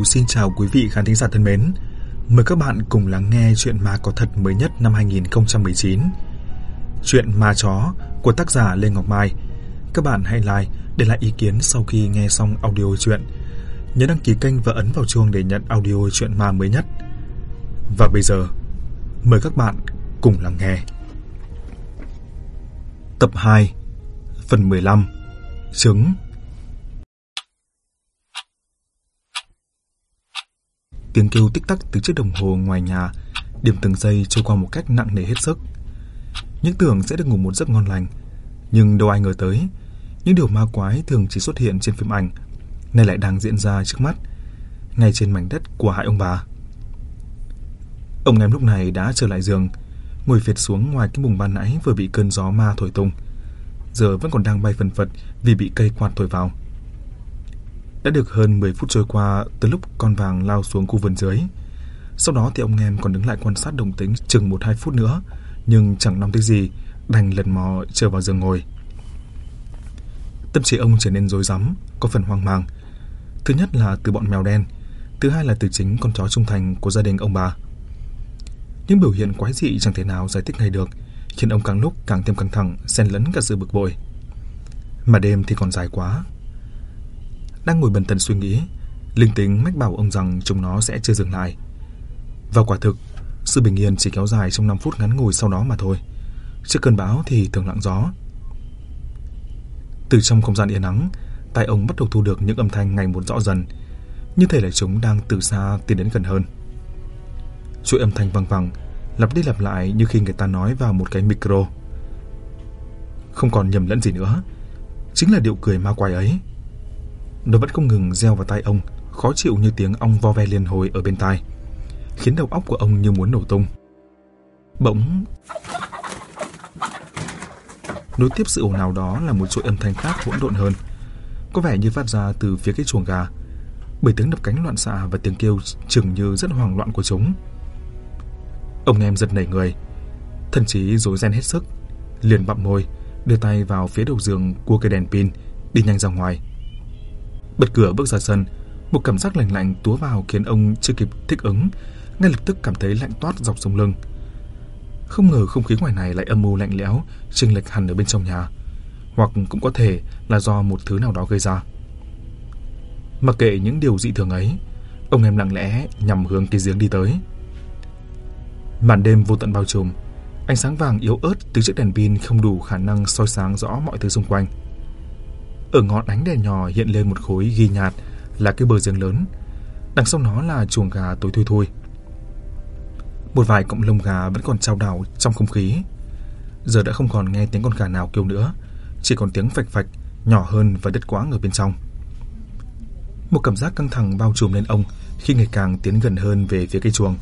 xin chào quý vị khán thính giả thân mến. Mời các bạn cùng lắng nghe chuyện ma có thật mới nhất năm 2019. Chuyện Ma Chó của tác giả Lê Ngọc Mai. Các bạn hãy like để lại ý kiến sau khi nghe xong audio chuyện. Nhớ đăng ký kênh và ấn vào chuông để nhận audio chuyện ma mới nhất. Và bây giờ, mời các bạn cùng lắng nghe. Tập 2, phần 15, Trứng. Tiếng kêu tích tắc từ chiếc đồng hồ ngoài nhà điểm từng giây trôi qua một cách nặng nề hết sức. Những tưởng sẽ được ngủ một giấc ngon lành, nhưng đâu ai ngờ tới những điều ma quái thường chỉ xuất hiện trên phim ảnh nay lại đang diễn ra trước mắt, ngay trên mảnh đất của hai ông bà. Ông em lúc này đã trở lại giường, ngồi phệt xuống ngoài cái mùng ban nãy vừa bị cơn gió ma thổi tung, giờ vẫn còn đang bay phần phật vì bị cây quạt thổi vào. Đã được hơn 10 phút trôi qua từ lúc con vàng lao xuống khu vườn dưới. Sau đó thì ông em còn đứng lại quan sát động tĩnh chừng 1-2 phút nữa, nhưng chẳng nói tới gì, đành lần mò trở vào giường ngồi. Tâm trí ông trở nên rối rắm, có phần hoang mang. Thứ nhất là từ bọn mèo đen, thứ hai là từ chính con chó trung thành của gia đình ông bà. Những biểu hiện quái dị chẳng thể nào giải thích ngay được, khiến ông càng lúc càng thêm căng thẳng, xen lẫn cả sự bực bội. Mà đêm thì còn dài quá. Đang ngồi bần thần suy nghĩ, linh tính mách bảo ông rằng chúng nó sẽ chưa dừng lại. Và quả thực, sự bình yên chỉ kéo dài trong 5 phút ngắn ngủi sau đó mà thôi. Trước cơn bão thì thường lặng gió. Từ trong không gian yên ắng, tai ông bắt đầu thu được những âm thanh ngày một rõ dần, như thể là chúng đang từ xa tiến đến gần hơn. Chuỗi âm thanh vang vẳng, lặp đi lặp lại như khi người ta nói vào một cái micro. Không còn nhầm lẫn gì nữa, chính là điệu cười ma quái ấy. Nó vẫn không ngừng reo vào tai ông, khó chịu như tiếng ong vo ve liên hồi ở bên tai, khiến đầu óc của ông như muốn nổ tung. Bỗng nối tiếp sự ồn ào đó là một chuỗi âm thanh khác hỗn độn hơn, có vẻ như phát ra từ phía cái chuồng gà, bởi tiếng đập cánh loạn xạ và tiếng kêu chừng như rất hoảng loạn của chúng. Ông em giật nảy người, thần trí rối ren hết sức, liền bặm môi, đưa tay vào phía đầu giường cua cây đèn pin, đi nhanh ra ngoài. Bật cửa bước ra sân, một cảm giác lạnh lạnh túa vào khiến ông chưa kịp thích ứng, ngay lập tức cảm thấy lạnh toát dọc sống lưng. Không ngờ không khí ngoài này lại âm u lạnh lẽo, chênh lệch hẳn ở bên trong nhà, hoặc cũng có thể là do một thứ nào đó gây ra. Mặc kệ những điều dị thường ấy, ông em lặng lẽ nhằm hướng cái giếng đi tới. Màn đêm vô tận bao trùm, ánh sáng vàng yếu ớt từ chiếc đèn pin không đủ khả năng soi sáng rõ mọi thứ xung quanh. Ở ngọn ánh đèn nhỏ hiện lên một khối ghi nhạt là cái bờ giếng lớn, đằng sau nó là chuồng gà tối thui thui. Một vài cọng lông gà vẫn còn chao đảo trong không khí. Giờ đã không còn nghe tiếng con gà nào kêu nữa, chỉ còn tiếng phạch phạch nhỏ hơn và đứt quãng ở bên trong. Một cảm giác căng thẳng bao trùm lên ông khi ngày càng tiến gần hơn về phía cây chuồng.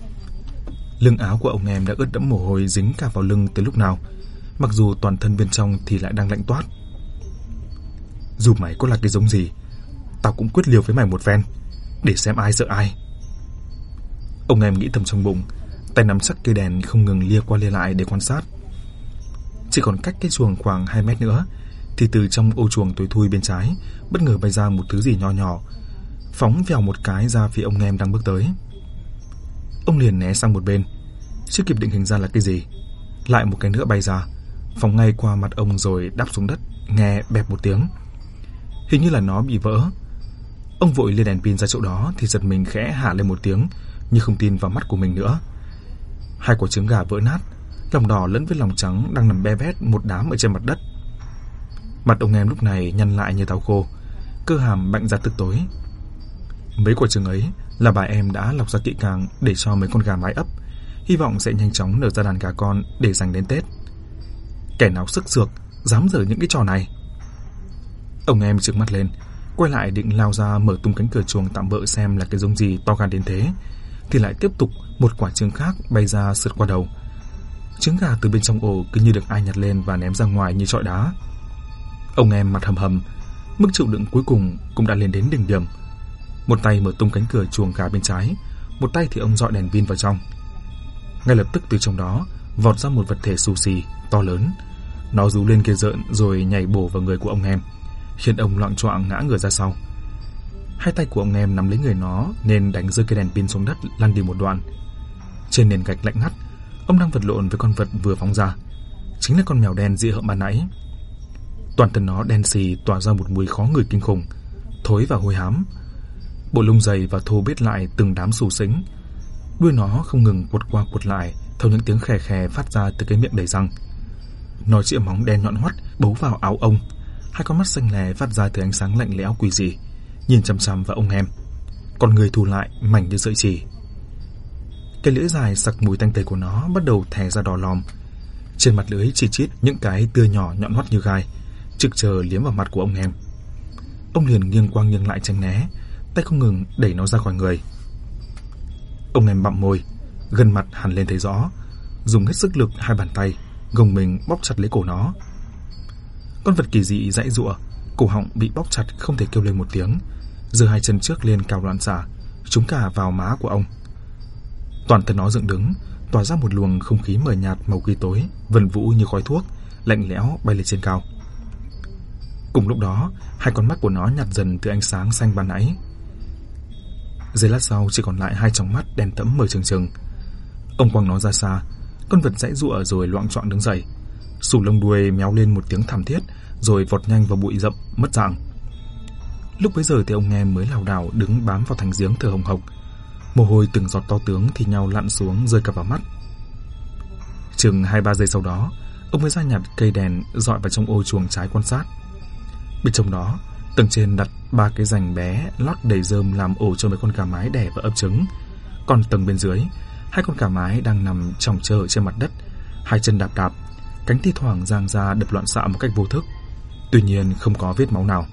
Lưng áo của ông em đã ướt đẫm mồ hôi dính cả vào lưng từ lúc nào, mặc dù toàn thân bên trong thì lại đang lạnh toát. Dù mày có là cái giống gì, tao cũng quyết liều với mày một phen, để xem ai sợ ai. Ông em nghĩ thầm trong bụng, tay nắm chắc cây đèn không ngừng lia qua lia lại để quan sát. Chỉ còn cách cái chuồng khoảng 2 mét nữa, thì từ trong ô chuồng tối thui bên trái bất ngờ bay ra một thứ gì nho nhỏ, phóng vèo một cái ra phía ông em đang bước tới. Ông liền né sang một bên, chưa kịp định hình ra là cái gì, lại một cái nữa bay ra, phóng ngay qua mặt ông rồi đáp xuống đất, nghe bẹp một tiếng. Hình như là nó bị vỡ. Ông vội lên đèn pin ra chỗ đó thì giật mình khẽ hả lên một tiếng, như không tin vào mắt của mình nữa. Hai quả trứng gà vỡ nát, lòng đỏ lẫn với lòng trắng đang nằm be bét một đám ở trên mặt đất. Mặt ông em lúc này nhăn lại như táo khô, cơ hàm bạnh ra tức tối. Mấy quả trứng ấy là bà em đã lọc ra kỹ càng để cho mấy con gà mái ấp, hy vọng sẽ nhanh chóng nở ra đàn gà con để dành đến Tết. Kẻ nào sức sược dám dở những cái trò này. Ông em trừng mắt lên, quay lại định lao ra mở tung cánh cửa chuồng tạm bợ xem là cái giống gì to gan đến thế, thì lại tiếp tục một quả trứng khác bay ra sượt qua đầu. Trứng gà từ bên trong ổ cứ như được ai nhặt lên và ném ra ngoài như trọi đá. Ông em mặt hầm hầm, mức chịu đựng cuối cùng cũng đã lên đến đỉnh điểm. Một tay mở tung cánh cửa chuồng gà bên trái, một tay thì ông dọi đèn pin vào trong. Ngay lập tức từ trong đó vọt ra một vật thể xù xì to lớn. Nó rú lên ghê rợn rồi nhảy bổ vào người của ông em, khiến ông loạng choạng ngã người ra sau. Hai tay của ông em nắm lấy người nó nên đánh rơi cây đèn pin xuống đất, lăn đi một đoạn. Trên nền gạch lạnh ngắt, ông đang vật lộn với con vật vừa phóng ra, chính là con mèo đen dị hợm ban nãy. Toàn thân nó đen xì, tỏa ra một mùi khó ngửi kinh khủng, thối và hôi hám. Bộ lông dày và thô bết lại từng đám xù xính. Đuôi nó không ngừng quật qua quật lại theo những tiếng khè khè phát ra từ cái miệng đầy răng. Nó chĩa móng đen nhọn hoắt bấu vào áo ông. Hai con mắt xanh lè phát ra từ ánh sáng lạnh lẽo quỷ dị, nhìn chằm chằm vào ông em. Con người thu lại mảnh như sợi chỉ. Cái lưỡi dài sặc mùi tanh tây của nó bắt đầu thè ra đỏ lòm. Trên mặt lưỡi chỉ chít những cái tưa nhỏ nhọn hoắt như gai, trực chờ liếm vào mặt của ông em. Ông liền nghiêng qua nghiêng lại tránh né, tay không ngừng đẩy nó ra khỏi người. Ông em bặm môi, gân mặt hằn lên thấy rõ, dùng hết sức lực hai bàn tay gồng mình bóp chặt lấy cổ nó. Con vật kỳ dị giãy giụa, cổ họng bị bóp chặt không thể kêu lên một tiếng, giơ hai chân trước lên cào loạn xạ, trúng cả vào má của ông. Toàn thân nó dựng đứng, tỏa ra một luồng không khí mờ nhạt màu ghi tối, vần vũ như khói thuốc, lạnh lẽo bay lên trên cao. Cùng lúc đó, hai con mắt của nó nhạt dần từ ánh sáng xanh ban nãy. Giây lát sau chỉ còn lại hai tròng mắt đen thẫm mở trừng trừng. Ông quăng nó ra xa, con vật giãy giụa rồi loạng choạng đứng dậy, xù lông đuôi méo lên một tiếng thảm thiết, rồi vọt nhanh vào bụi rậm mất dạng. Lúc bấy giờ thì ông em mới lảo đảo đứng bám vào thành giếng thở hồng hộc, mồ hôi từng giọt to tướng thì nhau lặn xuống rơi cả vào mắt. Chừng 2-3 giây sau đó, ông mới ra nhặt cây đèn dọi vào trong ô chuồng trái quan sát. Bên trong đó, tầng trên đặt 3 cái rành bé lót đầy rơm làm ổ cho mấy con gà mái đẻ và ấp trứng. Còn tầng bên dưới, hai con gà mái đang nằm chòng chờ trên mặt đất, hai chân đạp đạp, cánh thi thoảng giang ra đập loạn xạ một cách vô thức. Tuy nhiên không có vết máu nào.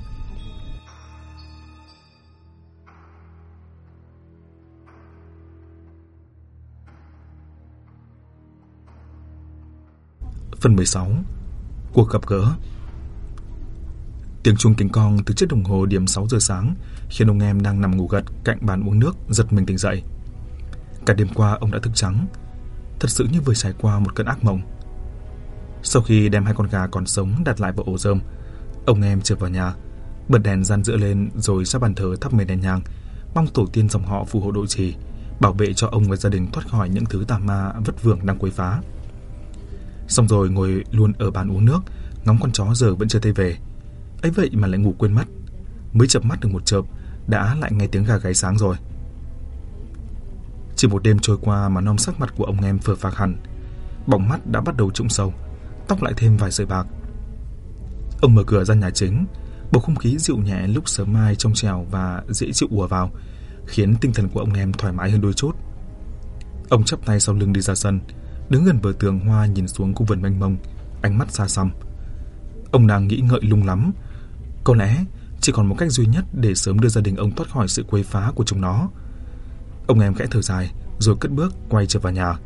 Phần 16. Cuộc gặp gỡ. Tiếng chuông kính cong từ chiếc đồng hồ điểm 6 giờ sáng khiến ông em đang nằm ngủ gật cạnh bàn uống nước giật mình tỉnh dậy. Cả đêm qua ông đã thức trắng, thật sự như vừa trải qua một cơn ác mộng. Sau khi đem hai con gà còn sống đặt lại vào ổ rơm, ông em trở vào nhà, bật đèn gian giữa lên rồi ra bàn thờ thắp mấy nén nhang, mong tổ tiên dòng họ phù hộ độ trì, bảo vệ cho ông và gia đình thoát khỏi những thứ tà ma vất vưởng đang quấy phá. Xong rồi ngồi luôn ở bàn uống nước, ngóng con chó giờ vẫn chưa thấy về. Ấy vậy mà lại ngủ quên mất. Mới chợp mắt được một chợp đã lại nghe tiếng gà gáy sáng rồi. Chỉ một đêm trôi qua mà non sắc mặt của ông em phờ phạc hẳn, bọng mắt đã bắt đầu trũng sâu, tóc lại thêm vài sợi bạc. Ông mở cửa ra nhà chính, bầu không khí dịu nhẹ lúc sớm mai trong trẻo và dễ chịu ùa vào, khiến tinh thần của ông em thoải mái hơn đôi chút. Ông chắp tay sau lưng đi ra sân, đứng gần bờ tường hoa nhìn xuống khu vườn mênh mông, ánh mắt xa xăm. Ông đang nghĩ ngợi lung lắm. Có lẽ chỉ còn một cách duy nhất để sớm đưa gia đình ông thoát khỏi sự quấy phá của chúng nó. Ông em khẽ thở dài rồi cất bước quay trở vào nhà.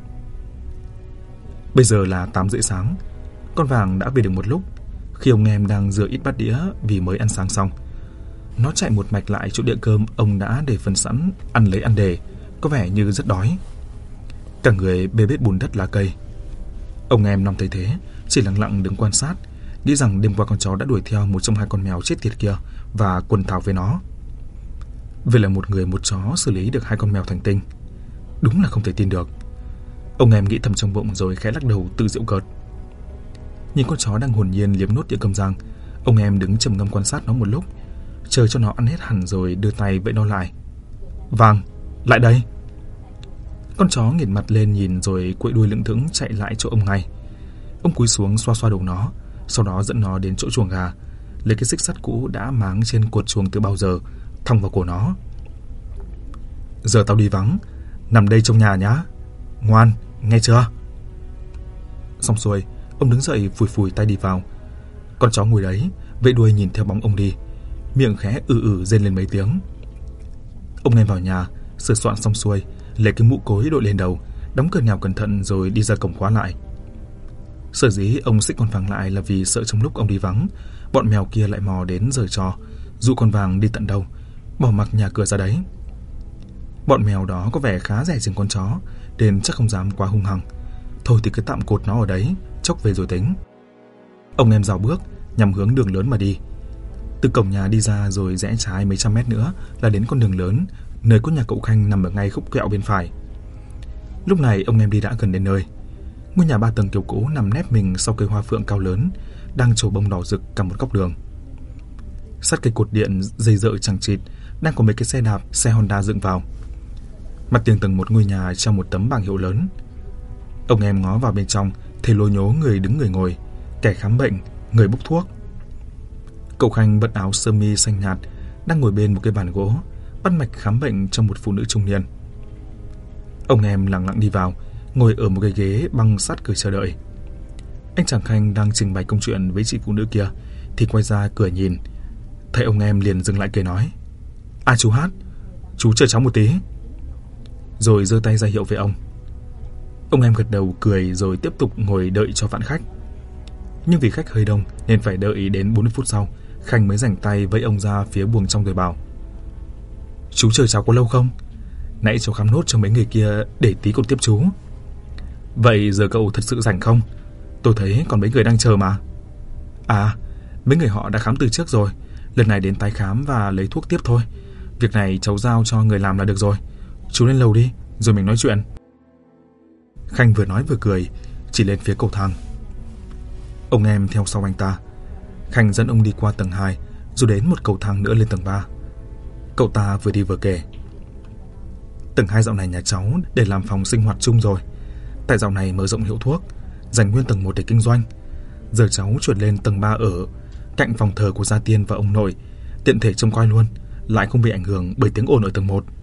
Bây giờ là 8 rưỡi sáng. Con vàng đã về được một lúc. Khi ông em đang rửa ít bát đĩa vì mới ăn sáng xong, nó chạy một mạch lại chỗ đĩa cơm ông đã để phần sẵn, ăn lấy ăn để, có vẻ như rất đói. Cả người bê bết bùn đất lá cây. Ông em nằm thấy thế, chỉ lặng lặng đứng quan sát, nghĩ rằng đêm qua con chó đã đuổi theo một trong hai con mèo chết tiệt kia và quần thảo với nó. Vậy là một người một chó xử lý được hai con mèo thành tinh. Đúng là không thể tin được. Ông em nghĩ thầm trong bụng rồi khẽ lắc đầu tự giễu cợt. Nhìn con chó đang hồn nhiên liếm nốt đĩa cơm rang, ông em đứng trầm ngâm quan sát nó một lúc, chờ cho nó ăn hết hẳn rồi đưa tay vẫy nó lại. Vàng, lại đây. Con chó nghiền mặt lên nhìn rồi quậy đuôi lững thững chạy lại chỗ ông ngay. Ông cúi xuống xoa xoa đầu nó, sau đó dẫn nó đến chỗ chuồng gà, lấy cái xích sắt cũ đã máng trên cột chuồng từ bao giờ, thòng vào cổ nó. Giờ tao đi vắng, nằm đây trong nhà nhá. Ngoan, nghe chưa? Xong xuôi, ông đứng dậy phủi phủi tay đi vào. Con chó ngồi đấy, vẫy đuôi nhìn theo bóng ông đi, miệng khẽ rên lên mấy tiếng. Ông em vào nhà, sửa soạn xong xuôi, lấy cái mũ cối đội lên đầu, đóng cửa nhà cẩn thận rồi đi ra cổng khóa lại. Sở dĩ ông xích con vàng lại là vì sợ trong lúc ông đi vắng, bọn mèo kia lại mò đến giở trò, dụ con vàng đi tận đâu, bỏ mặc nhà cửa ra đấy. Bọn mèo đó có vẻ khá rẻ chừng con chó, nên chắc không dám quá hung hăng. Thôi thì cứ tạm cột nó ở đấy, chốc về rồi tính. Ông em rào bước nhằm hướng đường lớn mà đi. Từ cổng nhà đi ra rồi rẽ trái mấy trăm mét nữa là đến con đường lớn, nơi có nhà cậu Khanh nằm ở ngay khúc quẹo bên phải. Lúc này ông em đi đã gần đến nơi. Ngôi nhà 3 tầng kiểu cũ nằm nép mình sau cây hoa phượng cao lớn, đang trổ bông đỏ rực cả một góc đường. Sát cây cột điện dây dợ chằng chịt đang có mấy cái xe đạp, xe Honda dựng vào. Mặt tiền tầng một ngôi nhà trong một tấm bảng hiệu lớn. Ông em ngó vào bên trong, thấy lố nhố người đứng người ngồi, kẻ khám bệnh, người bốc thuốc. Cậu Khanh bận áo sơ mi xanh nhạt, đang ngồi bên một cái bàn gỗ, bắt mạch khám bệnh cho một phụ nữ trung niên. Ông em lặng lặng đi vào, ngồi ở một cái ghế băng sát cửa chờ đợi. Anh chàng Khanh đang trình bày công chuyện với chị phụ nữ kia thì quay ra cười nhìn. Thấy ông em liền dừng lại cười nói: "À chú Hát, chú chờ cháu một tí." Rồi giơ tay ra hiệu với ông. Ông em gật đầu cười rồi tiếp tục ngồi đợi cho vãn khách. Nhưng vì khách hơi đông nên phải đợi đến 40 phút sau, Khanh mới rảnh tay với ông ra phía buồng trong rồi bảo: "Chú chờ cháu có lâu không? Nãy cháu khám nốt cho mấy người kia để tí còn tiếp chú." "Vậy giờ cậu thật sự rảnh không? Tôi thấy còn mấy người đang chờ mà." "À, mấy người họ đã khám từ trước rồi, lần này đến tái khám và lấy thuốc tiếp thôi. Việc này cháu giao cho người làm là được rồi. Chú lên lầu đi, rồi mình nói chuyện." Khanh vừa nói vừa cười, chỉ lên phía cầu thang. Ông em theo sau anh ta. Khanh dẫn ông đi qua tầng 2, rồi đến một cầu thang nữa lên tầng 3. Cậu ta vừa đi vừa kể: "Tầng 2 dạo này nhà cháu để làm phòng sinh hoạt chung rồi. Tại dạo này mở rộng hiệu thuốc, dành nguyên tầng 1 để kinh doanh. Giờ cháu chuyển lên tầng 3 ở cạnh phòng thờ của gia tiên và ông nội, tiện thể trông coi luôn, lại không bị ảnh hưởng bởi tiếng ồn ở tầng 1.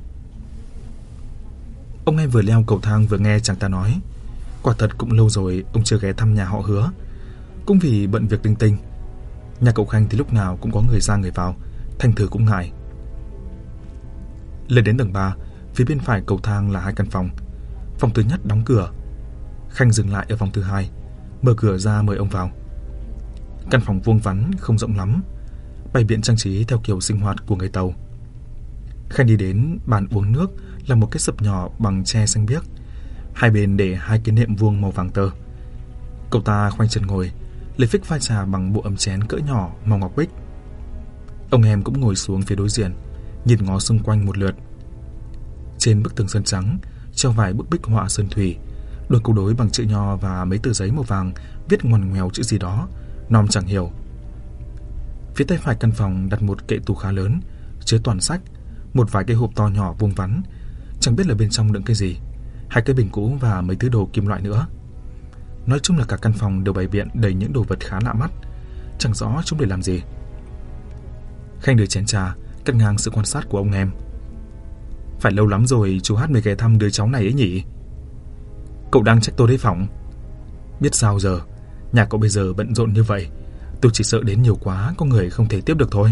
Ông em vừa leo cầu thang vừa nghe chàng ta nói. Quả thật cũng lâu rồi ông chưa ghé thăm nhà họ Hứa, cũng vì bận việc linh tinh. Nhà cậu Khanh thì lúc nào cũng có người ra người vào, thành thử cũng ngại. Lên đến tầng 3, phía bên phải cầu thang là 2 căn phòng. Phòng thứ nhất đóng cửa. Khanh dừng lại ở phòng thứ 2, mở cửa ra mời ông vào. Căn phòng vuông vắn, không rộng lắm, bày biện trang trí theo kiểu sinh hoạt của người Tàu. Khanh đi đến bàn uống nước là một cái sập nhỏ bằng tre xanh biếc, hai bên để 2 cái nệm vuông màu vàng tơ. Cậu ta khoanh chân ngồi, lấy phích pha trà bằng bộ ấm chén cỡ nhỏ màu ngọc bích. Ông em cũng ngồi xuống phía đối diện, nhìn ngó xung quanh một lượt. Trên bức tường sơn trắng treo vài bức bích họa sơn thủy, đôi câu đối bằng chữ nho và mấy tờ giấy màu vàng viết ngoằn ngoèo chữ gì đó, nom chẳng hiểu. Phía tay phải căn phòng đặt một kệ tủ khá lớn, chứa toàn sách, một vài cái hộp to nhỏ vuông vắn, chẳng biết là bên trong đựng cái gì, 2 cái bình cũ và mấy thứ đồ kim loại nữa. Nói chung là cả căn phòng đều bày biện đầy những đồ vật khá lạ mắt, chẳng rõ chúng để làm gì. Khanh đưa chén trà cắt ngang sự quan sát của ông em. "Phải lâu lắm rồi chú Hát mới ghé thăm đứa cháu này ấy nhỉ?" "Cậu đang trách tôi đấy phỏng?" "Biết sao giờ, nhà cậu bây giờ bận rộn như vậy, tôi chỉ sợ đến nhiều quá có người không thể tiếp được thôi."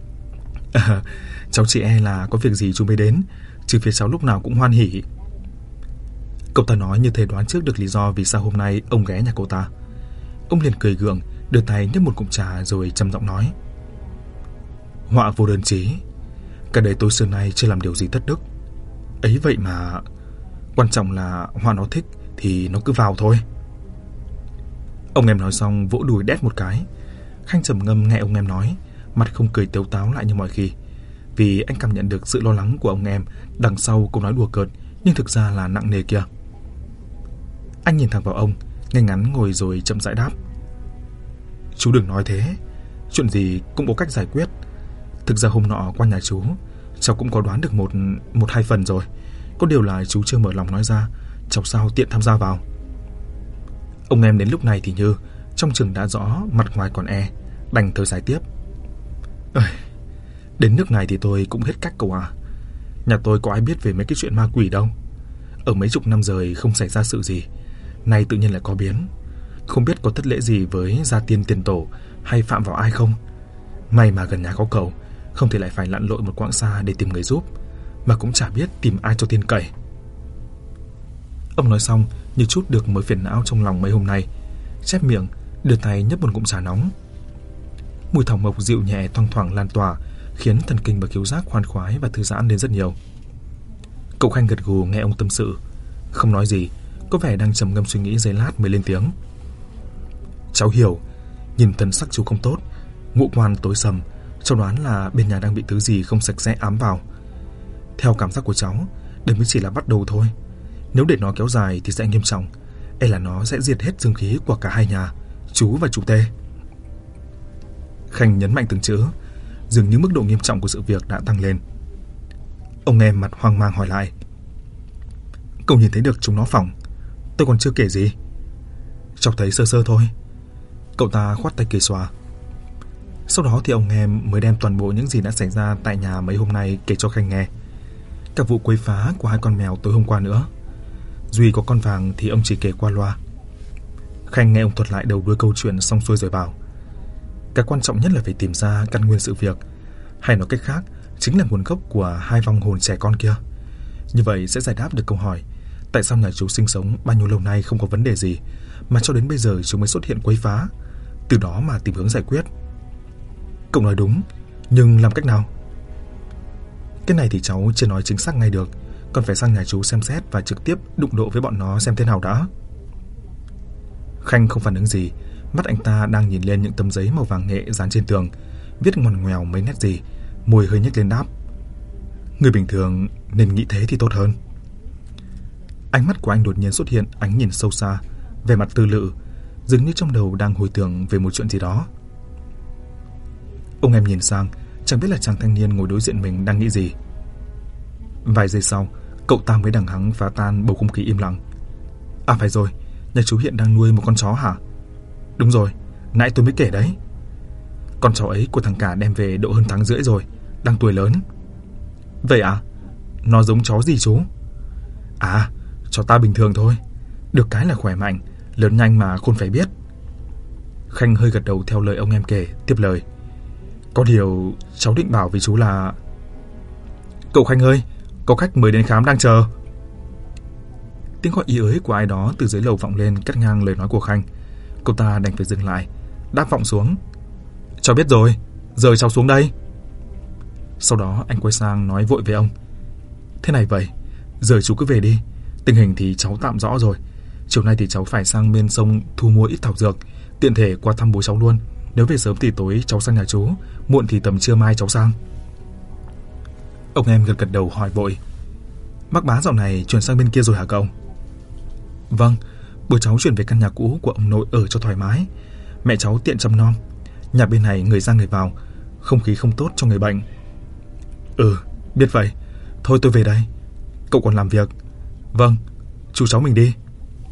Cháu chỉ e là có việc gì chú mới đến, chứ phía cháu lúc nào cũng hoan hỉ." Cậu ta nói như thể đoán trước được lý do vì sao hôm nay ông ghé nhà cậu ta. Ông liền cười gượng, đưa tay nhấp một ngụm trà rồi trầm giọng nói: "Họa vô đơn chí, cả đời tôi xưa nay chưa làm điều gì thất đức. Ấy vậy mà quan trọng là họa nó thích thì nó cứ vào thôi." Ông em nói xong vỗ đùi đét một cái. Khanh trầm ngâm nghe ông em nói, mặt không cười tếu táo lại như mọi khi, vì anh cảm nhận được sự lo lắng của ông em đằng sau câu nói đùa cợt nhưng thực ra là nặng nề kia. Anh nhìn thẳng vào ông, ngay ngắn ngồi rồi chậm rãi đáp: "Chú đừng nói thế, chuyện gì cũng có cách giải quyết. Thực ra hôm nọ qua nhà chú, cháu cũng có đoán được một hai phần rồi. Có điều là chú chưa mở lòng nói ra, cháu sao tiện tham gia vào." Ông em đến lúc này thì như trong chừng đã rõ, mặt ngoài còn e, đành thở dài tiếp: "Đến nước này thì tôi cũng hết cách cậu à. Nhà tôi có ai biết về mấy cái chuyện ma quỷ đâu. Ở mấy chục năm rồi không xảy ra sự gì, nay tự nhiên lại có biến. Không biết có thất lễ gì với gia tiên tiền tổ hay phạm vào ai không. May mà gần nhà có cậu, không thì lại phải lặn lội một quãng xa để tìm người giúp, mà cũng chả biết tìm ai cho tin cậy." Ông nói xong như trút được mớ phiền não trong lòng mấy hôm nay, chép miệng đưa tay nhấp một ngụm trà nóng. Mùi thảo mộc dịu nhẹ thoang thoảng lan tỏa, khiến thần kinh và khiếu giác khoan khoái và thư giãn lên rất nhiều. Cậu Khanh gật gù nghe ông tâm sự, không nói gì, có vẻ đang trầm ngâm suy nghĩ giây lát mới lên tiếng: "Cháu hiểu, nhìn thần sắc chú không tốt, ngũ quan tối sầm, Cháu đoán là bên nhà đang bị thứ gì không sạch sẽ ám vào. Theo cảm giác của cháu, đây mới chỉ là bắt đầu thôi. Nếu để nó kéo dài thì sẽ nghiêm trọng. E là nó sẽ diệt hết dương khí của cả hai nhà, chú và chú Tê. Khanh nhấn mạnh từng chữ, dường như mức độ nghiêm trọng của sự việc đã tăng lên. Ông em mặt hoang mang hỏi lại: Cậu nhìn thấy được chúng nó phỏng? Tôi còn chưa kể gì. Cháu thấy sơ sơ thôi. Cậu ta khoát tay cười xòa. Sau đó thì ông em mới đem toàn bộ những gì đã xảy ra tại nhà mấy hôm nay kể cho Khanh nghe. Cả vụ quấy phá của hai con mèo tối hôm qua nữa. Duy có con vàng thì ông chỉ kể qua loa. Khanh nghe ông thuật lại đầu đuôi câu chuyện xong xuôi rồi bảo: Cái quan trọng nhất là phải tìm ra căn nguyên sự việc, hay nói cách khác chính là nguồn gốc của hai vong hồn trẻ con kia. Như vậy sẽ giải đáp được câu hỏi tại sao nhà chú sinh sống bao nhiêu lâu nay không có vấn đề gì, mà cho đến bây giờ chúng mới xuất hiện quấy phá. Từ đó mà tìm hướng giải quyết. Cậu nói đúng, nhưng làm cách nào? Cái này thì cháu chưa nói chính xác ngay được, còn phải sang nhà chú xem xét và trực tiếp đụng độ với bọn nó xem thế nào đã. Khanh không phản ứng gì. Mắt anh ta đang nhìn lên những tấm giấy màu vàng nghệ dán trên tường, viết ngoằn ngoèo mấy nét gì. Môi hơi nhếch lên đáp: Người bình thường nên nghĩ thế thì tốt hơn. Ánh mắt của anh đột nhiên xuất hiện ánh nhìn sâu xa, vẻ mặt tư lự, dường như trong đầu đang hồi tưởng về một chuyện gì đó. Ông em nhìn sang, chẳng biết là chàng thanh niên ngồi đối diện mình đang nghĩ gì. Vài giây sau, cậu ta mới đằng hắng phá tan bầu không khí im lặng. À phải rồi, nhà chú hiện đang nuôi một con chó hả? Đúng rồi, nãy tôi mới kể đấy. Con chó ấy của thằng cả đem về độ hơn tháng rưỡi rồi, đang tuổi lớn. Vậy à? Nó giống chó gì chú? À, chó ta bình thường thôi. Được cái là khỏe mạnh, lớn nhanh mà khôn phải biết. Khanh hơi gật đầu theo lời ông em kể, tiếp lời: Có điều cháu định bảo với chú là... Cậu Khanh ơi, có khách mới đến khám đang chờ. Tiếng gọi ý ới của ai đó từ dưới lầu vọng lên cắt ngang lời nói của Khanh. Cậu ta đành phải dừng lại, đáp vọng xuống: Cháu biết rồi, giờ cháu xuống đây. Sau đó anh quay sang nói vội với ông: Thế này vậy, giờ chú cứ về đi. Tình hình thì cháu tạm rõ rồi. Chiều nay thì cháu phải sang bên sông thu mua ít thảo dược, tiện thể qua thăm bố cháu luôn. Nếu về sớm thì tối cháu sang nhà chú, muộn thì tầm trưa mai cháu sang. Ông em gật gật đầu hỏi vội: Bác Bá dạo này chuyển sang bên kia rồi hả cậu? Vâng, bố cháu chuyển về căn nhà cũ của ông nội ở cho thoải mái. Mẹ cháu tiện chăm nom. Nhà bên này người ra người vào, không khí không tốt cho người bệnh. Ừ, biết vậy. Thôi tôi về đây. Cậu còn làm việc. Vâng, chú cháu mình đi.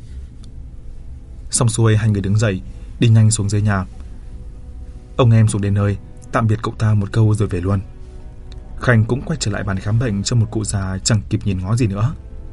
Xong xuôi hai người đứng dậy, đi nhanh xuống dưới nhà. Ông em xuống đến nơi, tạm biệt cậu ta một câu rồi về luôn. Khanh cũng quay trở lại bàn khám bệnh cho một cụ già chẳng kịp nhìn ngó gì nữa.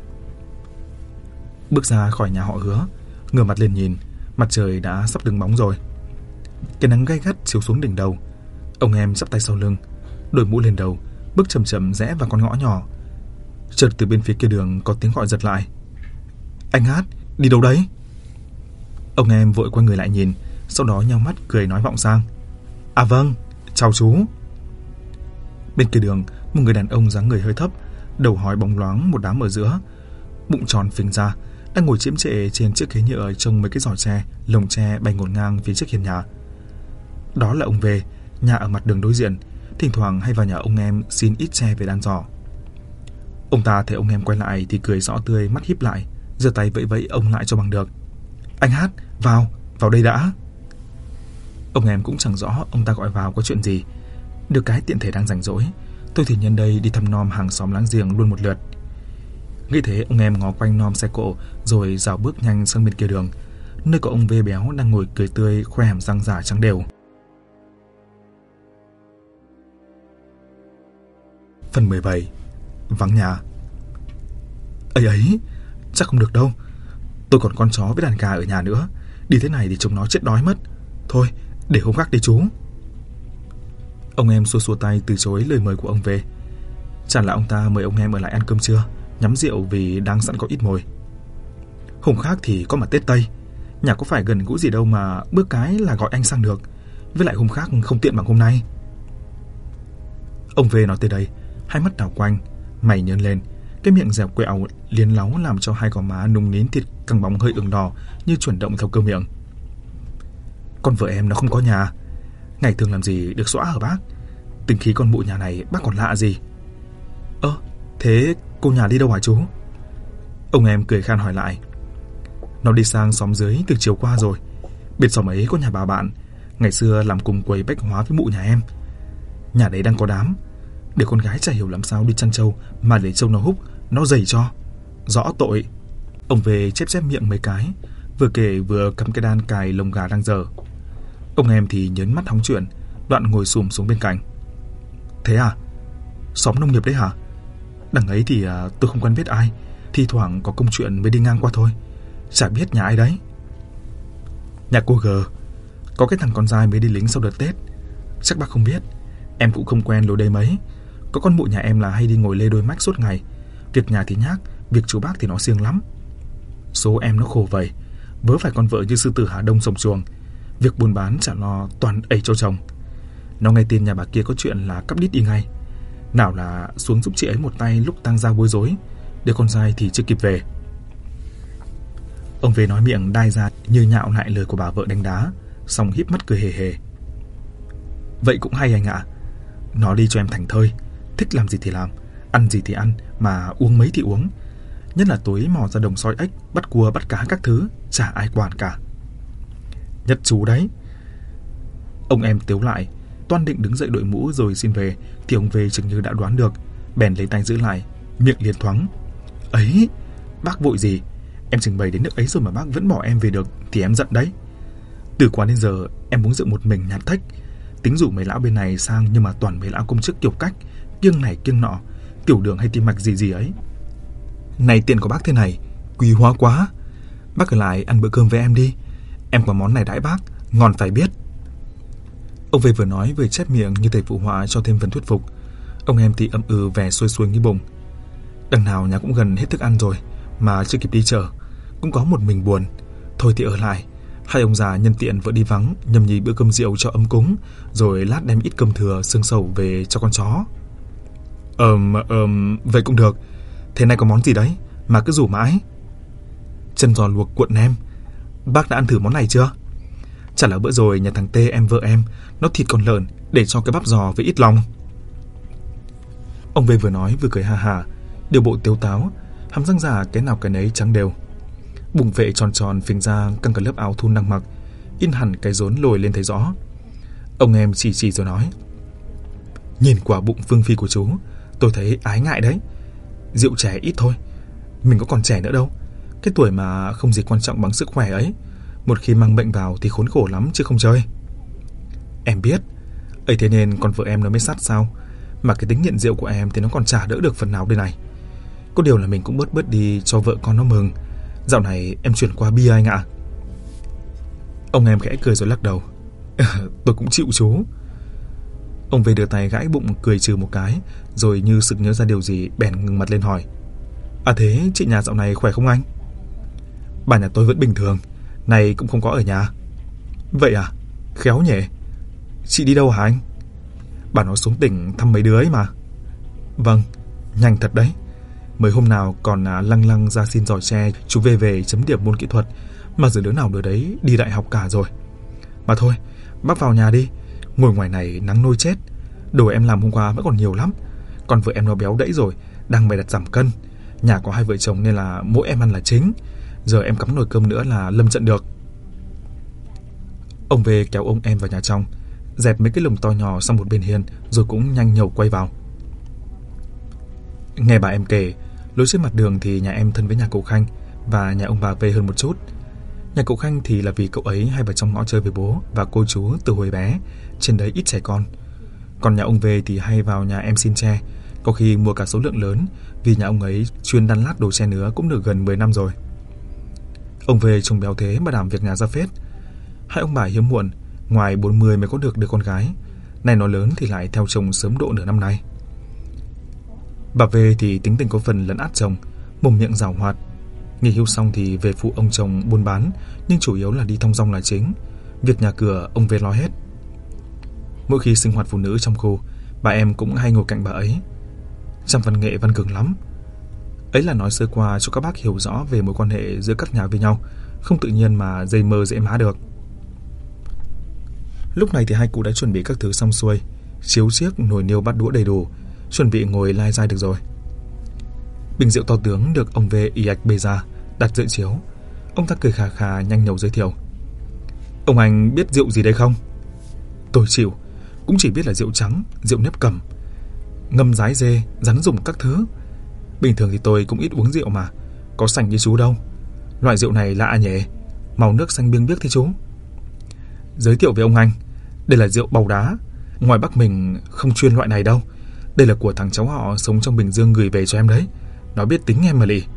Bước ra khỏi nhà họ Hứa, ngửa mặt lên nhìn, mặt trời đã sắp đứng bóng rồi. Cái nắng gay gắt chiếu xuống đỉnh đầu. Ông em chắp tay sau lưng, đội mũ lên đầu, bước chậm chậm rẽ vào con ngõ nhỏ. Chợt từ bên phía kia đường có tiếng gọi giật lại: Anh Hát, đi đâu đấy? Ông em vội quay người lại nhìn, sau đó nheo mắt cười nói vọng sang: À vâng, chào chú. Bên kia đường, một người đàn ông dáng người hơi thấp, đầu hói bóng loáng một đám ở giữa, bụng tròn phình ra, đang ngồi chiếm trệ trên chiếc ghế nhựa trông mấy cái giỏ tre, lồng tre bay ngổn ngang phía trước hiên nhà. Đó là ông V, nhà ở mặt đường đối diện, thỉnh thoảng hay vào nhà ông em xin ít tre về đan giỏ. Ông ta thấy ông em quay lại thì cười rõ tươi, mắt híp lại, giơ tay vẫy vẫy ông lại cho bằng được: Anh Hát, vào đây đã. Ông em cũng chẳng rõ ông ta gọi vào có chuyện gì. Được cái tiện thể đang rảnh rỗi, tôi thì nhân đây đi thăm nom hàng xóm láng giềng luôn một lượt. Nghĩ thế, ông em ngó quanh nom xe cộ rồi rảo bước nhanh sang bên kia đường, nơi có ông V béo đang ngồi cười tươi, khoe hàm răng giả trắng đều. Phần 17. Vắng nhà. Ấy, chắc không được đâu. Tôi còn con chó với đàn gà ở nhà nữa, đi thế này thì chúng nó chết đói mất. Thôi, để hôm khác đi chú. Ông em xua xua tay từ chối lời mời của ông V. Chẳng là ông ta mời ông em ở lại ăn cơm trưa, nhắm rượu vì đang sẵn có ít mồi. Hôm khác thì có mặt Tết Tây, nhà có phải gần gũi gì đâu mà bước cái là gọi anh sang được. Với lại hôm khác không tiện bằng hôm nay. Ông V nói tới đây, hai mắt đảo quanh, mày nhơn lên, cái miệng dẻo quẹo liến láu làm cho hai gò má nung nín thịt căng bóng hơi ửng đỏ như chuyển động theo cơ miệng. Con vợ em nó không có nhà, ngày thường làm gì được xóa hả bác? Tính khí con mụ nhà này bác còn lạ gì. Thế cô nhà đi đâu hả chú? Ông em cười khan hỏi lại. Nó đi sang xóm dưới từ chiều qua rồi. Bên xóm ấy có nhà bà bạn, ngày xưa làm cùng quầy bách hóa với mụ nhà em. Nhà đấy đang có đám. Để con gái chả hiểu làm sao đi chăn trâu mà để trâu nó húc, nó dày cho. Rõ tội. Ông về chép miệng mấy cái, vừa kể vừa cắm cái đan cài lồng gà đang dở. Ông em thì nhớn mắt hóng chuyện, đoạn ngồi xùm xuống bên cạnh. Thế à? Xóm nông nghiệp đấy hả? Đằng ấy thì tôi không quen biết ai, thi thoảng có công chuyện mới đi ngang qua thôi. Chả biết nhà ai đấy. Nhà cô G. Có cái thằng con trai mới đi lính sau đợt Tết. Chắc bác không biết. Em cũng không quen lối đây mấy. Có con mụ nhà em là hay đi ngồi lê đôi mách suốt ngày. Việc nhà thì nhác, việc chú bác thì nó siêng lắm. Số em nó khổ vậy, vớ phải con vợ như sư tử Hà Đông sồng chuồng. Việc buôn bán chả lo toàn ẩy cho chồng. Nó nghe tin nhà bà kia có chuyện là cắp đít đi ngay. Nào là xuống giúp chị ấy một tay lúc tang ra bối rối, để con trai thì chưa kịp về. Ông về nói miệng đai ra như nhạo lại lời của bà vợ đánh đá, xong híp mắt cười hề hề. Vậy cũng hay anh ạ. Nó đi cho em thành thơi, thích làm gì thì làm, ăn gì thì ăn, mà uống mấy thì uống. Nhất là tối mò ra đồng soi ếch, bắt cua bắt cá các thứ, chả ai quản cả. Nhất chú đấy. Ông em tiếu lại, toan định đứng dậy đội mũ rồi xin về, thì ông về chừng như đã đoán được, bèn lấy tay giữ lại, miệng liền thoáng. Ấy, bác vội gì? Em trình bày đến nước ấy rồi mà bác vẫn bỏ em về được thì em giận đấy. Từ quán đến giờ em muốn dựng một mình nhạt thách, tính rủ mấy lão bên này sang, nhưng mà toàn mấy lão công chức kiểu cách, kiêng này kiêng nọ, tiểu đường hay tim mạch gì gì ấy. Này tiền của bác thế này, quý hóa quá. Bác ở lại ăn bữa cơm với em đi. Em có món này đãi bác, ngon phải biết. Ông về vừa nói vừa chép miệng như thầy phụ họa cho thêm phần thuyết phục. Ông em thì ậm ừ vẻ xuôi xuôi như bùng. Đằng nào nhà cũng gần hết thức ăn rồi, mà chưa kịp đi chợ, cũng có một mình buồn. Thôi thì ở lại. Hai ông già nhân tiện vợ đi vắng, nhâm nhi bữa cơm rượu cho ấm cúng, rồi lát đem ít cơm thừa xương sầu về cho con chó. Vậy cũng được. Thế này có món gì đấy mà cứ rủ mãi? Chân giò luộc cuộn nem. Bác đã ăn thử món này chưa? Chả là bữa rồi nhà thằng Tê em vợ em nó thịt con lợn để cho cái bắp giò với ít lòng. Ông về vừa nói vừa cười ha hả, điều bộ tiếu táo, hàm răng giả cái nào cái nấy trắng đều. Bụng vệ tròn tròn phình ra căng cả lớp áo thun đang mặc, in hẳn cái rốn lồi lên thấy rõ. Ông em chỉ rồi nói. Nhìn quả bụng phương phi của chú, tôi thấy ái ngại đấy. Rượu trẻ ít thôi, mình có còn trẻ nữa đâu. Cái tuổi mà không gì quan trọng bằng sức khỏe ấy, một khi mang bệnh vào thì khốn khổ lắm chứ không chơi. Em biết, ấy thế nên con vợ em nó mới sắt sao. Mà cái tính nghiện rượu của em thì nó còn chả đỡ được phần nào đây này. Có điều là mình cũng bớt đi cho vợ con nó mừng. Dạo này em chuyển qua bia anh ạ. Ông em khẽ cười rồi lắc đầu. Tôi cũng chịu chú. Ông về đưa tay gãi bụng cười trừ một cái, rồi như sực nhớ ra điều gì bèn ngừng mặt lên hỏi. À thế chị nhà dạo này khỏe không anh? Bà nhà tôi vẫn bình thường, này cũng không có ở nhà. Vậy à? Khéo nhỉ. Chị đi đâu hả anh? Bà nó xuống tỉnh thăm mấy đứa ấy mà. Vâng, nhanh thật đấy. Mới hôm nào còn lăng lăng ra xin giỏi tre chú về chấm điểm môn kỹ thuật, mà giờ đứa nào đứa đấy đi đại học cả rồi. Mà thôi, bác vào nhà đi. Ngồi ngoài này nắng nôi chết. Đồ em làm hôm qua vẫn còn nhiều lắm. Còn vợ em nó béo đẫy rồi, đang bày đặt giảm cân. Nhà có hai vợ chồng nên là mỗi em ăn là chính. Giờ em cắm nồi cơm nữa là lâm trận được. Ông về kéo ông em vào nhà trong, dẹp mấy cái lồng to nhỏ sang một bên hiên, rồi cũng nhanh nhẩu quay vào. Nghe bà em kể, lối trên mặt đường thì nhà em thân với nhà cậu Khanh và nhà ông bà về hơn một chút. Nhà cậu Khanh thì là vì cậu ấy hay vào trong ngõ chơi với bố và cô chú từ hồi bé, trên đấy ít trẻ con. Còn nhà ông về thì hay vào nhà em xin tre, có khi mua cả số lượng lớn, vì nhà ông ấy chuyên đan lát đồ tre nứa cũng được gần 10 năm rồi. Ông về trông béo thế mà đảm việc nhà ra phết. Hai ông bà hiếm muộn, ngoài 40 mới có được đứa con gái. Này nó lớn thì lại theo chồng sớm độ nửa năm nay. Bà về thì tính tình có phần lấn át chồng, mồm miệng giảo hoạt. Nghỉ hưu xong thì về phụ ông chồng buôn bán, nhưng chủ yếu là đi thong dong là chính. Việc nhà cửa ông về lo hết. Mỗi khi sinh hoạt phụ nữ trong khu, bà em cũng hay ngồi cạnh bà ấy. Trong văn nghệ văn cường lắm. Ấy là nói sơ qua cho các bác hiểu rõ về mối quan hệ giữa các nhà với nhau, không tự nhiên mà dây mơ dễ má được. Lúc này thì hai cụ đã chuẩn bị các thứ xong xuôi. chiếu xiếc, nồi niêu bát đũa đầy đủ, chuẩn bị ngồi lai dai được rồi. Bình rượu to tướng được ông V ì ạch bê ra, đặt dưới chiếu. Ông ta cười khà khà nhanh nhẩu giới thiệu. Ông anh biết rượu gì đây không? Tôi chịu, cũng chỉ biết là rượu trắng, rượu nếp cầm, ngâm rái dê, rắn rùng các thứ. Bình thường thì tôi cũng ít uống rượu mà, có sành như chú đâu. Loại rượu này lạ nhỉ, màu nước xanh biếc biếc thế chú. Giới thiệu với ông anh, đây là rượu bầu đá. Ngoài Bắc mình không chuyên loại này đâu. Đây là của thằng cháu họ sống trong Bình Dương gửi về cho em đấy. Nó biết tính em mà lì.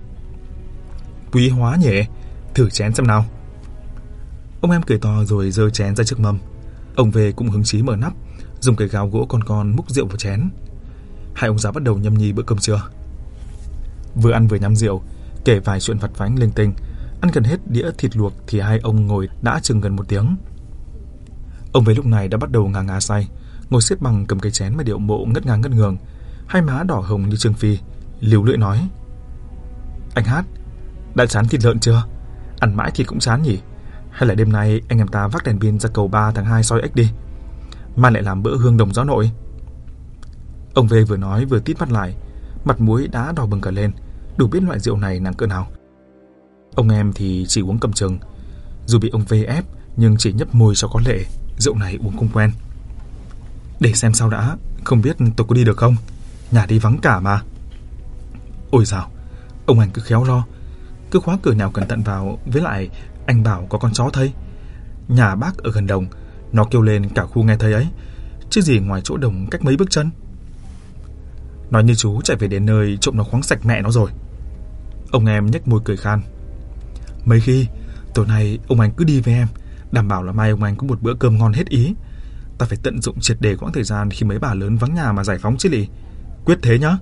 Quý hóa nhỉ, thử chén xem nào. Ông em cười to rồi giơ chén ra trước mâm. Ông về cũng hứng chí mở nắp, dùng cái gáo gỗ con múc rượu vào chén. Hai ông già bắt đầu nhâm nhi bữa cơm trưa. Vừa ăn vừa nhắm rượu, kể vài chuyện vặt vãnh linh tinh. Ăn gần hết đĩa thịt luộc thì hai ông ngồi đã chừng gần 1 tiếng. Ông về lúc này đã bắt đầu ngà ngà say, ngồi xếp bằng cầm cái chén mà điệu bộ ngất ngàng ngất ngường, hai má đỏ hồng như Trương Phi, líu lưỡi nói: Anh Hát, đã chán thịt lợn chưa? Ăn mãi thịt cũng chán nhỉ? Hay là đêm nay anh em ta vác đèn pin ra cầu 3 tháng 2 soi ếch đi, mai lại làm bữa hương đồng gió nội. Ông về vừa nói vừa tít mắt lại, mặt mũi đã đỏ bừng cả lên, đủ biết loại rượu này nặng cỡ nào. Ông em thì chỉ uống cầm chừng, dù bị ông V ép nhưng chỉ nhấp môi cho có lệ, rượu này uống không quen. Để xem sao đã, không biết tôi có đi được không, nhà đi vắng cả mà. Ôi dào, ông anh cứ khéo lo, cứ khóa cửa nào cẩn thận vào. Với lại anh bảo có con chó thây, nhà bác ở gần đồng, nó kêu lên cả khu nghe thấy ấy, chứ gì ngoài chỗ đồng cách mấy bước chân. Nói như chú chạy về đến nơi trộm nó khoáng sạch mẹ nó rồi. Ông em nhếch môi cười khan. Mấy khi tối nay ông anh cứ đi với em, đảm bảo là mai ông anh có một bữa cơm ngon hết ý. Ta phải tận dụng triệt để quãng thời gian khi mấy bà lớn vắng nhà mà giải phóng chứ lì. Quyết thế nhá.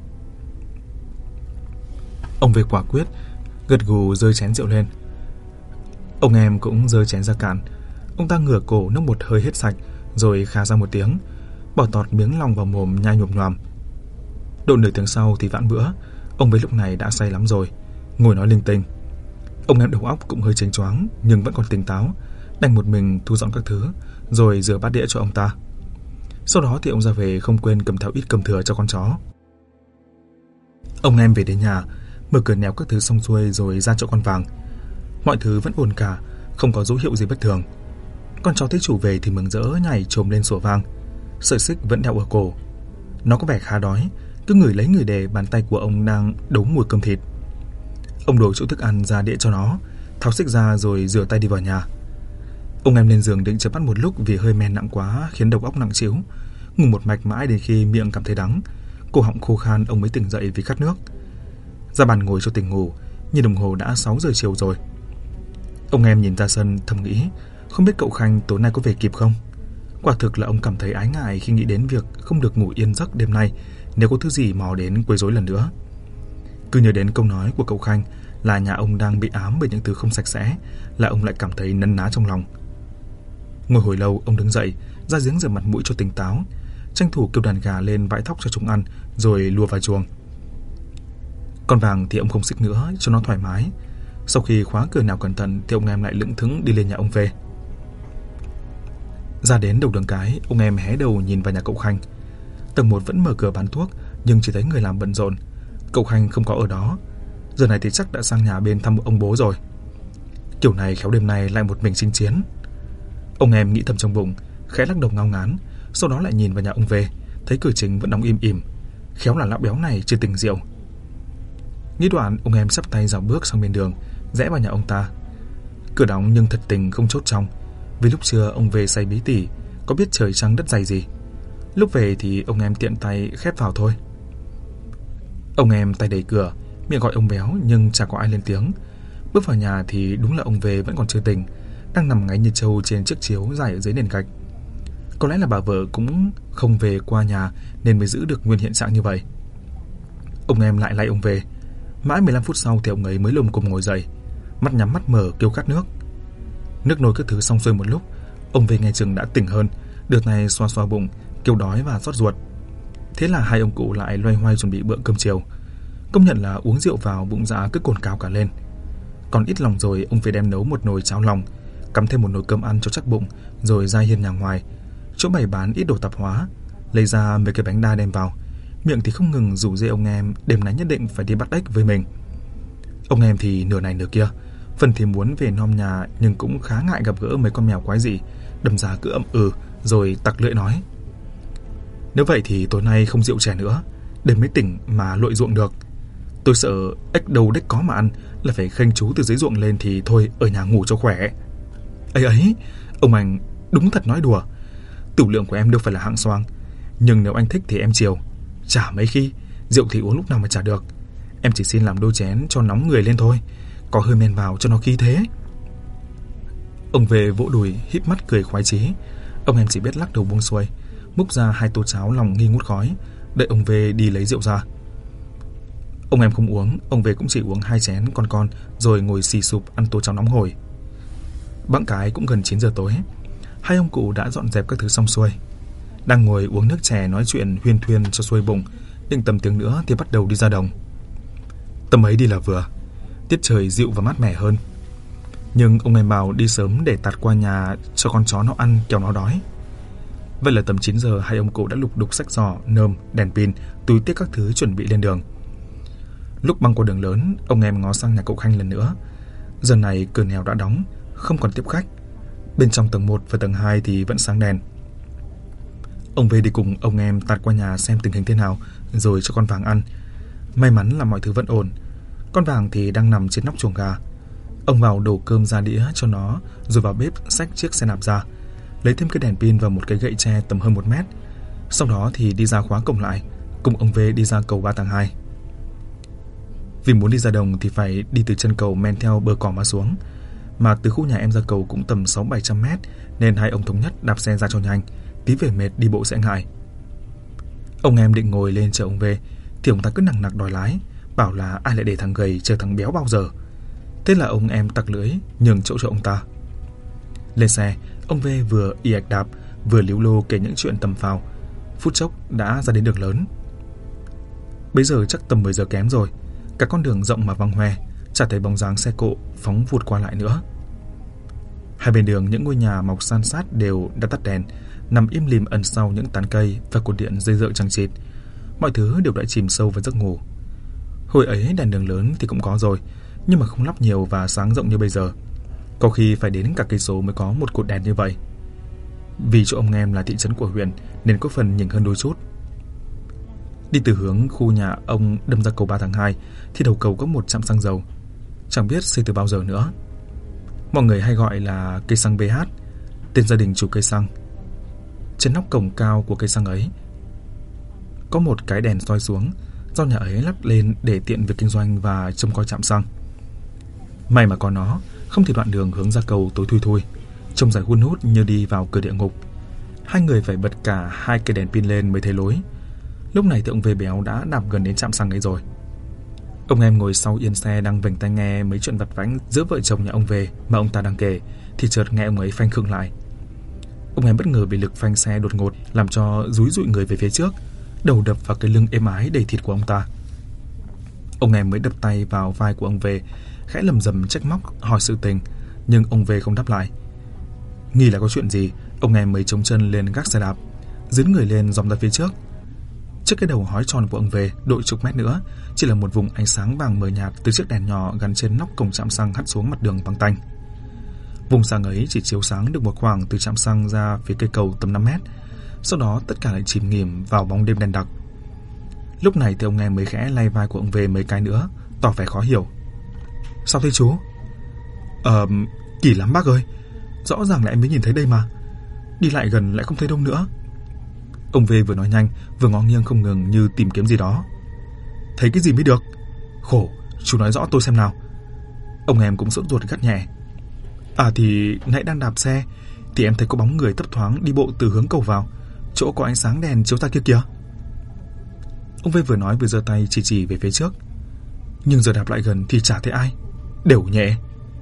Ông về quả quyết, gật gù giơ chén rượu lên. Ông em cũng giơ chén ra cạn. Ông ta ngửa cổ nốc một hơi hết sạch, rồi khà ra một tiếng, bỏ tọt miếng lòng vào mồm nhai nhồm nhoàm. Độ nửa tiếng sau thì vãn bữa. Ông về lúc này đã say lắm rồi, ngồi nói linh tinh. Ông em đầu óc cũng hơi chênh choáng nhưng vẫn còn tỉnh táo, đành một mình thu dọn các thứ rồi rửa bát đĩa cho ông ta. Sau đó thì ông ra về không quên cầm theo ít cơm thừa cho con chó. Ông em về đến nhà, mở cửa nẻo các thứ xong xuôi rồi ra chỗ con vàng. Mọi thứ vẫn ổn cả, không có dấu hiệu gì bất thường. Con chó thấy chủ về thì mừng rỡ nhảy chồm lên sủa vang, sợi xích vẫn đeo ở cổ. Nó có vẻ khá đói, cứ ngửi lấy ngửi để bàn tay của ông đang đấu mùi cơm thịt. Ông đổ chỗ thức ăn ra đĩa cho nó, tháo xích ra rồi rửa tay đi vào nhà. Ông em lên giường định chợp mắt một lúc vì hơi men nặng quá khiến đầu óc nặng trĩu, ngủ một mạch mãi đến khi miệng cảm thấy đắng, cổ họng khô khan ông mới tỉnh dậy vì khát nước. Ra bàn ngồi cho tỉnh ngủ, nhìn đồng hồ đã 6 giờ chiều rồi. Ông em nhìn ra sân thầm nghĩ, không biết cậu Khanh tối nay có về kịp không. Quả thực là ông cảm thấy ái ngại khi nghĩ đến việc không được ngủ yên giấc đêm nay nếu có thứ gì mò đến quấy rối lần nữa. Cứ nhớ đến câu nói của cậu Khanh là nhà ông đang bị ám bởi những thứ không sạch sẽ là ông lại cảm thấy nấn ná trong lòng. Ngồi hồi lâu, ông đứng dậy ra giếng rửa mặt mũi cho tỉnh táo, tranh thủ kêu đàn gà lên vãi thóc cho chúng ăn rồi lùa vào chuồng. Con vàng thì ông không xích nữa cho nó thoải mái. Sau khi khóa cửa nào cẩn thận thì ông em lại lững thững đi lên nhà ông về. Ra đến đầu đường cái, ông em hé đầu nhìn vào nhà cậu Khanh. Tầng 1 vẫn mở cửa bán thuốc nhưng chỉ thấy người làm bận rộn. Cậu Khanh không có ở đó. Giờ này thì chắc đã sang nhà bên thăm ông bố rồi. Kiểu này khéo đêm nay lại một mình chinh chiến. Ông em nghĩ thầm trong bụng, khẽ lắc đầu ngao ngán, sau đó lại nhìn vào nhà ông về, thấy cửa chính vẫn đóng im ỉm. Khéo là lão béo này chưa tỉnh rượu. Nghĩ đoạn, ông em sắp tay dạo bước sang bên đường, rẽ vào nhà ông ta. Cửa đóng nhưng thật tình không chốt trong, vì lúc trưa ông về say bí tỉ, có biết trời trăng đất dày gì. Lúc về thì ông em tiện tay khép vào thôi. Ông em tay đẩy cửa, miệng gọi ông béo nhưng chả có ai lên tiếng. Bước vào nhà thì đúng là ông về vẫn còn chưa tỉnh, đang nằm ngáy như trâu trên chiếc chiếu dài ở dưới nền gạch. Có lẽ là bà vợ cũng không về qua nhà nên mới giữ được nguyên hiện trạng như vậy. Ông em lại lay ông về. Mãi 15 phút sau thì ông ấy mới lồm cồm ngồi dậy, mắt nhắm mắt mở kêu khát nước. Nước nồi các thứ xong xuôi một lúc, ông về nghe chừng đã tỉnh hơn, đưa tay xoa xoa bụng, kêu đói và xót ruột. Thế là hai ông cụ lại loay hoay chuẩn bị bữa cơm chiều. Công nhận là uống rượu vào bụng dạ cứ cồn cào cả lên. Còn ít lòng rồi ông về đem nấu một nồi cháo lòng, cắm thêm một nồi cơm ăn cho chắc bụng, rồi ra hiên nhà ngoài, chỗ bày bán ít đồ tạp hóa, lấy ra mấy cái bánh đa đem vào, miệng thì không ngừng rủ rê ông em đêm nay nhất định phải đi bắt ếch với mình. Ông em thì nửa này nửa kia, phần thì muốn về nom nhà nhưng cũng khá ngại gặp gỡ mấy con mèo quái dị, đâm ra cứ ậm rồi tặc lưỡi nói: nếu vậy thì tối nay không rượu chè nữa, đêm mới tỉnh mà lội ruộng được. Tôi sợ ếch đâu đếch có mà ăn, là phải khênh chú từ dưới ruộng lên thì thôi, ở nhà ngủ cho khỏe. Ấy, ông anh đúng thật nói đùa. Tửu lượng của em đâu phải là hạng xoang, nhưng nếu anh thích thì em chiều. Chả mấy khi, rượu thì uống lúc nào mà chả được. Em chỉ xin làm đôi chén cho nóng người lên thôi, có hơi men vào cho nó khí thế. Ông về vỗ đùi híp mắt cười khoái chí. Ông em chỉ biết lắc đầu buông xuôi, múc ra 2 tô cháo lòng nghi ngút khói, đợi ông về đi lấy rượu ra. Ông em không uống, ông về cũng chỉ uống 2 chén con rồi ngồi xì sụp ăn tô cháo nóng hổi. Bẵng cái cũng gần 9 giờ tối, hai ông cụ đã dọn dẹp các thứ xong xuôi, đang ngồi uống nước chè nói chuyện huyên thuyên cho xuôi bụng, định tầm tiếng nữa thì bắt đầu đi ra đồng. Tầm ấy đi là vừa, tiết trời dịu và mát mẻ hơn. Nhưng ông em bảo đi sớm để tạt qua nhà cho con chó nó ăn kẻo nó đói. Vậy là tầm 9 giờ hai ông cụ đã lục đục xách giỏ, nơm, đèn pin, túi tiết các thứ chuẩn bị lên đường. Lúc băng qua đường lớn, ông em ngó sang nhà cậu Khanh lần nữa. Giờ này cửa nẻo đã đóng, không còn tiếp khách. Bên trong tầng 1 và tầng 2 thì vẫn sáng đèn. Ông về đi cùng ông em tạt qua nhà xem tình hình thế nào, rồi cho con Vàng ăn. May mắn là mọi thứ vẫn ổn. Con Vàng thì đang nằm trên nóc chuồng gà. Ông vào đổ cơm ra đĩa cho nó, rồi vào bếp xách chiếc xe đạp ra, lấy thêm cái đèn pin và một cái gậy tre tầm hơn 1 mét. Sau đó thì đi ra khóa cổng lại, cùng ông về đi ra cầu 3 tháng 2. Vì muốn đi ra đồng thì phải đi từ chân cầu men theo bờ cỏ mà xuống, mà từ khu nhà em ra cầu cũng tầm 600-700 mét, nên hai ông thống nhất đạp xe ra cho nhanh, tí về mệt đi bộ sẽ ngại. Ông em định ngồi lên chờ ông về thì ông ta cứ nằng nặc đòi lái, bảo là ai lại để thằng gầy chờ thằng béo bao giờ. Thế là ông em tặc lưỡi nhường chỗ cho ông ta. Lên xe, ông V vừa y ạch đạp vừa líu lô kể những chuyện tầm phào. Phút chốc đã ra đến đường lớn. Bây giờ chắc tầm 10 giờ kém rồi, cả con đường rộng mà vắng hoe, chả thấy bóng dáng xe cộ phóng vụt qua lại nữa. Hai bên đường những ngôi nhà mọc san sát đều đã tắt đèn, nằm im lìm ẩn sau những tán cây và cột điện dây dợ chằng chịt. Mọi thứ đều đã chìm sâu vào giấc ngủ. Hồi ấy đèn đường lớn thì cũng có rồi, nhưng mà không lắp nhiều và sáng rộng như bây giờ. Có khi phải đến cả cây số mới có một cột đèn như vậy. Vì chỗ ông em là thị trấn của huyện nên có phần nhỉnh hơn đôi chút. Đi từ hướng khu nhà ông đâm ra cầu 3 tháng 2 thì đầu cầu có một trạm xăng dầu, chẳng biết xây từ bao giờ nữa. Mọi người hay gọi là cây xăng BH, tên gia đình chủ cây xăng. Trên nóc cổng cao của cây xăng ấy có một cái đèn soi xuống, do nhà ấy lắp lên để tiện việc kinh doanh và trông coi trạm xăng. May mà có nó, không thì đoạn đường hướng ra cầu tối thui thui, trông dài hun hút như đi vào cửa địa ngục. Hai người phải bật cả 2 cây đèn pin lên mới thấy lối. Lúc này thì ông V béo đã đạp gần đến trạm xăng ấy rồi. Ông em ngồi sau yên xe đang vểnh tai nghe mấy chuyện vặt vãnh giữa vợ chồng nhà ông V mà ông ta đang kể, thì chợt nghe ông ấy phanh khựng lại. Ông em bất ngờ bị lực phanh xe đột ngột làm cho dúi dụi người về phía trước, đầu đập vào cái lưng êm ái đầy thịt của ông ta. Ông em mới đập tay vào vai của ông V, khẽ lầm rầm trách móc hỏi sự tình, nhưng ông V không đáp lại. Nghi là có chuyện gì, ông em mới chống chân lên gác xe đạp, dướn người lên dòm ra phía trước. Trước cái đầu hói tròn của ông V đội chục mét nữa chỉ là một vùng ánh sáng vàng mờ nhạt từ chiếc đèn nhỏ gắn trên nóc cổng trạm xăng hắt xuống mặt đường vắng tanh. Vùng sáng ấy chỉ chiếu sáng được một khoảng từ trạm xăng ra phía cây cầu tầm 5 mét. Sau đó tất cả lại chìm nghỉm vào bóng đêm đen đặc. Lúc này thì ông em mới khẽ lay vai của ông V mấy cái nữa, tỏ vẻ khó hiểu. Sao thế chú? Kỳ lắm bác ơi, rõ ràng là em mới nhìn thấy đây mà, đi lại gần lại không thấy đâu nữa. Ông V vừa nói nhanh vừa ngó nghiêng không ngừng như tìm kiếm gì đó. Thấy cái gì mới được? Khổ, chú nói rõ tôi xem nào. Ông em cũng sốt ruột gắt nhẹ. Thì nãy đang đạp xe thì em thấy có bóng người thấp thoáng đi bộ từ hướng cầu vào, chỗ có ánh sáng đèn chiếu ra kia kìa. Ông V vừa nói vừa giơ tay chỉ về phía trước. Nhưng giờ đạp lại gần thì chả thấy ai, đều nhẹ.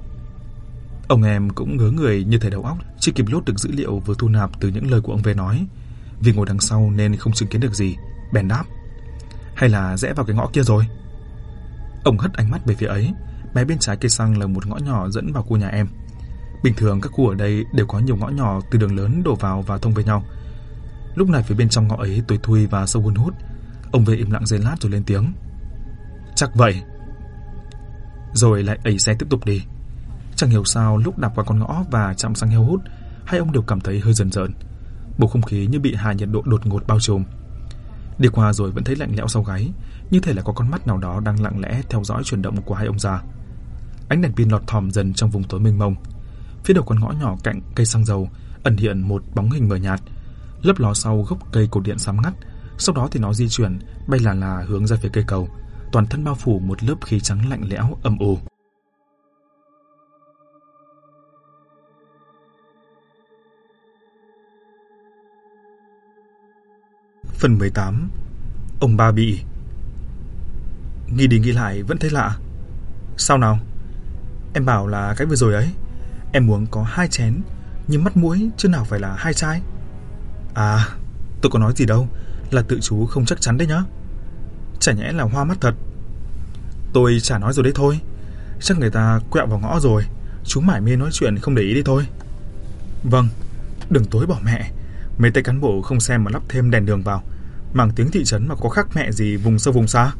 Ông em cũng ngớ người như thể đầu óc chưa kịp lốt được dữ liệu vừa thu nạp từ những lời của ông V nói. Vì ngồi đằng sau nên không chứng kiến được gì, bèn đáp. Hay là rẽ vào cái ngõ kia rồi? Ông hất ánh mắt về phía ấy. Bé bên trái cây xăng là một ngõ nhỏ dẫn vào khu nhà em. Bình thường các khu ở đây đều có nhiều ngõ nhỏ từ đường lớn đổ vào và thông với nhau. Lúc này phía bên trong ngõ ấy tối thui và sâu hun hút. Ông về im lặng giây lát rồi lên tiếng: "Chắc vậy." Rồi lại ẩy xe tiếp tục đi. Chẳng hiểu sao lúc đạp qua con ngõ và chạm xăng heo hút, hai ông đều cảm thấy hơi rờn rợn. Bầu không khí như bị hạ nhiệt độ đột ngột bao trùm. Đi qua rồi vẫn thấy lạnh lẽo sau gáy, như thể là có con mắt nào đó đang lặng lẽ theo dõi chuyển động của hai ông già. Ánh đèn pin lọt thỏm dần trong vùng tối mênh mông. Phía đầu con ngõ nhỏ cạnh cây xăng dầu ẩn hiện một bóng hình mờ nhạt, lấp ló sau gốc cây cột điện xám ngắt. Sau đó thì nó di chuyển bay là hướng ra phía cây cầu, toàn thân bao phủ một lớp khí trắng lạnh lẽo âm u. Phần 18. Ông ba bị. Nghĩ đi nghĩ lại vẫn thấy lạ. Sao nào? Em bảo là cái vừa rồi ấy, em uống có 2 chén, nhưng mắt mũi chứ nào phải là 2 chai. À, tôi có nói gì đâu, là tự chú không chắc chắn đấy nhá. Chả nhẽ là hoa mắt thật. Tôi chả nói rồi đấy thôi. Chắc người ta quẹo vào ngõ rồi, chú mải mê nói chuyện không để ý đi thôi. Vâng, đừng tối bỏ mẹ. Mấy tay cán bộ không xem mà lắp thêm đèn đường vào, mảng tiếng thị trấn mà có khác mẹ gì vùng sâu vùng xa.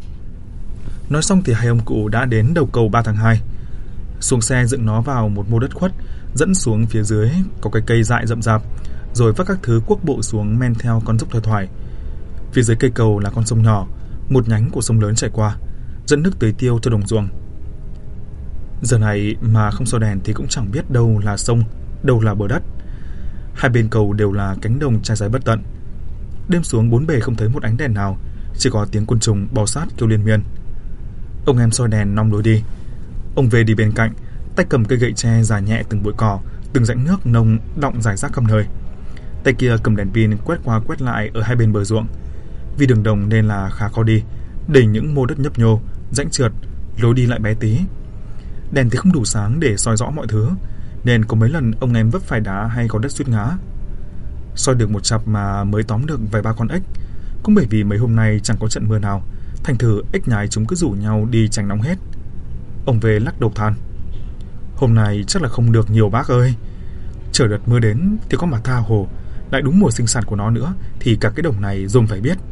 Nói xong thì hai ông cụ đã đến đầu cầu 3 tháng 2. Xuống xe dựng nó vào một mô đất khuất, dẫn xuống phía dưới có cái cây dại rậm rạp, rồi vác các thứ quốc bộ xuống men theo con dốc thoải thoải. Phía dưới cây cầu là con sông nhỏ, một nhánh của sông lớn chảy qua, dẫn nước tưới tiêu cho đồng ruộng. Giờ này mà không soi đèn thì cũng chẳng biết đâu là sông, đâu là bờ đất. Hai bên cầu đều là cánh đồng trải dài bất tận. Đêm xuống bốn bề không thấy một ánh đèn nào, chỉ có tiếng côn trùng bò sát kêu liên miên. Ông em soi đèn nong lối đi. Ông về đi bên cạnh, tay cầm cây gậy tre dài nhẹ từng bụi cỏ, từng rãnh nước nông đọng rải rác khắp nơi. Tay kia cầm đèn pin quét qua quét lại ở hai bên bờ ruộng. Vì đường đồng nên là khá khó đi, đầy những mô đất nhấp nhô, rãnh trượt, lối đi lại bé tí. Đèn thì không đủ sáng để soi rõ mọi thứ, nên có mấy lần ông em vấp phải đá hay có đất suýt ngã. Soi được một chặp mà mới tóm được vài ba con ếch. Cũng bởi vì mấy hôm nay chẳng có trận mưa nào, thành thử ếch nhái chúng cứ rủ nhau đi tránh nóng hết. Ông về lắc đầu than: "Hôm nay chắc là không được nhiều bác ơi. Chờ đợt mưa đến thì có mà tha hồ, lại đúng mùa sinh sản của nó nữa thì cả cái đồng này dồn phải biết."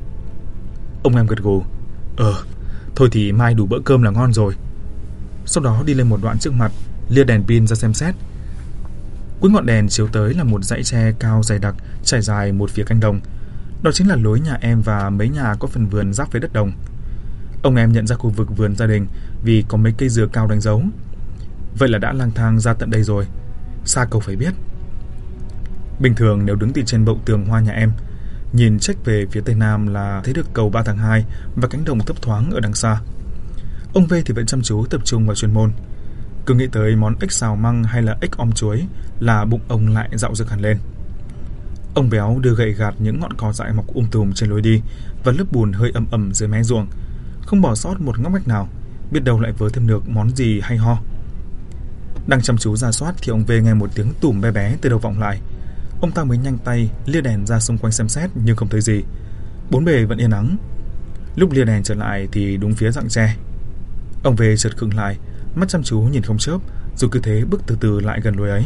Ông em gật gù: Thôi thì mai đủ bữa cơm là ngon rồi." Sau đó đi lên một đoạn trước mặt, lia đèn pin ra xem xét. Cuối ngọn đèn chiếu tới là một dãy tre cao dày đặc trải dài một phía cánh đồng. Đó chính là lối nhà em và mấy nhà có phần vườn giáp với đất đồng. Ông em nhận ra khu vực vườn gia đình vì có mấy cây dừa cao đánh dấu. Vậy là đã lang thang ra tận đây rồi. Xa cầu phải biết. Bình thường nếu đứng từ trên bậu tường hoa nhà em, nhìn chếch về phía tây nam là thấy được cầu 3 tháng 2 và cánh đồng thấp thoáng ở đằng xa. Ông V thì vẫn chăm chú tập trung vào chuyên môn. Cứ nghĩ tới món ếch xào măng hay là ếch om chuối là bụng ông lại dạo dực hẳn lên. Ông béo đưa gậy gạt những ngọn cỏ dại mọc tùm trên lối đi và lớp bùn hơi ẩm ẩm dưới mé ruộng, không bỏ sót một ngóc ngách nào, biết đâu lại vớ thêm được món gì hay ho. Đang chăm chú rà soát thì ông V nghe một tiếng tủm bé bé từ đầu vọng lại. Ông ta mới nhanh tay lia đèn ra xung quanh xem xét nhưng không thấy gì. Bốn bề vẫn yên ắng. Lúc lia đèn trở lại thì đúng phía rặng tre. Ông V chợt khựng lại, mắt chăm chú nhìn không chớp, rồi cứ thế bước từ từ lại gần lối ấy.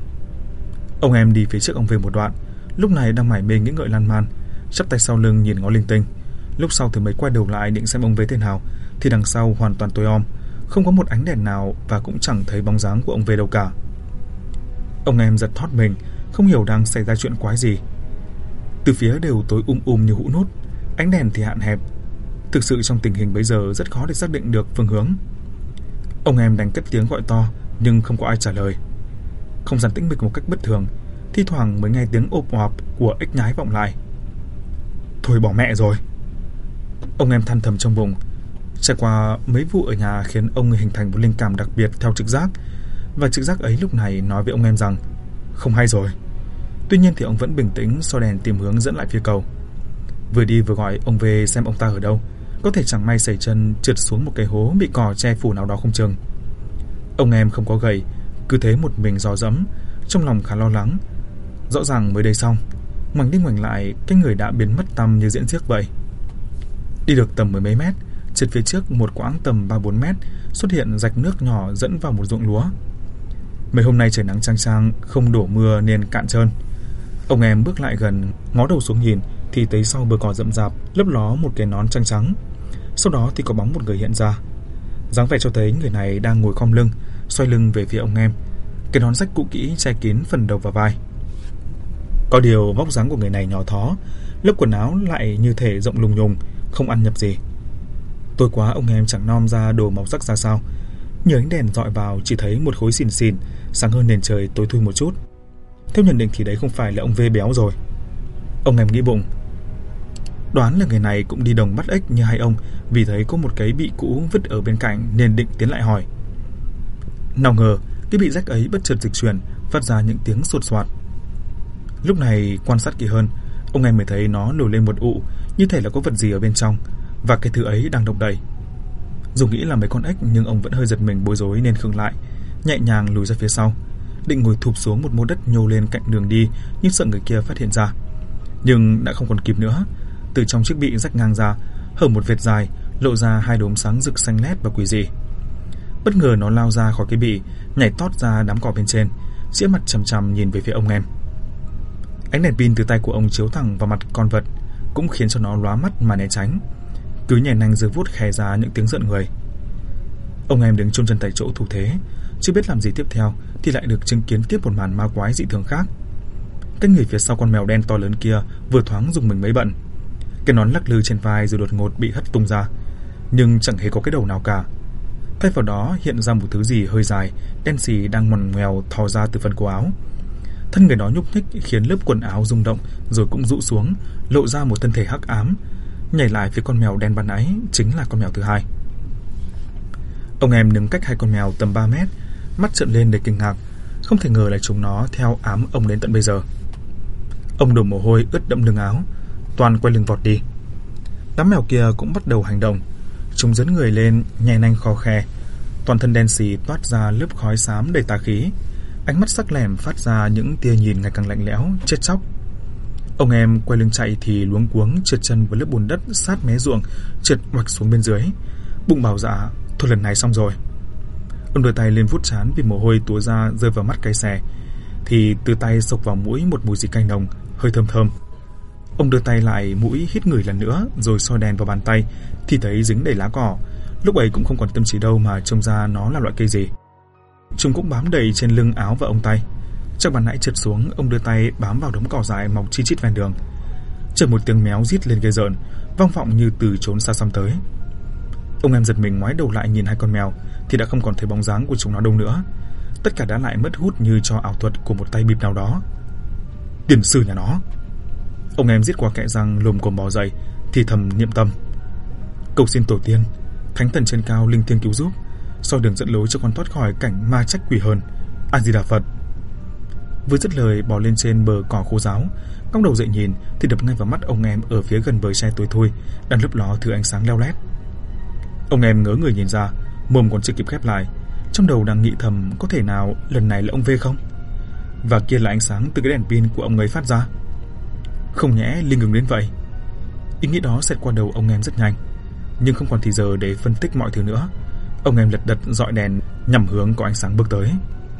Ông em đi phía trước ông V một đoạn, lúc này đang mải mê nghĩ ngợi lan man, chắp tay sau lưng nhìn ngó linh tinh. Lúc sau thì mới quay đầu lại định xem ông V thế nào, thì đằng sau hoàn toàn tối om, không có một ánh đèn nào và cũng chẳng thấy bóng dáng của ông V đâu cả. Ông em giật thót mình, không hiểu đang xảy ra chuyện quái gì. Từ phía đều tối như hũ nút, ánh đèn thì hạn hẹp. Thực sự trong tình hình bấy giờ rất khó để xác định được phương hướng. Ông em đành cất tiếng gọi to nhưng không có ai trả lời. Không gian tĩnh mịch một cách bất thường, thi thoảng mới nghe tiếng ộp oạp của ếch nhái vọng lại. Thôi bỏ mẹ rồi. Ông em than thầm trong bụng. Trải qua mấy vụ ở nhà khiến ông hình thành một linh cảm đặc biệt theo trực giác, và trực giác ấy lúc này nói với ông em rằng không hay rồi. Tuy nhiên thì ông vẫn bình tĩnh soi đèn tìm hướng dẫn lại phía cầu. Vừa đi vừa gọi ông về xem ông ta ở đâu, có thể chẳng may sẩy chân trượt xuống một cái hố bị cỏ che phủ nào đó không chừng. Ông em không có gậy, cứ thế một mình dò dẫm, trong lòng khá lo lắng. Rõ ràng mới đây xong, ngoảnh đi ngoảnh lại, cái người đã biến mất tăm như diễn xiếc vậy. Đi được tầm mười mấy mét, chợt phía trước một quãng tầm 3-4 mét xuất hiện rạch nước nhỏ dẫn vào một ruộng lúa. Mấy hôm nay trời nắng chang chang, không đổ mưa nên cạn trơn. Ông em bước lại gần, ngó đầu xuống nhìn thì thấy sau bờ cỏ rậm rạp lấp ló một cái nón trắng trắng. Sau đó thì có bóng một người hiện ra. Dáng vẻ cho thấy người này đang ngồi khom lưng, xoay lưng về phía ông em. Cái nón rách cũ kỹ che kín phần đầu và vai. Có điều vóc dáng của người này nhỏ thó, lớp quần áo lại như thể rộng lùng nhùng, không ăn nhập gì. Tối quá ông em chẳng nom ra đồ màu sắc ra sao. Nhờ ánh đèn dọi vào chỉ thấy một khối xìn xìn, sáng hơn nền trời tối thui một chút. Theo nhận định thì đấy không phải là ông V béo rồi. Ông em nghĩ bụng, đoán là người này cũng đi đồng bắt ếch như hai ông, vì thấy có một cái bị cũ vứt ở bên cạnh nên định tiến lại hỏi. Nào ngờ cái bị rách ấy bất chợt dịch chuyển, phát ra những tiếng sột soạt. Lúc này quan sát kỹ hơn, ông em mới thấy nó nổi lên một ụ, như thể là có vật gì ở bên trong, và cái thứ ấy đang động đậy. Dù nghĩ là mấy con ếch nhưng ông vẫn hơi giật mình bối rối nên khựng lại, nhẹ nhàng lùi ra phía sau, định ngồi thụp xuống một mô đất nhô lên cạnh đường đi, nhưng sợ người kia phát hiện ra. Nhưng đã không còn kịp nữa. Từ trong chiếc bị rách ngang ra, hở một vệt dài, lộ ra hai đốm sáng rực xanh lét và quỷ dị. Bất ngờ nó lao ra khỏi cái bị, nhảy tót ra đám cỏ bên trên, chĩa mặt chằm chằm nhìn về phía ông em. Ánh đèn pin từ tay của ông chiếu thẳng vào mặt con vật, cũng khiến cho nó lóa mắt mà né tránh, cứ nhảy nanh giơ vuốt khè ra những tiếng rợn người. Ông em đứng chôn chân tại chỗ thủ thế, chưa biết làm gì tiếp theo thì lại được chứng kiến tiếp một màn ma quái dị thường khác. Cái người phía sau con mèo đen to lớn kia vừa thoáng dùng mình mấy bận. Cái nón lắc lư trên vai rồi đột ngột bị hất tung ra, nhưng chẳng hề có cái đầu nào cả. Thay vào đó hiện ra một thứ gì hơi dài, đen xì đang ngoằn ngoèo thò ra từ phần cổ áo. Thân người đó nhúc nhích khiến lớp quần áo rung động rồi cũng rũ xuống, lộ ra một thân thể hắc ám, nhảy lại phía con mèo đen ban nãy, chính là con mèo thứ hai. Ông em đứng cách hai con mèo tầm 3 mét, mắt trợn lên đầy kinh ngạc, không thể ngờ là chúng nó theo ám ông đến tận bây giờ. Ông đổ mồ hôi ướt đẫm lưng áo, toàn quay lưng vọt đi. Đám mèo kia cũng bắt đầu hành động. Chúng giấn người lên, nhè nanh khò khè, toàn thân đen xì toát ra lớp khói xám đầy tà khí, ánh mắt sắc lẻm phát ra những tia nhìn ngày càng lạnh lẽo, chết chóc. Ông em quay lưng chạy thì luống cuống trượt chân vào lớp bùn đất sát mé ruộng, trượt oạch xuống bên dưới, bụng bảo dạ, thôi lần này xong rồi. Ông đưa tay lên vuốt trán vì mồ hôi túa ra rơi vào mắt cay xè, thì từ tay xộc vào mũi một mùi gì cay nồng, hơi thơm thơm. Ông đưa tay lại mũi hít ngửi lần nữa, rồi soi đèn vào bàn tay thì thấy dính đầy lá cỏ. Lúc ấy cũng không còn tâm trí đâu mà trông ra nó là loại cây gì. Chúng cũng bám đầy trên lưng áo và ống tay. Chắc ban nãy trượt xuống, ông đưa tay bám vào đống cỏ dại mọc chi chít ven đường. Chợt một tiếng méo rít lên ghê rợn, vang vọng như từ chốn xa xăm tới. Ông em giật mình ngoái đầu lại nhìn hai con mèo thì đã không còn thấy bóng dáng của chúng nó đâu nữa. Tất cả đã lại mất hút như cho ảo thuật của một tay bịp nào đó. Tiền sử nhà nó. Ông em giết qua kẽ răng lồm cồm bò dậy, thì thầm niệm tâm: cầu xin tổ tiên, thánh thần trên cao linh thiêng cứu giúp, soi đường dẫn lối cho con thoát khỏi cảnh ma trách quỷ hờn. A Di Đà Phật. Vừa dứt lời bò lên trên bờ cỏ khô ráo, cong đầu dậy nhìn thì đập ngay vào mắt ông em ở phía gần bờ tre tối thui, đang lấp ló thứ ánh sáng leo lét. Ông em ngớ người nhìn ra, mồm còn chưa kịp khép lại, trong đầu đang nghĩ thầm có thể nào lần này là ông V không? Và kia là ánh sáng từ cái đèn pin của ông ấy phát ra. Không nhẽ linh ứng đến vậy? Ý nghĩ đó xẹt qua đầu ông em rất nhanh, nhưng không còn thì giờ để phân tích mọi thứ nữa. Ông em lật đật dọi đèn nhằm hướng có ánh sáng bước tới.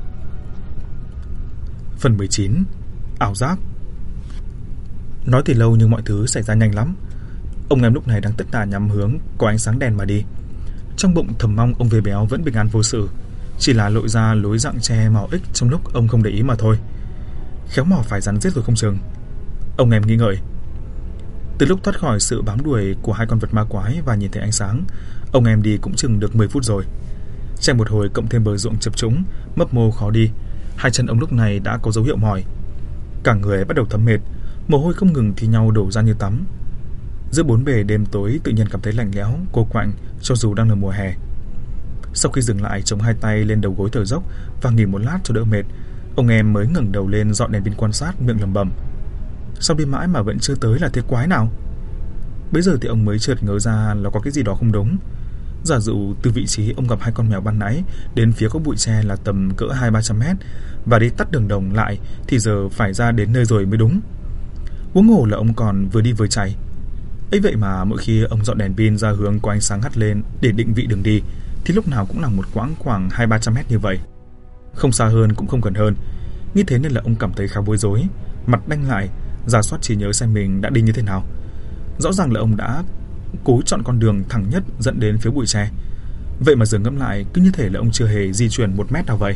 Phần 19. Ảo giác. Nói thì lâu nhưng mọi thứ xảy ra nhanh lắm. Ông em lúc này đang tất tả nhắm hướng có ánh sáng đèn mà đi. Trong bụng thầm mong ông V béo vẫn bình an vô sự, chỉ là lộ ra lối rặng tre màu ích trong lúc ông không để ý mà thôi. Khéo mò phải rắn giết rồi không chừng. Ông em nghi ngợi. Từ lúc thoát khỏi sự bám đuổi của hai con vật ma quái và nhìn thấy ánh sáng, ông em đi cũng chừng được 10 phút rồi. Chạy một hồi cộng thêm bờ ruộng chập trũng, mấp mô khó đi, hai chân ông lúc này đã có dấu hiệu mỏi. Cả người bắt đầu thấm mệt, mồ hôi không ngừng thi nhau đổ ra như tắm. Giữa bốn bề đêm tối tự nhiên cảm thấy lạnh lẽo, cô quạnh cho dù đang là mùa hè. Sau khi dừng lại chống hai tay lên đầu gối thở dốc và nghỉ một lát cho đỡ mệt, ông em mới ngẩng đầu lên dọn đèn pin quan sát, miệng lẩm bẩm: sao đi mãi mà vẫn chưa tới là thế quái nào? Bây giờ thì ông mới chợt ngớ ra là có cái gì đó không đúng. Giả dụ từ vị trí ông gặp hai con mèo ban nãy đến phía có bụi tre là tầm cỡ 200-300 mét, và đi tắt đường đồng lại thì giờ phải ra đến nơi rồi mới đúng. Huống hồ là ông còn vừa đi vừa chạy. Ấy vậy mà mỗi khi ông dọn đèn pin ra hướng có ánh sáng hắt lên để định vị đường đi thì lúc nào cũng là một quãng khoảng 200-300 mét như vậy, không xa hơn cũng không gần hơn. Như thế nên là ông cảm thấy khá bối rối, mặt đanh lại, rà soát trí nhớ xem mình đã đi như thế nào. Rõ ràng là ông đã cố chọn con đường thẳng nhất dẫn đến phía bụi tre. Vậy mà giờ ngẫm lại, cứ như thể là ông chưa hề di chuyển 1 mét nào vậy.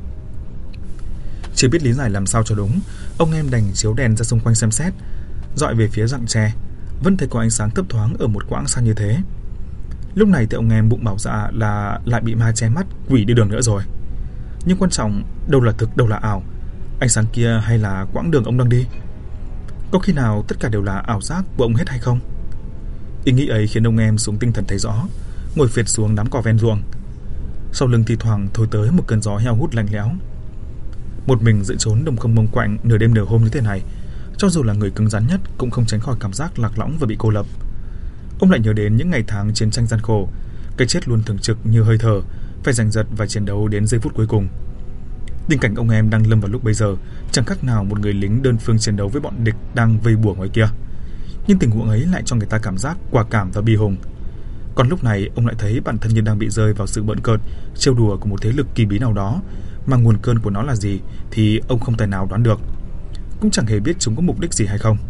Chưa biết lý giải làm sao cho đúng, ông em đành chiếu đèn ra xung quanh xem xét, dọi về phía rặng tre, vẫn thấy có ánh sáng thấp thoáng ở một quãng xa như thế. Lúc này thì ông em bụng bảo dạ là lại bị ma che mắt, quỷ đi đường nữa rồi. Nhưng quan trọng, đâu là thực, đâu là ảo, ánh sáng kia hay là quãng đường ông đang đi? Có khi nào tất cả đều là ảo giác của ông hết hay không? Ý nghĩ ấy khiến ông em xuống tinh thần thấy rõ, ngồi phệt xuống đám cỏ ven ruộng. Sau lưng thi thoảng thổi tới một cơn gió heo hút lạnh lẽo. Một mình giữa chốn đồng không mông quạnh nửa đêm nửa hôm như thế này, cho dù là người cứng rắn nhất cũng không tránh khỏi cảm giác lạc lõng và bị cô lập. Ông lại nhớ đến những ngày tháng chiến tranh gian khổ, cái chết luôn thường trực như hơi thở, phải giành giật và chiến đấu đến giây phút cuối cùng. Tình cảnh ông em đang lâm vào lúc bây giờ chẳng khác nào một người lính đơn phương chiến đấu với bọn địch đang vây bủa ngoài kia. Nhưng tình huống ấy lại cho người ta cảm giác quả cảm và bi hùng. Còn lúc này ông lại thấy bản thân như đang bị rơi vào sự bỡn cợt, trêu đùa của một thế lực kỳ bí nào đó, mà nguồn cơn của nó là gì thì ông không tài nào đoán được, cũng chẳng hề biết chúng có mục đích gì hay không.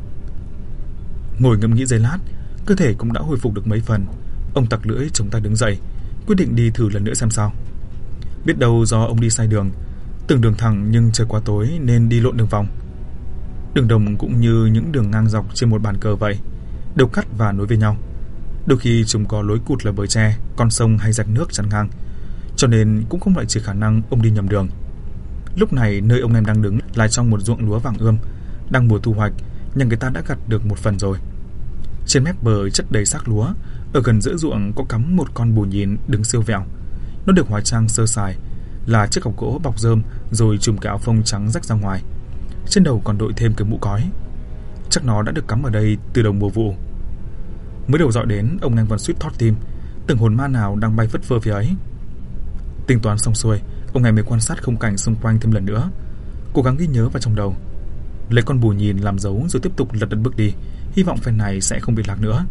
Ngồi ngẫm nghĩ giây lát, cơ thể cũng đã hồi phục được mấy phần. Ông tặc lưỡi chống tay đứng dậy, quyết định đi thử lần nữa xem sao. Biết đâu do ông đi sai đường, tưởng đường thẳng nhưng trời quá tối nên đi lộn đường vòng. Đường đồng cũng như những đường ngang dọc trên một bàn cờ vậy, đều cắt và nối với nhau. Đôi khi chúng có lối cụt là bờ tre, con sông hay rạch nước chắn ngang, cho nên cũng không loại trừ khả năng ông đi nhầm đường. Lúc này nơi ông em đang đứng là trong một ruộng lúa vàng ươm, đang mùa thu hoạch, nhưng người ta đã gặt được một phần rồi. Trên mép bờ chất đầy xác lúa, ở gần giữa ruộng có cắm một con bù nhìn đứng siêu vẹo. Nó được hóa trang sơ sài là chiếc cọc gỗ bọc rơm, rồi chùm cái áo phông trắng rách ra ngoài. Trên đầu còn đội thêm cái mũ cói. Chắc nó đã được cắm ở đây từ đầu mùa vụ. Mới đầu dọi đến, ông em còn suýt thót tim, tưởng hồn ma nào đang bay phất phơ phía ấy. Tính toán xong xuôi, ông em mới quan sát khung cảnh xung quanh thêm lần nữa, cố gắng ghi nhớ vào trong đầu, lấy con bù nhìn làm dấu rồi tiếp tục lật đật bước đi, hy vọng phen này sẽ không bị lạc nữa.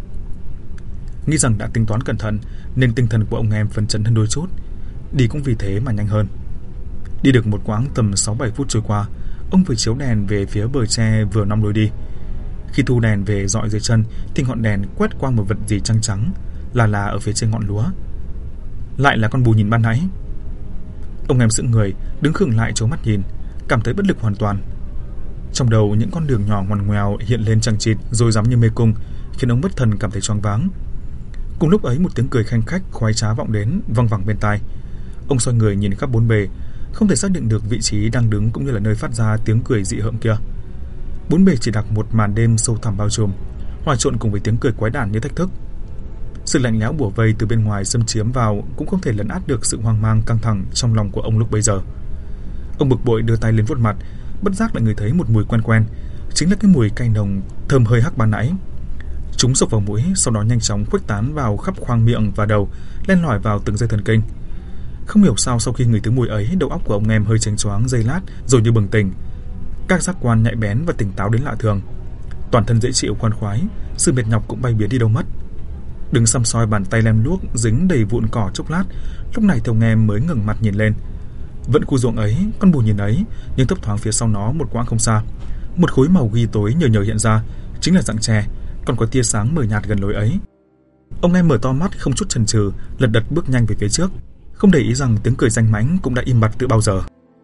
Nghĩ rằng đã tính toán cẩn thận nên tinh thần của ông em phấn chấn hơn đôi chút, đi cũng vì thế mà nhanh hơn. Đi được một quãng tầm 6-7 phút trôi qua, ông vừa chiếu đèn về phía bờ tre vừa nong lối đi. Khi thu đèn về dọi dưới chân thì ngọn đèn quét qua một vật gì trắng trắng là ở phía trên ngọn lúa. Lại là con bù nhìn ban nãy. Ông em sững người, đứng khựng lại trố mắt nhìn, cảm thấy bất lực hoàn toàn. Trong đầu những con đường nhỏ ngoằn ngoèo hiện lên chằng chịt rồi rắm như mê cung, khiến ông bất thần cảm thấy choáng váng. Cùng lúc ấy một tiếng cười khanh khách khoái trá vọng đến, văng vẳng bên tai. Ông xoay người nhìn khắp bốn bề, không thể xác định được vị trí đang đứng cũng như là nơi phát ra tiếng cười dị hợm kia. Bốn bề chỉ đặc một màn đêm sâu thẳm bao trùm, hòa trộn cùng với tiếng cười quái đản như thách thức. Sự lạnh lẽo bủa vây từ bên ngoài xâm chiếm vào cũng không thể lấn át được sự hoang mang căng thẳng trong lòng của ông lúc bấy giờ. Ông bực bội đưa tay lên vuốt mặt, bất giác lại ngửi thấy một mùi quen quen, chính là cái mùi cay nồng thơm hơi hắc ban nãy. Chúng xộc vào mũi, sau đó nhanh chóng khuếch tán vào khắp khoang miệng và đầu, len lỏi vào từng dây thần kinh. Không hiểu sao sau khi ngửi thứ mùi ấy, đầu óc của ông em hơi chánh choáng giây lát rồi như bừng tỉnh. Các giác quan nhạy bén và tỉnh táo đến lạ thường. Toàn thân dễ chịu khoan khoái, sự mệt nhọc cũng bay biến đi đâu mất. Đứng săm soi bàn tay lem luốc dính đầy vụn cỏ chốc lát, lúc này thì ông em mới ngẩng mặt nhìn lên. Vẫn khu ruộng ấy, con bù nhìn ấy, nhưng thấp thoáng phía sau nó một quãng không xa, một khối màu ghi tối nhờ nhờ hiện ra, chính là rặng tre, còn có tia sáng mờ nhạt gần lối ấy. Ông em mở to mắt không chút chần chừ, lật đật bước nhanh về phía trước, không để ý rằng tiếng cười danh mãnh cũng đã im bặt từ bao giờ.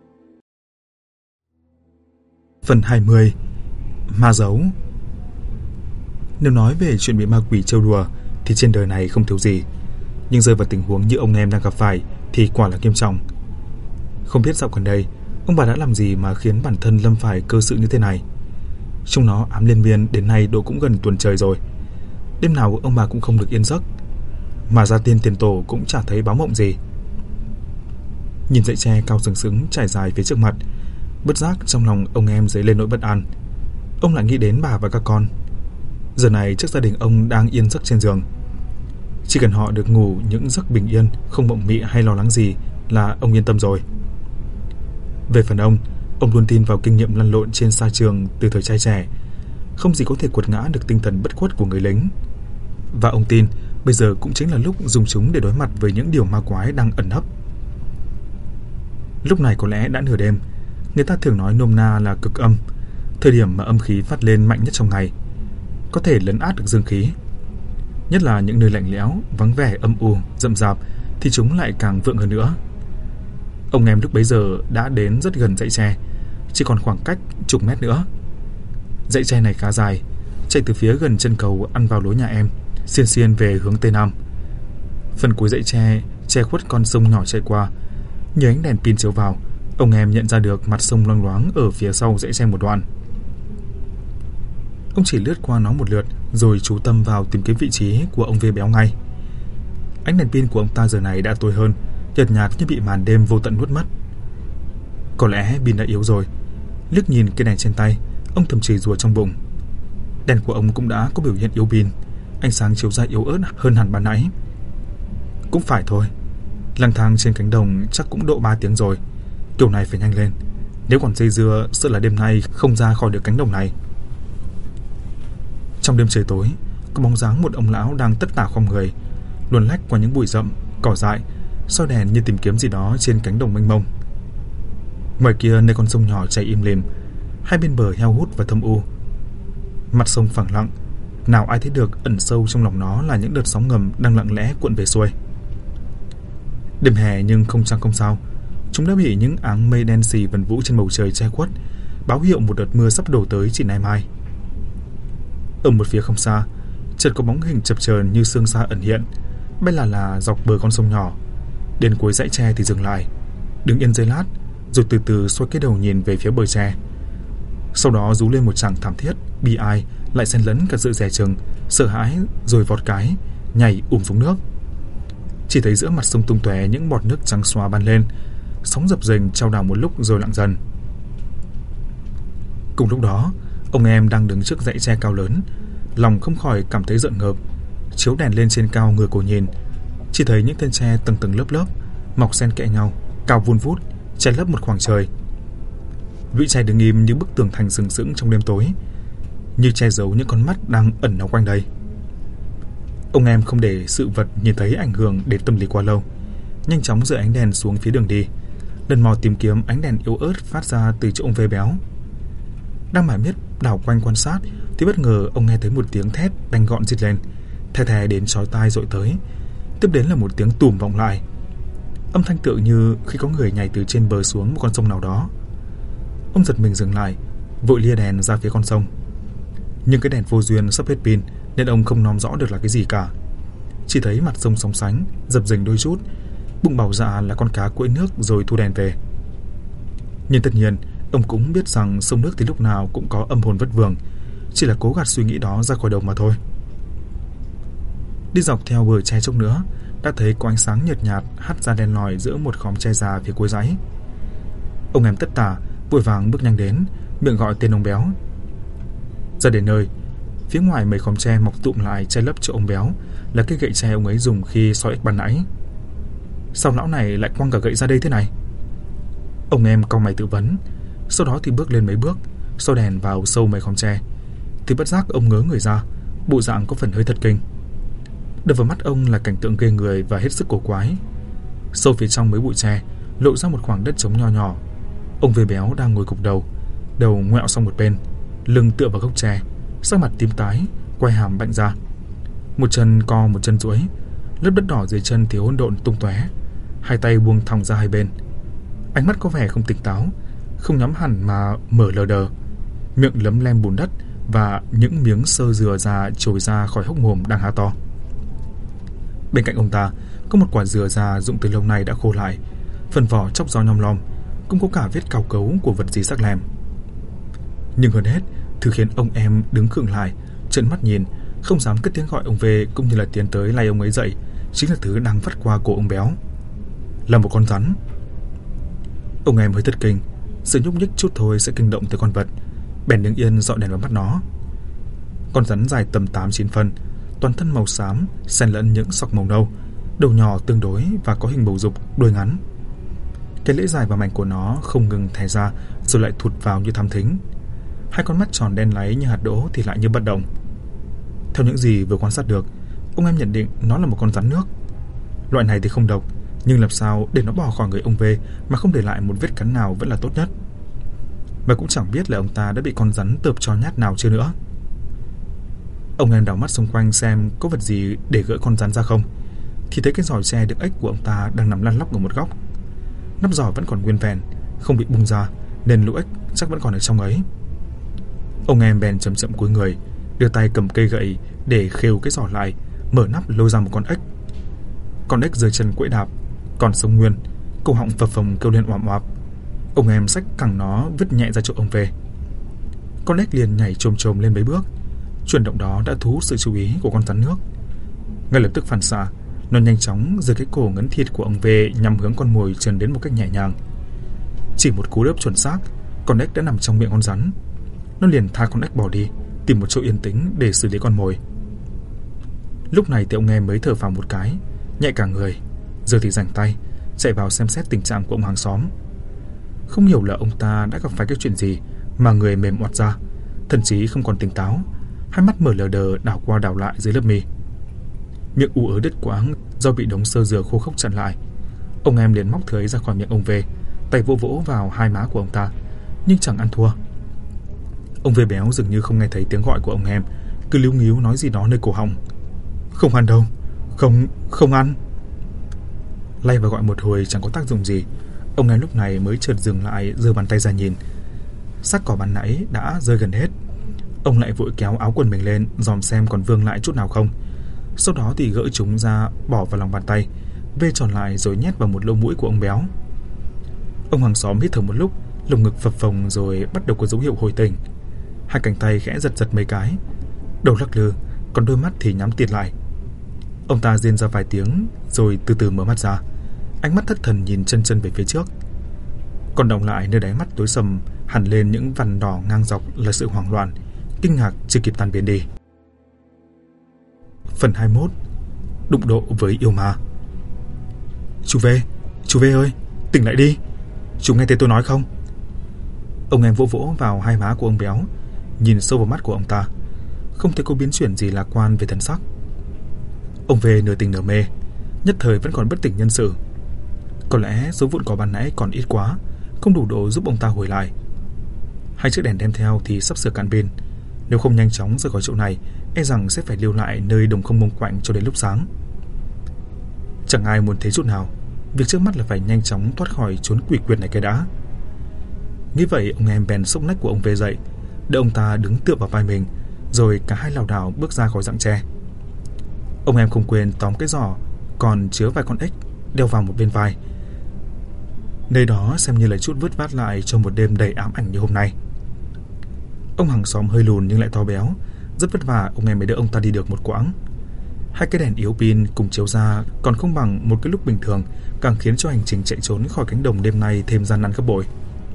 Phần 20. Ma giấu. Nếu nói về chuyện bị ma quỷ trêu đùa thì trên đời này không thiếu gì, nhưng rơi vào tình huống như ông em đang gặp phải thì quả là nghiêm trọng. Không biết dạo gần đây ông bà đã làm gì mà khiến bản thân lâm phải cơ sự như thế này. Chúng nó ám liên miên đến nay độ cũng gần tuần trời rồi. Đêm nào ông bà cũng không được yên giấc, mà gia tiên tiền tổ cũng chả thấy báo mộng gì. Nhìn dãy tre cao sừng sững trải dài phía trước mặt, bất giác trong lòng ông em dấy lên nỗi bất an. Ông lại nghĩ đến bà và các con. Giờ này trước gia đình ông đang yên giấc trên giường, chỉ cần họ được ngủ những giấc bình yên, không mộng mị hay lo lắng gì là ông yên tâm rồi. Về phần ông luôn tin vào kinh nghiệm lăn lộn trên sa trường từ thời trai trẻ, không gì có thể quật ngã được tinh thần bất khuất của người lính. Và ông tin bây giờ cũng chính là lúc dùng chúng để đối mặt với những điều ma quái đang ẩn nấp. Lúc này có lẽ đã nửa đêm, người ta thường nói nôm na là cực âm, thời điểm mà âm khí phát lên mạnh nhất trong ngày, có thể lấn át được dương khí. Nhất là những nơi lạnh lẽo, vắng vẻ, âm u, rậm rạp thì chúng lại càng vượng hơn nữa. Ông em lúc bấy giờ đã đến rất gần dãy tre, chỉ còn khoảng cách chục mét nữa. Dãy tre này khá dài, chạy từ phía gần chân cầu ăn vào lối nhà em, xiên xiên về hướng tây nam. Phần cuối dãy tre che khuất con sông nhỏ chạy qua. Nhờ ánh đèn pin chiếu vào, ông em nhận ra được mặt sông loang loáng ở phía sau dãy tre một đoạn. Ông chỉ lướt qua nó một lượt rồi chú tâm vào tìm kiếm vị trí của ông V béo ngay. Ánh đèn pin của ông ta giờ này đã tối hơn, nhợt nhạt như bị màn đêm vô tận nuốt mất. Có lẽ pin đã yếu rồi. Liếc nhìn cái đèn trên tay, ông thầm chửi rủa trong bụng. Đèn của ông cũng đã có biểu hiện yếu pin, ánh sáng chiếu ra yếu ớt hơn hẳn ban nãy. Cũng phải thôi, lang thang trên cánh đồng chắc cũng độ 3 tiếng rồi. Kiểu này phải nhanh lên, nếu còn dây dưa sợ là đêm nay không ra khỏi được cánh đồng này. Trong đêm trời tối, có bóng dáng một ông lão đang tất tả khom người, luồn lách qua những bụi rậm, cỏ dại, soi đèn như tìm kiếm gì đó trên cánh đồng mênh mông. Ngoài kia nơi con sông nhỏ chảy im lìm, hai bên bờ heo hút và thâm u. Mặt sông phẳng lặng, nào ai thấy được ẩn sâu trong lòng nó là những đợt sóng ngầm đang lặng lẽ cuộn về xuôi. Đêm hè nhưng không trăng không sao, chúng đã bị những áng mây đen xì vần vũ trên bầu trời che khuất, báo hiệu một đợt mưa sắp đổ tới chỉ nay mai. Ở một phía không xa, chợt có bóng hình chập chờn như sương xa ẩn hiện, bay là dọc bờ con sông nhỏ. Đến cuối dãy tre thì dừng lại, đứng yên giây lát, rồi từ từ xoay cái đầu nhìn về phía bờ tre. Sau đó rú lên một tràng thảm thiết, bi ai, lại xen lẫn cả sự dè chừng, sợ hãi, rồi vọt cái, nhảy xuống nước. Chỉ thấy giữa mặt sông tung tóe những bọt nước trắng xóa bắn lên, sóng dập dềnh trao đảo một lúc rồi lặng dần. Cùng lúc đó, ông em đang đứng trước dãy tre cao lớn, lòng không khỏi cảm thấy rợn ngợp. Chiếu đèn lên trên cao ngửa cổ nhìn, chỉ thấy những thân tre tầng tầng lớp lớp, mọc xen kẽ nhau, cao vun vút, che lấp một khoảng trời. Lũy tre đứng im như bức tường thành sừng sững trong đêm tối, như che giấu những con mắt đang ẩn náu quanh đây. Ông em không để sự vật nhìn thấy ảnh hưởng đến tâm lý quá lâu, nhanh chóng dời ánh đèn xuống phía đường đi, lần mò tìm kiếm ánh đèn yếu ớt phát ra từ chỗ ông V béo. Đang mải miết đảo quanh quan sát thì bất ngờ ông nghe thấy một tiếng thét đanh gọn rít lên, the thé đến chói tai dội tới. Tiếp đến là một tiếng tùm vọng lại, âm thanh tựa như khi có người nhảy từ trên bờ xuống một con sông nào đó. Ông giật mình dừng lại, vội lia đèn ra phía con sông. Nhưng cái đèn vô duyên sắp hết pin nên ông không nom rõ được là cái gì cả. Chỉ thấy mặt sông sóng sánh, dập dềnh đôi chút, bụng bảo dạ là con cá quẫy nước rồi thu đèn về. Nhưng tất nhiên ông cũng biết rằng sông nước thì lúc nào cũng có âm hồn vất vưởng, chỉ là cố gạt suy nghĩ đó ra khỏi đầu mà thôi. Đi dọc theo bờ tre chốc nữa, đã thấy có ánh sáng nhợt nhạt hắt ra đen lòi giữa một khóm tre già phía cuối dãy. Ông em tất tả vội vàng bước nhanh đến, miệng gọi tên ông béo. Ra đến nơi, phía ngoài mấy khóm tre mọc tụm lại che lấp chỗ ông béo là cái gậy tre ông ấy dùng khi soi ếch ban nãy. Sao lão này lại quăng cả gậy ra đây thế này? Ông em cau mày tự vấn, sau đó thì bước lên mấy bước, soi đèn vào sâu mấy khóm tre, thì bất giác ông ngớ người ra, bộ dạng có phần hơi thất kinh. Đập vào mắt ông là cảnh tượng ghê người và hết sức cổ quái. Sâu phía trong mấy bụi tre lộ ra một khoảng đất trống nho nhỏ. Ông V béo đang ngồi gục đầu ngoẹo sang một bên, lưng tựa vào gốc tre, sắc mặt tím tái, quay hàm bạnh ra. Một chân co một chân duỗi, lớp đất đỏ dưới chân thì hỗn độn tung tóe, hai tay buông thòng ra hai bên. Ánh mắt có vẻ không tỉnh táo, không nhắm hẳn mà mở lờ đờ, miệng lấm lem bùn đất và những miếng xơ dừa già trồi ra khỏi hốc mồm đang há to. Bên cạnh ông ta có một quả dừa già dụng từ lâu nay đã khô lại, phần vỏ chóc do nhom lom, cũng có cả vết cào cấu của vật gì sắc lẹm. Nhưng hơn hết, thứ khiến ông em đứng khựng lại, trợn mắt nhìn, không dám cất tiếng gọi ông V cũng như là tiến tới lay ông ấy dậy, chính là thứ đang vắt qua cổ ông béo. Là một con rắn. Ông em hơi thất kinh, sự nhúc nhích chút thôi sẽ kinh động tới con vật, bèn đứng yên dọi đèn vào mắt nó. Con rắn dài tầm 8-9 phân, toàn thân màu xám, xen lẫn những sọc màu nâu, đầu nhỏ tương đối và có hình bầu dục, đuôi ngắn. Cái lưỡi dài và mảnh của nó không ngừng thè ra rồi lại thụt vào như thám thính. Hai con mắt tròn đen láy như hạt đỗ thì lại như bất động. Theo những gì vừa quan sát được, ông em nhận định nó là một con rắn nước. Loại này thì không độc, nhưng làm sao để nó bỏ khỏi người ông V mà không để lại một vết cắn nào vẫn là tốt nhất. và cũng chẳng biết là ông ta đã bị con rắn tợp cho nhát nào chưa nữa. Ông em đảo mắt xung quanh xem có vật gì để gỡ con rắn ra không, thì thấy cái giỏ tre đựng ếch của ông ta đang nằm lăn lóc ở một góc. Nắp giỏ vẫn còn nguyên vẹn, không bị bung ra, nên lũ ếch chắc vẫn còn ở trong ấy. Ông em bèn chậm chậm cúi người, đưa tay cầm cây gậy để khều cái giỏ lại, mở nắp lôi ra một con ếch. Con ếch giơ chân quẫy đạp, còn sống nguyên, cổ họng phập phồng kêu lên oạm oạp. Ông em xách cẳng nó vứt nhẹ ra chỗ ông về. Con ếch liền nhảy chồm chồm lên mấy bước. Chuyển động đó đã thu hút sự chú ý của con rắn nước. Ngay lập tức phản xạ, nó nhanh chóng giơ cái cổ ngấn thịt của ông về nhằm hướng con mồi trườn đến một cách nhẹ nhàng. Chỉ một cú đớp chuẩn xác, con ếch đã nằm trong miệng con rắn. Nó liền tha con ếch bỏ đi, tìm một chỗ yên tĩnh để xử lý con mồi. Lúc này thì ông em mới thở phào một cái, nhẹ cả người, giờ thì rảnh tay chạy vào xem xét tình trạng của ông hàng xóm. Không hiểu là ông ta đã gặp phải cái chuyện gì mà người mềm oặt ra, thậm chí không còn tỉnh táo, hai mắt mở lờ đờ đảo qua đảo lại dưới lớp mi. Miệng ù ớ đứt quãng do bị đống xơ dừa khô khốc chặn lại. Ông em liền móc thới ra khỏi miệng ông về, tay vỗ vỗ vào hai má của ông ta, nhưng chẳng ăn thua. Ông về béo dường như không nghe thấy tiếng gọi của ông em, cứ líu ngíu nói gì đó nơi cổ họng. Không ăn đâu, không ăn. Lay và gọi một hồi chẳng có tác dụng gì. Ông em lúc này mới chợt dừng lại, giơ bàn tay ra nhìn. Xác cỏ ban nãy đã rơi gần hết. Ông lại vội kéo áo quần mình lên, dòm xem còn vương lại chút nào không. Sau đó thì gỡ chúng ra, bỏ vào lòng bàn tay, vê tròn lại rồi nhét vào một lỗ mũi của ông béo. Ông hàng xóm hít thở một lúc, lồng ngực phập phồng rồi bắt đầu có dấu hiệu hồi tỉnh. Hai cánh tay khẽ giật giật mấy cái, đầu lắc lư, còn đôi mắt thì nhắm tịt lại. Ông ta rên ra vài tiếng rồi từ từ mở mắt ra, ánh mắt thất thần nhìn chân về phía trước. Còn đọng lại nơi đáy mắt tối sầm hẳn lên những vằn đỏ ngang dọc là sự hoảng loạn, kinh ngạc chưa kịp tan biến đi. Phần 21. Đụng độ với yêu ma. Chú V ơi, tỉnh lại đi. Chú nghe thấy tôi nói không? Ông em vỗ vỗ vào hai má của ông béo, nhìn sâu vào mắt của ông ta, không thấy có biến chuyển gì lạc quan về thần sắc. Ông V nửa tỉnh nửa mê, nhất thời vẫn còn bất tỉnh nhân sự. Có lẽ số vụn cỏ ban nãy còn ít quá, không đủ độ giúp ông ta hồi lại. Hai chiếc đèn đem theo thì sắp sửa cạn pin, nếu không nhanh chóng rời khỏi chỗ này, e rằng sẽ phải lưu lại nơi đồng không mông quạnh cho đến lúc sáng. Chẳng ai muốn thế chút nào, việc trước mắt là phải nhanh chóng thoát khỏi chốn quỷ quyệt này cái đã. Nghĩ vậy, ông em bèn xốc nách của ông về dậy, để ông ta đứng tựa vào vai mình, rồi cả hai lảo đảo bước ra khỏi rặng tre. Ông em không quên tóm cái giỏ còn chứa vài con ếch đeo vào một bên vai. Nơi đó xem như là chút vớt vát lại cho một đêm đầy ám ảnh như hôm nay. Ông hàng xóm hơi lùn nhưng lại to béo, rất vất vả ông em mới đỡ ông ta đi được một quãng. Hai cái đèn yếu pin cùng chiếu ra còn không bằng một cái lúc bình thường, càng khiến cho hành trình chạy trốn khỏi cánh đồng đêm nay thêm gian nan gấp bội.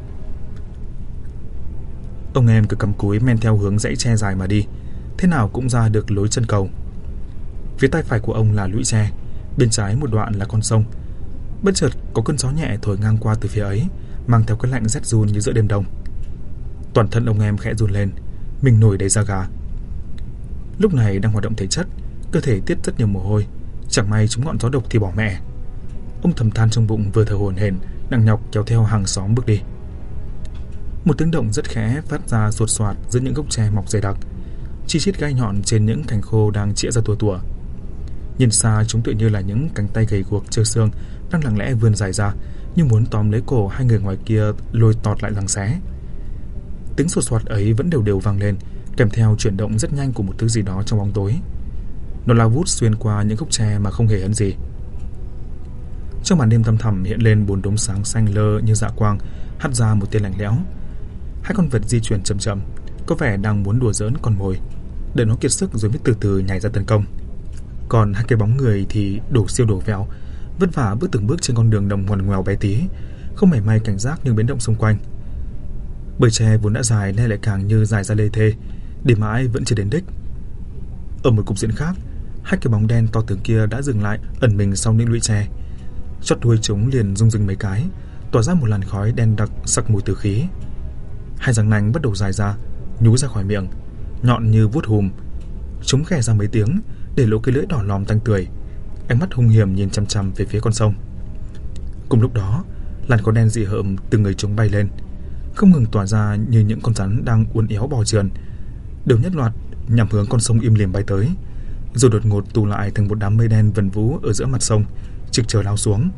Ông em cứ cắm cúi men theo hướng dãy tre dài mà đi, thế nào cũng ra được lối chân cầu. Phía tay phải của ông là lũy tre, bên trái một đoạn là con sông. Bất chợt có cơn gió nhẹ thổi ngang qua từ phía ấy, mang theo cái lạnh rét run như giữa đêm đông. Toàn thân ông em khẽ run lên, mình nổi đầy da gà. Lúc này đang hoạt động thể chất, cơ thể tiết rất nhiều mồ hôi, chẳng may trúng ngọn gió độc thì bỏ mẹ. Ông thầm than trong bụng vừa thở hổn hển, nặng nhọc kéo theo hàng xóm bước đi. Một tiếng động rất khẽ phát ra sột soạt giữa những gốc tre mọc dày đặc, chi chít gai nhọn trên những cành khô đang chĩa ra tua tủa. Nhìn xa chúng tựa như là những cánh tay gầy guộc trơ xương đang lặng lẽ vươn dài ra, như muốn tóm lấy cổ hai người ngoài kia lôi tọt lại giằng xé. Tiếng sột soạt ấy vẫn đều đều vang lên, kèm theo chuyển động rất nhanh của một thứ gì đó trong bóng tối. Nó lao vút xuyên qua những gốc tre mà không hề hấn gì. Trong màn đêm thăm thẳm hiện lên bốn đốm sáng xanh lơ như dạ quang, hắt ra một tia lạnh lẽo. Hai con vật di chuyển chậm chậm, có vẻ đang muốn đùa giỡn con mồi, để nó kiệt sức rồi mới từ từ nhảy ra tấn công. Còn hai cái bóng người thì đổ siêu đổ vẹo, vất vả bước từng bước trên con đường đồng ngoằn ngoèo bé tí, không mảy may cảnh giác những biến động xung quanh. Bờ tre vốn đã dài nay lại càng như dài ra lê thê, để mãi vẫn chưa đến đích. Ở một cục diện khác, hai cái bóng đen to tướng kia đã dừng lại, ẩn mình sau những lũy tre. Chót đuôi chúng liền rung rinh mấy cái, tỏa ra một làn khói đen đặc sặc mùi tử khí. Hai răng nanh bắt đầu dài ra, nhú ra khỏi miệng, nhọn như vuốt hùm. Chúng khè ra mấy tiếng, để lộ cái lưỡi đỏ lòm tanh tưởi, ánh mắt hung hiểm nhìn chằm chằm về phía con sông. Cùng lúc đó, làn khói đen dị hợm từ người chúng bay lên, không ngừng tỏa ra như những con rắn đang uốn éo bò trườn, đều nhất loạt nhằm hướng con sông im lìm bay tới, rồi đột ngột tụ lại thành một đám mây đen vần vũ ở giữa mặt sông, trực chờ lao xuống.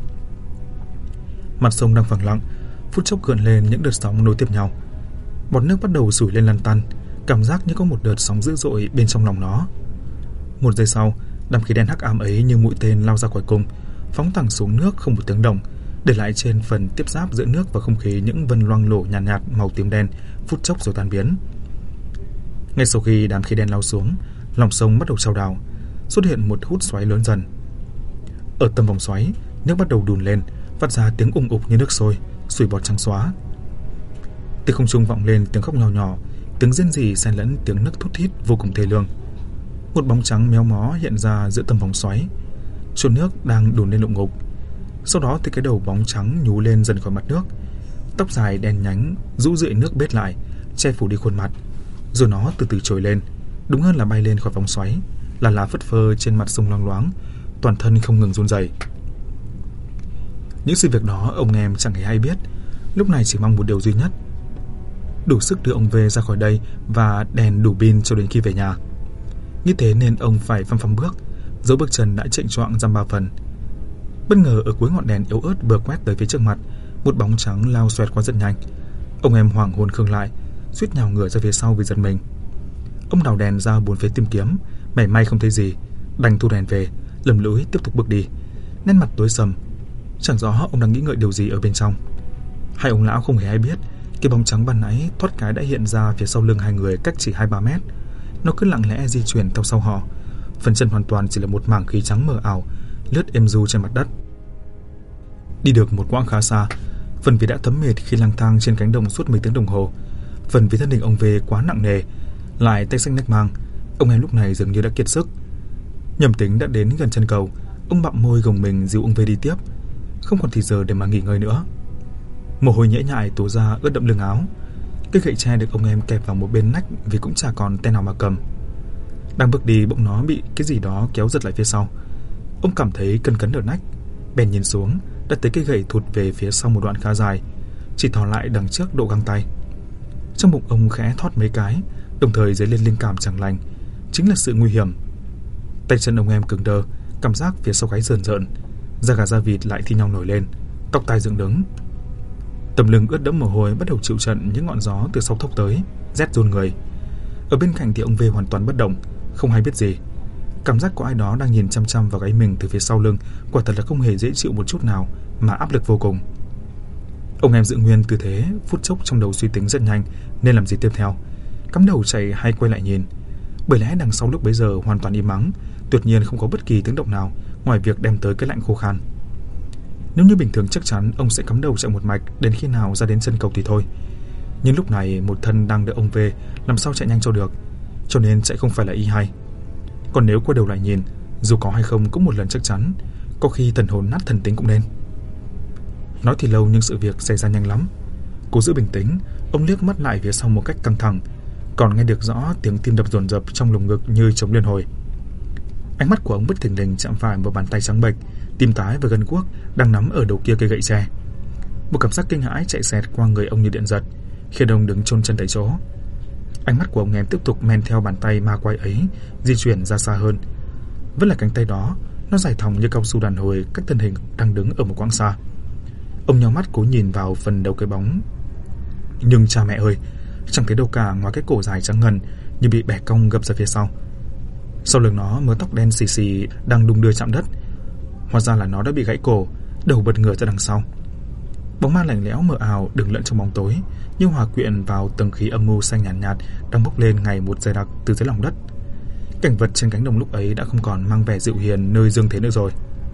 Mặt sông đang phẳng lặng, phút chốc gợn lên những đợt sóng nối tiếp nhau. Bọt nước bắt đầu sủi lên lăn tăn, cảm giác như có một đợt sóng dữ dội bên trong lòng nó. Một giây sau, đám khí đen hắc ám ấy như mũi tên lao ra khỏi cung, phóng thẳng xuống nước không một tiếng động, để lại trên phần tiếp giáp giữa nước và không khí những vân loang lổ nhàn nhạt màu tím đen, phút chốc rồi tan biến. Ngay sau khi đám khí đen lao xuống, lòng sông bắt đầu chao đảo, xuất hiện một hút xoáy lớn dần. Ở tâm vòng xoáy, nước bắt đầu đùn lên, phát ra tiếng ùng ục như nước sôi, sủi bọt trắng xóa. Từ không trung vọng lên tiếng khóc nhỏ nhỏ, tiếng rên rỉ xen lẫn tiếng nấc thút thít vô cùng thê lương. Một bóng trắng méo mó hiện ra giữa tâm vòng xoáy, chỗ nước đang đùn lên lụng ngục. Sau đó thì cái đầu bóng trắng nhú lên dần khỏi mặt nước, tóc dài đen nhánh rũ rượi nước bết lại, che phủ đi khuôn mặt, rồi nó từ từ trồi lên, đúng hơn là bay lên khỏi vòng xoáy, là phất phơ trên mặt sông loang loáng, toàn thân không ngừng run rẩy. Những sự việc đó ông em chẳng hề hay biết, lúc này chỉ mong một điều duy nhất: đủ sức đưa ông về ra khỏi đây và đèn đủ pin cho đến khi về nhà. Như thế nên ông phải phăm phăm bước, dấu bước chân đã chệch choạng dăm ba phần. Bất ngờ ở cuối ngọn đèn yếu ớt vừa quét tới phía trước mặt, một bóng trắng lao xoẹt qua rất nhanh. Ông em hoảng hồn khựng lại, suýt nhào ngửa ra phía sau vì giật mình. Ông đảo đèn ra bốn phía tìm kiếm, mảy may không thấy gì, đành thu đèn về, lầm lũi tiếp tục bước đi. Nét mặt tối sầm, chẳng rõ ông đang nghĩ ngợi điều gì ở bên trong. Hai ông lão không hề hay biết, cái bóng trắng ban nãy thoát cái đã hiện ra phía sau lưng hai người cách chỉ 2-3 mét. Nó cứ lặng lẽ di chuyển theo sau họ, phần chân hoàn toàn chỉ là một mảng khí trắng mờ ảo lướt êm du trên mặt đất. Đi được một quãng khá xa, phần vì đã thấm mệt khi lang thang trên cánh đồng suốt mấy tiếng đồng hồ, phần vì thân hình ông về quá nặng nề, lại tay xanh nách mang, ông em lúc này dường như đã kiệt sức. Nhầm tính đã đến gần chân cầu, ông bặm môi gồng mình dìu ông về đi tiếp, không còn thì giờ để mà nghỉ ngơi nữa. Mồ hôi nhễ nhại túa ra ướt đẫm lưng áo. Cây gậy tre được ông em kẹp vào một bên nách vì cũng chả còn tay nào mà cầm. Đang bước đi bỗng nó bị cái gì đó kéo giật lại phía sau. Ông cảm thấy cấn cấn ở nách, bèn nhìn xuống, đã thấy cây gậy thụt về phía sau một đoạn khá dài, chỉ thò lại đằng trước độ găng tay. Trong bụng ông khẽ thót mấy cái, đồng thời dấy lên linh cảm chẳng lành, chính là sự nguy hiểm. Tay chân ông em cứng đơ, cảm giác phía sau gáy rờn rợn, da gà da vịt lại thi nhau nổi lên, tóc tai dựng đứng. Tấm lưng ướt đẫm mồ hôi bắt đầu chịu trận những ngọn gió từ sau thốc tới, rét run người. Ở bên cạnh thì ông V hoàn toàn bất động, không hay biết gì. Cảm giác của ai đó đang nhìn chăm chăm vào gáy mình từ phía sau lưng quả thật là không hề dễ chịu một chút nào, mà áp lực vô cùng. Ông em giữ nguyên tư thế, phút chốc trong đầu suy tính rất nhanh nên làm gì tiếp theo, cắm đầu chạy hay quay lại nhìn. Bởi lẽ đằng sau lúc bấy giờ hoàn toàn im mắng, tuyệt nhiên không có bất kỳ tiếng động nào ngoài việc đem tới cái lạnh khô khan. Nếu như bình thường chắc chắn ông sẽ cắm đầu chạy một mạch đến khi nào ra đến chân cầu thì thôi. Nhưng lúc này một thân đang đợi ông về, làm sao chạy nhanh cho được, cho nên chạy không phải là ý hay. Còn nếu quay đầu lại nhìn, dù có hay không cũng một lần chắc chắn, có khi thần hồn nát thần tính cũng nên. Nói thì lâu nhưng sự việc xảy ra nhanh lắm. Cố giữ bình tĩnh, ông liếc mắt lại phía sau một cách căng thẳng, còn nghe được rõ tiếng tim đập dồn dập trong lồng ngực như trống liên hồi. Ánh mắt của ông bất thình lình chạm phải một bàn tay trắng bệch, tím tái và gân guốc đang nắm ở đầu kia cây gậy tre. Một cảm giác kinh hãi chạy xẹt qua người ông như điện giật, khiến ông đứng chôn chân tại chỗ. Ánh mắt của ông em tiếp tục men theo bàn tay ma quái ấy di chuyển ra xa hơn. Vẫn là cánh tay đó, nó dài thòng như cao su đàn hồi cách thân hình đang đứng ở một quãng xa. Ông nhắm mắt cố nhìn vào phần đầu cái bóng, nhưng cha mẹ ơi, chẳng thấy đâu cả ngoài cái cổ dài trắng ngần như bị bẻ cong gập ra phía sau. Sau lưng nó mớ tóc đen xì xì đang đung đưa chạm đất. Hóa ra là nó đã bị gãy cổ, đầu bật ngửa ra đằng sau. Bóng ma lạnh lẽo mờ ảo đứng lẫn trong bóng tối, như hòa quyện vào tầng khí âm mưu xanh nhàn nhạt đang bốc lên ngày một dày đặc từ dưới lòng đất. Cảnh vật trên cánh đồng lúc ấy đã không còn mang vẻ dịu hiền nơi dương thế nữa rồi.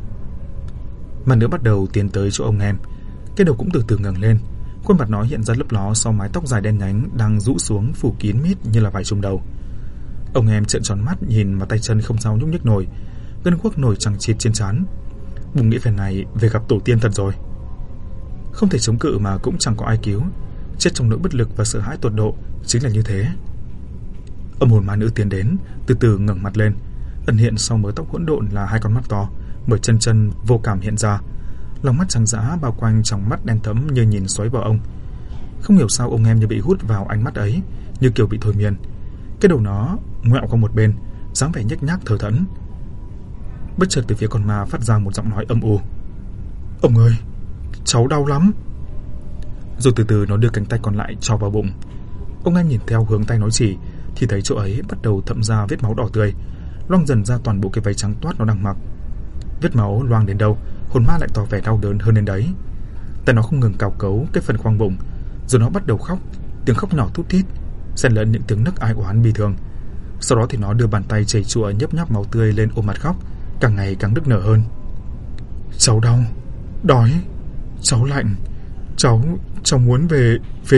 Mà nữa bắt đầu tiến tới chỗ ông em, cái đầu cũng từ từ ngẩng lên, khuôn mặt nó hiện ra lấp ló sau mái tóc dài đen nhánh đang rũ xuống phủ kín mít như là vải trùm đầu. Ông em trợn tròn mắt nhìn mà tay chân không sao nhúc nhích nổi, gân guốc nổi chằng chịt trên trán. Bùng nghĩ phần này về gặp tổ tiên thật rồi. Không thể chống cự mà cũng chẳng có ai cứu, chết trong nỗi bất lực và sợ hãi tột độ, chính là như thế. Âm hồn ma nữ tiến đến, từ từ ngẩng mặt lên, ẩn hiện sau mớ tóc hỗn độn là hai con mắt to, mở chân vô cảm hiện ra, lòng mắt trắng dã bao quanh trong mắt đen thẫm như nhìn xoáy vào ông. Không hiểu sao ông em như bị hút vào ánh mắt ấy, như kiểu bị thôi miên. Cái đầu nó ngoẹo qua một bên, dáng vẻ nhếch nhác thờ thẫn. Bất chợt từ phía con ma phát ra một giọng nói âm u: "Ông ơi, cháu đau lắm." Rồi từ từ nó đưa cánh tay còn lại cho vào bụng. Ông em nhìn theo hướng tay nó chỉ thì thấy chỗ ấy bắt đầu thậm ra vết máu đỏ tươi, loang dần ra toàn bộ cái váy trắng toát nó đang mặc. Vết máu loang đến đâu, hồn ma lại tỏ vẻ đau đớn hơn đến đấy. Tay nó không ngừng cào cấu cái phần khoang bụng, rồi nó bắt đầu khóc, tiếng khóc nhỏ thút thít, xen lẫn những tiếng nấc ai oán bi thương. Sau đó thì nó đưa bàn tay chảy chùa nhấp nháp máu tươi lên ôm mặt khóc, càng ngày càng nức nở hơn. "Cháu đau, đói, cháu lạnh, cháu muốn về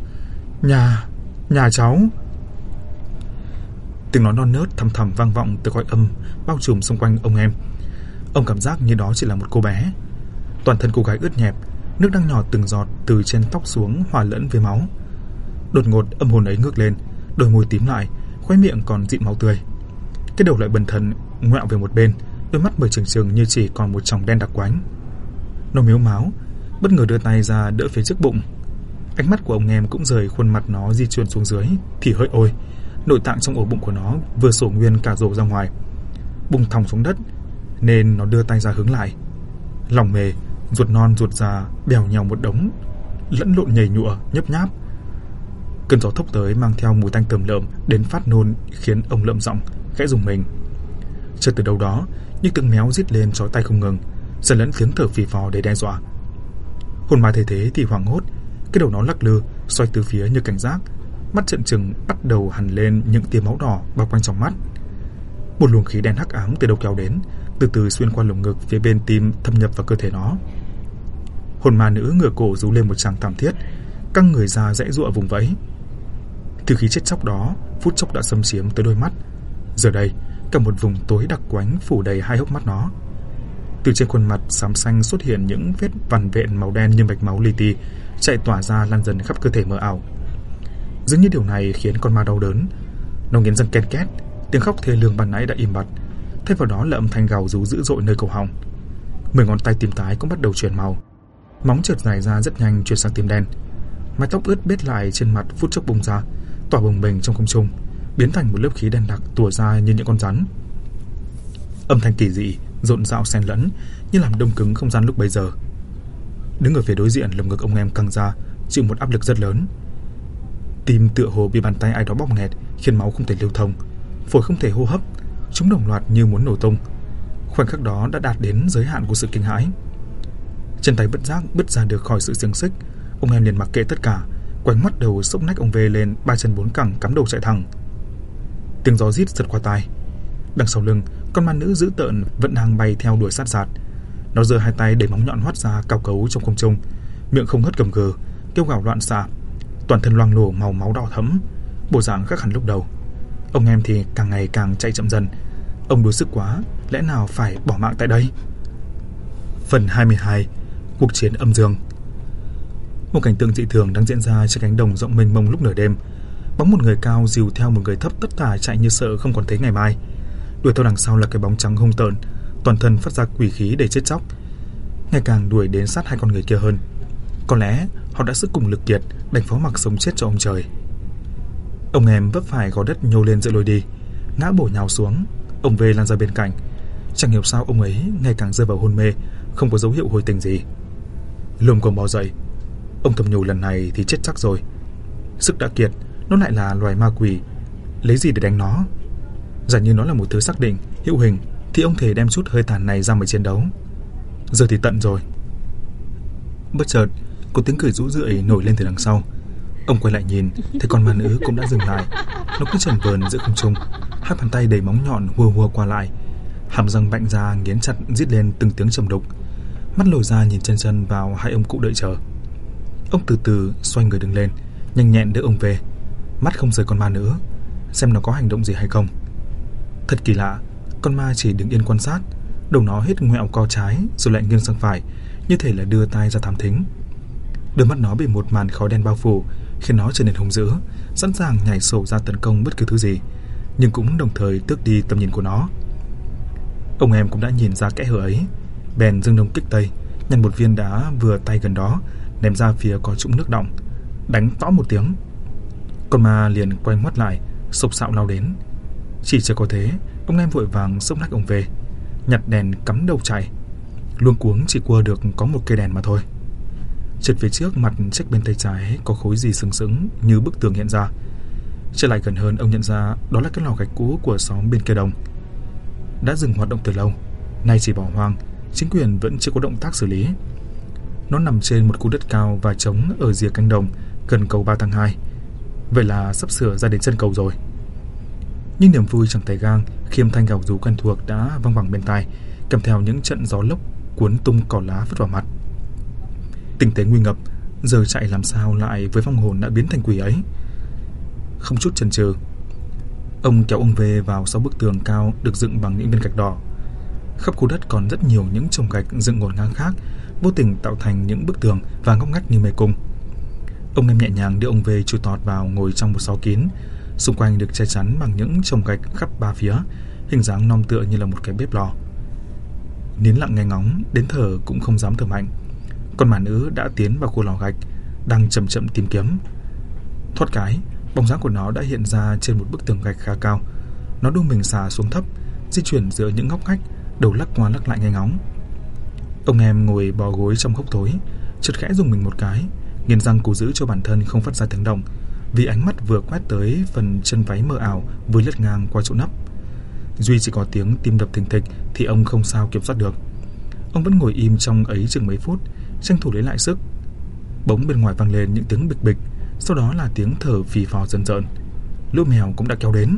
nhà cháu." Tiếng nói non nớt thầm thầm vang vọng từ cõi âm bao trùm xung quanh ông em. Ông cảm giác như đó chỉ là một cô bé. Toàn thân cô gái ướt nhẹp, nước đang nhỏ từng giọt từ trên tóc xuống hòa lẫn với máu. Đột ngột âm hồn ấy ngước lên, đôi môi tím lại, khóe miệng còn dịn máu tươi. Cái đầu lại bần thần ngoẹo về một bên, đôi mắt mở trừng trừng như chỉ còn một tròng đen đặc quánh. Nó mếu máo, bất ngờ đưa tay ra đỡ phía trước bụng. Ánh mắt của ông em cũng rời khuôn mặt nó di chuyển xuống dưới thì hỡi ôi, nội tạng trong ổ bụng của nó vừa sổ nguyên cả rổ ra ngoài, bung thòng xuống đất, nên nó đưa tay ra hướng lại. Lòng mề, ruột non ruột già bèo nhèo một đống, lẫn lộn nhầy nhụa nhấp nháp. Cơn gió thốc tới mang theo mùi tanh tởm lợm đến phát nôn, khiến ông lợm giọng khẽ rùng mình. Chợt từ đâu đó những tiếng méo rít lên chói tai không ngừng, xen lẫn tiếng thở phì phò để đe dọa. Hồn ma thấy thế thì hoảng hốt, cái đầu nó lắc lư xoay từ phía như cảnh giác, mắt trợn trừng bắt đầu hằn lên những tia máu đỏ bao quanh trong mắt. Một luồng khí đen hắc ám từ đâu kéo đến, từ từ xuyên qua lồng ngực phía bên tim thâm nhập vào cơ thể nó. Hồn ma nữ ngửa cổ rú lên một tràng thảm thiết, căng người ra giãy giụa vùng vẫy. Thứ khí chết chóc đó phút chốc đã xâm chiếm tới đôi mắt. Giờ đây cả một vùng tối đặc quánh phủ đầy hai hốc mắt nó. Từ trên khuôn mặt xám xanh xuất hiện những vết vằn vện màu đen như mạch máu li ti chạy tỏa ra lan dần khắp cơ thể mờ ảo. Dường như điều này khiến con ma đau đớn. Nó nghiến răng ken két, tiếng khóc thê lương ban nãy đã im bặt, thay vào đó là âm thanh gào rú dữ dội nơi cổ họng. 10 ngón tay tím tái cũng bắt đầu chuyển màu, móng chợt dài ra rất nhanh chuyển sang tím đen. Mái tóc ướt bết lại trên mặt phút chốc bùng ra, tỏa bồng bềnh trong không trung, biến thành một lớp khí đen đặc tủa ra như những con rắn. Âm thanh kỳ dị rộn rạo xen lẫn như làm đông cứng không gian lúc bấy giờ. Đứng ở phía đối diện, lồng ngực ông em căng ra, chịu một áp lực rất lớn. Tim tựa hồ bị bàn tay ai đó bóp nghẹt, khiến máu không thể lưu thông, phổi không thể hô hấp, chúng đồng loạt như muốn nổ tung. Khoảnh khắc đó đã đạt đến giới hạn của sự kinh hãi. Chân tay bất giác bứt ra được khỏi sự xiềng xích, ông em liền mặc kệ tất cả, quánh mắt đầu xốc nách ông về lên, ba chân bốn cẳng cắm đầu chạy thẳng. Tiếng gió rít giật qua tai. Đằng sau lưng, con ma nữ dữ tợn vẫn đang bay theo đuổi sát giạt. Nó giơ hai tay đẩy móng nhọn hoắt ra cao cấu trong không trung, miệng không hớt gầm gừ, kêu gào loạn xạ, toàn thân loang lổ màu máu đỏ thẫm, bộ dạng khác hẳn lúc đầu. Ông em thì càng ngày càng chạy chậm dần. Ông đuối sức quá, lẽ nào phải bỏ mạng tại đây? Phần 22. Cuộc chiến âm dương. Một cảnh tượng dị thường đang diễn ra trên cánh đồng rộng mênh mông lúc nửa đêm. Bóng một người cao dìu theo một người thấp tất tả chạy như sợ không còn thấy ngày mai. Đuổi theo đằng sau là cái bóng trắng hung tợn, toàn thân phát ra quỷ khí để chết chóc, ngày càng đuổi đến sát hai con người kia hơn. Có lẽ họ đã sức cùng lực kiệt, đành phó mặc sống chết cho ông trời. Ông em vấp phải gò đất nhô lên giữa lối đi, ngã bổ nhào xuống. Ông V lăn ra bên cạnh. Chẳng hiểu sao ông ấy ngày càng rơi vào hôn mê, không có dấu hiệu hồi tỉnh gì. Lồm cồm bò dậy, ông thầm nhủ lần này thì chết chắc rồi. Sức đã kiệt, nó lại là loài ma quỷ, lấy gì để đánh nó? Giả như nó là một thứ xác định, hữu hình, thì ông thể đem chút hơi tàn này ra mà chiến đấu. Giờ thì tận rồi. Bất chợt có tiếng cười rũ rượi nổi lên từ đằng sau. Ông quay lại nhìn, thấy con ma nữ cũng đã dừng lại. Nó cứ chần vờn giữa không trung, hai bàn tay đầy móng nhọn hùa hùa qua lại, hàm răng bạnh ra nghiến chặt rít lên từng tiếng trầm đục. Mắt lồi ra nhìn chân chân vào hai ông cụ đợi chờ. Ông từ từ xoay người đứng lên, nhanh nhẹn đỡ ông về, mắt không rời con ma nữ, xem nó có hành động gì hay không. Thật kỳ lạ, con ma chỉ đứng yên quan sát, đầu nó hết ngoẹo co trái rồi lại nghiêng sang phải, như thể là đưa tai ra thám thính. Đôi mắt nó bị một màn khói đen bao phủ, khiến nó trở nên hung dữ, sẵn sàng nhảy sổ ra tấn công bất cứ thứ gì, nhưng cũng đồng thời tước đi tầm nhìn của nó. Ông em cũng đã nhìn ra kẽ hở ấy, bèn dương đông kích tây, nhặt một viên đá vừa tay gần đó, ném ra phía có trũng nước đọng. đánh tõ một tiếng. Con ma liền quay ngoắt lại, sộc sạo lao đến. Chỉ chưa có thế, ông em vội vàng xốc nách ông về, nhặt đèn cắm đầu chạy. Luống cuống chỉ cua được có một cây đèn mà thôi. Chợt phía trước mặt trách bên tay trái có khối gì sừng sững như bức tường hiện ra. Trở lại gần hơn, ông nhận ra đó là cái lò gạch cũ của xóm bên kia đồng. Đã dừng hoạt động từ lâu, nay chỉ bỏ hoang, chính quyền vẫn chưa có động tác xử lý. Nó nằm trên một khu đất cao và trống ở rìa cánh đồng gần cầu 3 tháng 2. Vậy là sắp sửa ra đến chân cầu rồi. Nhưng niềm vui chẳng tay gang khi âm thanh gào rú quen thuộc đã vang vẳng bên tai, kèm theo những trận gió lốc cuốn tung cỏ lá phất vào mặt. Tình thế nguy ngập, giờ chạy làm sao lại với vong hồn đã biến thành quỷ ấy. Không chút chần chừ, ông kéo ông về vào sau bức tường cao được dựng bằng những viên gạch đỏ. Khắp khu đất còn rất nhiều những chồng gạch dựng ngổn ngang khác, vô tình tạo thành những bức tường và ngóc ngách như mê cung. Ông em nhẹ nhàng đưa ông về chui tọt vào ngồi trong một xó kín, xung quanh được che chắn bằng những chồng gạch khắp ba phía, hình dáng non tựa như là một cái bếp lò. Nín lặng nghe ngóng, đến thở cũng không dám thở mạnh. Con ma nữ đã tiến vào khu lò gạch, đang chậm chậm tìm kiếm. Thoát cái, bóng dáng của nó đã hiện ra trên một bức tường gạch khá cao. Nó đu mình xà xuống thấp, di chuyển giữa những ngóc ngách, đầu lắc qua lắc lại nghe ngóng. Ông em ngồi bò gối trong góc tối, chợt khẽ rùng mình một cái, nghiến răng cố giữ cho bản thân không phát ra tiếng động, vì ánh mắt vừa quét tới phần chân váy mờ ảo vừa lướt ngang qua chỗ nắp. Duy chỉ có tiếng tim đập thình thịch thì ông không sao kiểm soát được. Ông vẫn ngồi im trong ấy chừng mấy phút, tranh thủ lấy lại sức. Bỗng bên ngoài vang lên những tiếng bịch bịch, sau đó là tiếng thở phì phò dần dần. Lũ mèo cũng đã kéo đến.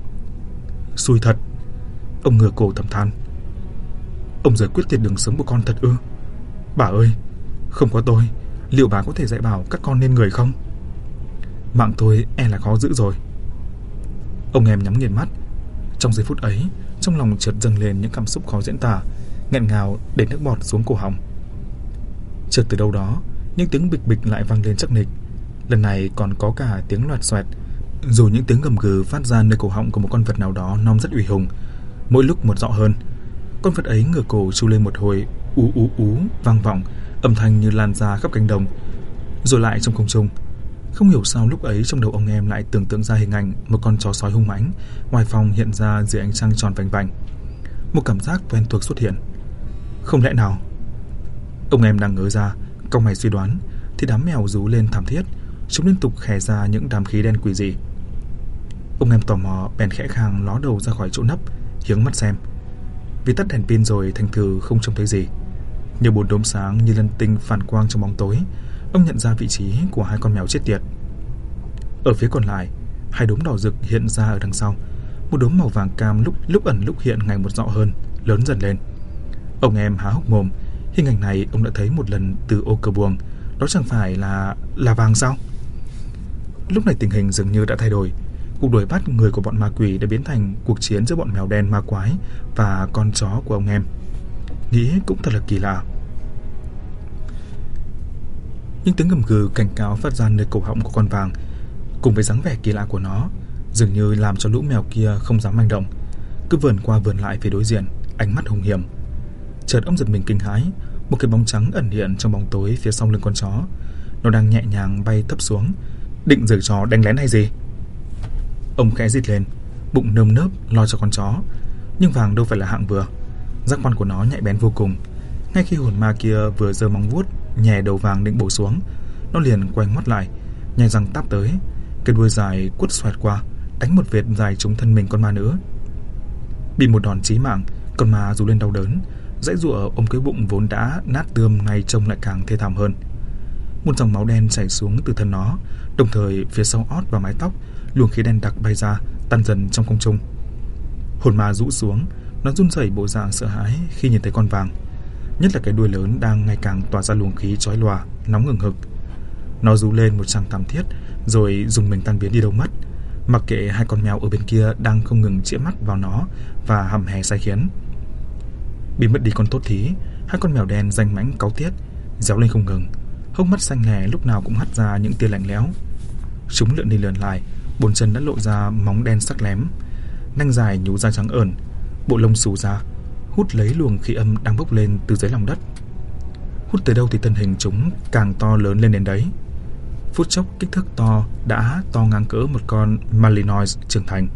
Xui thật, ông ngửa cổ thầm than. Ông rồi quyết liệt đường sống của con thật ư? Bà ơi, không có tôi, liệu bà có thể dạy bảo các con nên người không? Mạng tôi e là khó giữ rồi. Ông em nhắm nghiền mắt. Trong giây phút ấy, trong lòng chợt dâng lên những cảm xúc khó diễn tả, nghẹn ngào để nước bọt xuống cổ họng. Chợt từ đâu đó, những tiếng bịch bịch lại vang lên chắc nịch. Lần này còn có cả tiếng loạt xoẹt, rồi những tiếng gầm gừ phát ra nơi cổ họng của một con vật nào đó nom rất uy hùng, mỗi lúc một rõ hơn. Con vật ấy ngửa cổ tru lên một hồi, ú ú ú vang vọng, âm thanh như lan ra khắp cánh đồng, rồi lại trong không trung. Không hiểu sao lúc ấy trong đầu ông em lại tưởng tượng ra hình ảnh một con chó sói hung mãnh ngoài phòng hiện ra dưới ánh trăng tròn vành vành. Một cảm giác quen thuộc xuất hiện. Không lẽ nào? Ông em đang ngớ ra, cau mày suy đoán, thì đám mèo rú lên thảm thiết, chúng liên tục khè ra những đám khí đen quỷ dị. Ông em tò mò bèn khẽ khàng ló đầu ra khỏi chỗ nấp, hướng mắt xem. Vì tắt đèn pin rồi thành thử không trông thấy gì. Nhiều bốn đốm sáng như lân tinh phản quang trong bóng tối, ông nhận ra vị trí của hai con mèo chết tiệt. Ở phía còn lại, hai đốm đỏ rực hiện ra ở đằng sau. Một đốm màu vàng cam lúc ẩn lúc hiện ngày một rõ hơn, lớn dần lên. Ông em há hốc mồm. Hình ảnh này ông đã thấy một lần từ ô cửa buồng. Đó chẳng phải là vàng sao? Lúc này tình hình dường như đã thay đổi. Cuộc đuổi bắt người của bọn ma quỷ đã biến thành cuộc chiến giữa bọn mèo đen ma quái và con chó của ông em. Nghĩ cũng thật là kỳ lạ. Những tiếng gầm gừ cảnh cáo phát ra nơi cổ họng của con vàng, cùng với dáng vẻ kỳ lạ của nó, dường như làm cho lũ mèo kia không dám manh động, cứ vườn qua vườn lại phía đối diện, ánh mắt hung hiểm. Chợt ông giật mình kinh hãi, một cái bóng trắng ẩn hiện trong bóng tối phía sau lưng con chó. Nó đang nhẹ nhàng bay thấp xuống, định giở trò đánh lén hay gì. Ông khẽ rít lên, bụng nơm nớp lo cho con chó. Nhưng vàng đâu phải là hạng vừa. Giác quan của nó nhạy bén vô cùng. Ngay khi hồn ma kia vừa giơ móng vuốt nhè đầu vàng định bổ xuống, nó liền quay ngoắt lại, nhai răng táp tới, cái đuôi dài quất xoẹt qua, đánh một vệt dài trúng thân mình con ma nữ. Bị một đòn chí mạng, con ma rú lên đau đớn, giãy giụa ôm cái bụng vốn đã nát tươm nay trông lại càng thê thảm hơn. Một dòng máu đen chảy xuống từ thân nó, đồng thời phía sau ót và mái tóc, luồng khí đen đặc bay ra, tan dần trong không trung. Hồn ma rũ xuống, nó run rẩy bộ dạng sợ hãi khi nhìn thấy con vàng, nhất là cái đuôi lớn đang ngày càng tỏa ra luồng khí chói lòa, nóng ngừng hực. Nó rú lên một tràng thảm thiết, rồi dùng mình tan biến đi đâu mất, mặc kệ hai con mèo ở bên kia đang không ngừng chĩa mắt vào nó và hầm hè sai khiến. Bị mất đi con tốt thí, hai con mèo đen danh mãnh cáu tiết, réo lên không ngừng, hốc mắt xanh lè lúc nào cũng hắt ra những tia lạnh lẽo. Chúng lượn đi lượn lại, bốn chân đã lộ ra móng đen sắc lém, nanh dài nhú ra trắng ởn, bộ lông xù ra, hút lấy luồng khí âm đang bốc lên từ dưới lòng đất. Hút tới đâu thì thân hình chúng càng to lớn lên đến đấy. Phút chốc kích thước đã to ngang cỡ một con Malinois trưởng thành.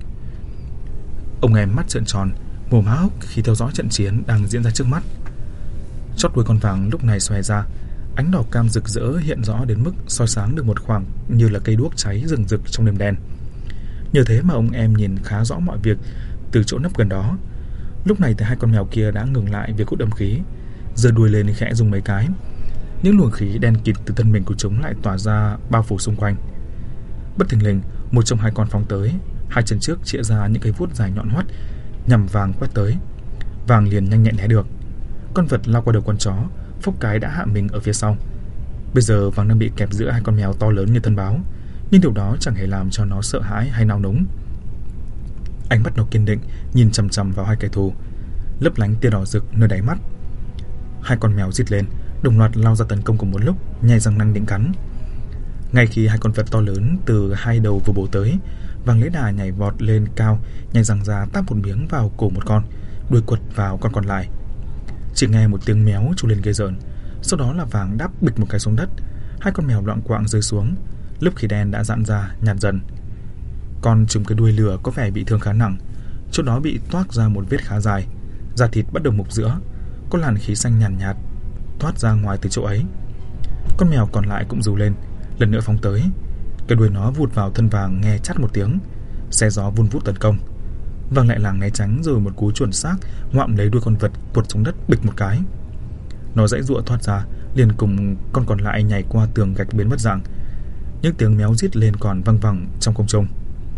Ông em mắt trợn tròn, mồm há hốc khi theo dõi trận chiến đang diễn ra trước mắt. Chót đuôi con vàng lúc này xòe ra, ánh đỏ cam rực rỡ hiện rõ đến mức soi sáng được một khoảng như là cây đuốc cháy rừng rực trong đêm đen. Nhờ thế mà ông em nhìn khá rõ mọi việc từ chỗ nấp gần đó. Lúc này thì hai con mèo kia đã ngừng lại việc hút âm khí, giơ đuôi lên khẽ rung mấy cái. Những luồng khí đen kịt từ thân mình của chúng lại tỏa ra bao phủ xung quanh. Bất thình lình, một trong hai con phóng tới, hai chân trước chĩa ra những cây vuốt dài nhọn hoắt nhằm Vàng quét tới. Vàng liền nhanh nhẹn né được. Con vật lao qua đầu con chó, phốc cái đã hạ mình ở phía sau. Bây giờ Vàng đang bị kẹp giữa hai con mèo to lớn như thân báo, nhưng điều đó chẳng hề làm cho nó sợ hãi hay nao núng. Ánh mắt nó kiên định, nhìn chằm chằm vào hai kẻ thù, lấp lánh tia đỏ rực nơi đáy mắt. Hai con mèo rít lên, đồng loạt lao ra tấn công cùng một lúc, nhai răng nanh định cắn. Ngay khi hai con vật to lớn từ hai đầu vừa bổ tới, Vàng lấy đà nhảy vọt lên cao, nhai răng ra táp một miếng vào cổ một con, đuôi quật vào con còn lại. Chỉ nghe một tiếng méo tru lên ghê rợn, sau đó là Vàng đáp bịch một cái xuống đất. Hai con mèo loạng quạng rơi xuống, lớp khí đen đã giãn ra, nhạt dần. Con trùng cái đuôi lửa có vẻ bị thương khá nặng, chỗ đó bị toác ra một vết khá dài, da thịt bắt đầu mục giữa, có làn khí xanh nhàn nhạt thoát ra ngoài từ chỗ ấy. Con mèo còn lại cũng rú lên, lần nữa phóng tới. Cái đuôi nó vụt vào thân Vàng nghe chát một tiếng, xe gió vun vút tấn công. Vàng lại làng né tránh rồi một cú chuẩn xác ngoạm lấy đuôi con vật quật xuống đất bịch một cái. Nó giãy giụa thoát ra, liền cùng con còn lại nhảy qua tường gạch biến mất dạng. Những tiếng méo rít lên còn văng vẳng trong không trung.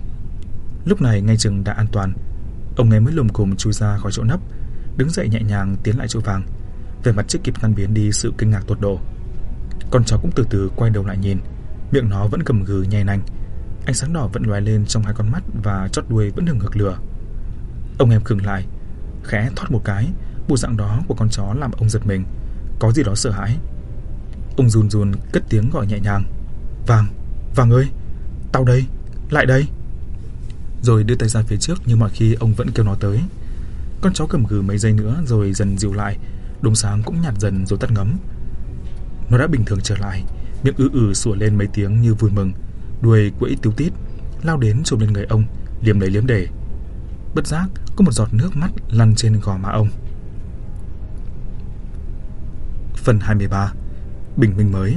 Lúc này ngay chừng đã an toàn, ông ấy mới lùm cùm chui ra khỏi chỗ nấp, đứng dậy nhẹ nhàng tiến lại chỗ Vàng, vẻ mặt chưa kịp tan biến đi sự kinh ngạc tột độ. Con chó cũng từ từ quay đầu lại nhìn, miệng nó vẫn gầm gừ nhai nanh, ánh sáng đỏ vẫn lóe lên trong hai con mắt và chót đuôi vẫn hừng hực lửa. Ông em khựng lại, khẽ thoát một cái, bộ dạng đó của con chó làm ông giật mình, có gì đó sợ hãi. Ông run run cất tiếng gọi nhẹ nhàng: "Vàng, Vàng ơi, tao đây, lại đây." Rồi đưa tay ra phía trước như mọi khi ông vẫn kêu nó tới. Con chó gầm gừ mấy giây nữa rồi dần dịu lại, đốm sáng cũng nhạt dần rồi tắt ngấm. Nó đã bình thường trở lại, miệng sủa lên mấy tiếng như vui mừng, đuôi quẫy tíu tít, lao đến chụp lên người ông, liếm lấy liếm để. Bất giác có một giọt nước mắt lăn trên gò má ông. Phần 23. Bình minh mới.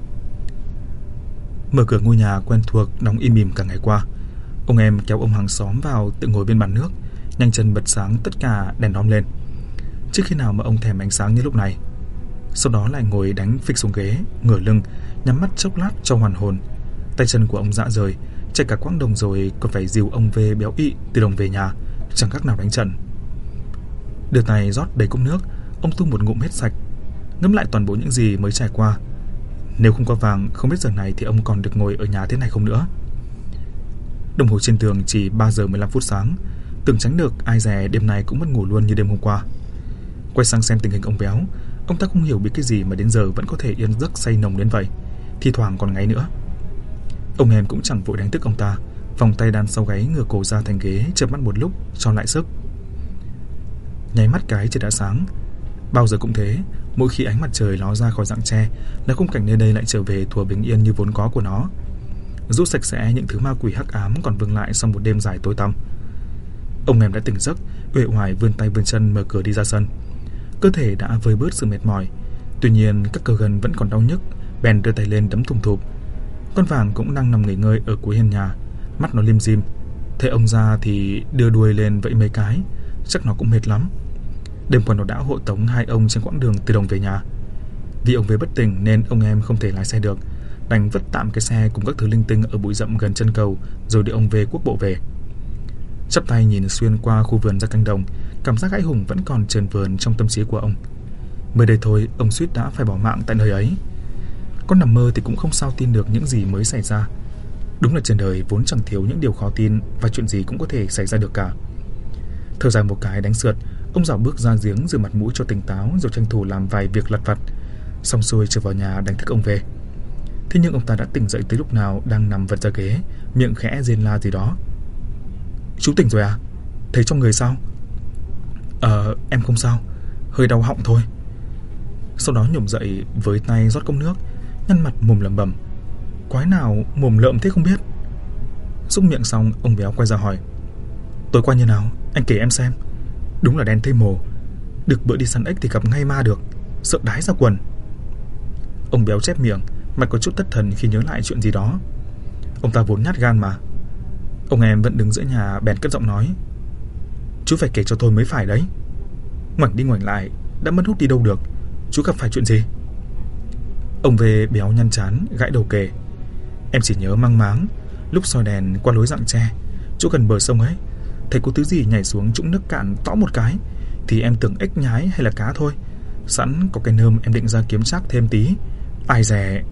Mở cửa ngôi nhà quen thuộc đóng im ỉm cả ngày qua, ông em kéo ông hàng xóm vào tự ngồi bên bàn nước, nhanh chân bật sáng tất cả đèn đóm lên. Trước khi nào mà ông thèm ánh sáng như lúc này. Sau đó lại ngồi đánh phịch xuống ghế, ngửa lưng, nhắm mắt chốc lát cho hoàn hồn. Tay chân của ông rã rời, chạy cả quãng đồng rồi còn phải dìu ông về béo ị từ đồng về nhà, chẳng khác nào đánh trận. Đưa tay rót đầy cốc nước, ông tung một ngụm hết sạch, ngẫm lại toàn bộ những gì mới trải qua. Nếu không có Vàng, không biết giờ này thì ông còn được ngồi ở nhà thế này không nữa. Đồng hồ trên tường chỉ 3 giờ 15 phút sáng, tưởng tránh được ai dè đêm nay cũng mất ngủ luôn như đêm hôm qua. Quay sang xem tình hình ông béo, ông ta không hiểu biết cái gì mà đến giờ vẫn có thể yên giấc say nồng đến vậy, thi thoảng còn ngáy nữa. Ông em cũng chẳng vội đánh thức ông ta, vòng tay đan sau gáy ngửa cổ ra thành ghế, chợp mắt một lúc cho lại sức. Nháy mắt cái trời đã sáng. Bao giờ cũng thế, mỗi khi ánh mặt trời ló ra khỏi rặng tre là khung cảnh nơi đây lại trở về thuở bình yên như vốn có của nó, rút sạch sẽ những thứ ma quỷ hắc ám còn vương lại sau một đêm dài tối tăm. Ông em đã tỉnh giấc, uể oải vươn tay vươn chân mở cửa đi ra sân. Cơ thể đã vơi bớt sự mệt mỏi, tuy nhiên các cơ gân vẫn còn đau nhức, bèn đưa tay lên đấm thùm thụp. Con Vàng cũng đang nằm nghỉ ngơi ở cuối hiên nhà, mắt nó lim dim. Thấy ông ra thì đưa đuôi lên vẫy mấy cái, chắc nó cũng mệt lắm. Đêm qua nó đã hộ tống hai ông trên quãng đường từ đồng về nhà. Vì ông về bất tỉnh nên ông em không thể lái xe được, đành vứt tạm cái xe cùng các thứ linh tinh ở bụi rậm gần chân cầu rồi đưa ông về quốc bộ về. Chắp tay nhìn xuyên qua khu vườn ra cánh đồng, cảm giác hãi hùng vẫn còn chờn vờn trong tâm trí của ông. Mới đây thôi, ông suýt đã phải bỏ mạng tại nơi ấy. Con nằm mơ thì cũng không sao tin được những gì mới xảy ra. Đúng là trên đời vốn chẳng thiếu những điều khó tin, và chuyện gì cũng có thể xảy ra được cả. Thở dài một cái đánh sượt, ông dạo bước ra giếng rửa mặt mũi cho tỉnh táo, rồi tranh thủ làm vài việc lặt vặt. Xong xuôi trở vào nhà đánh thức ông về. Thế nhưng ông ta đã tỉnh dậy tới lúc nào đang nằm vật ra ghế, miệng khẽ rên la gì đó. "Chú tỉnh rồi à? Thấy trong người sao?" Em không sao, hơi đau họng thôi." Sau đó nhổm dậy với tay rót cốc nước, nhăn mặt mồm lẩm bẩm: quái nào mồm lợm thế không biết. Xúc miệng xong, ông béo quay ra hỏi: Tối qua như nào, anh kể em xem. Đúng là đen thấy mồ. Được bữa đi săn ếch thì gặp ngay ma được, sợ đái ra quần. Ông béo chép miệng, mặt có chút thất thần khi nhớ lại chuyện gì đó. Ông ta vốn nhát gan mà. Ông em vẫn đứng giữa nhà bèn cất giọng nói: Chú phải kể cho tôi mới phải đấy. Ngoảnh đi ngoảnh lại, đã mất hút đi đâu được. Chú gặp phải chuyện gì? Ông về béo nhăn trán, gãi đầu kể: Em chỉ nhớ mang máng, lúc soi đèn qua lối rặng tre chỗ gần bờ sông ấy, thấy có thứ gì nhảy xuống trũng nước cạn tõ một cái, thì em tưởng ếch nhái hay là cá thôi. Sẵn có cái nơm em định ra kiếm trác thêm tí, ai dè.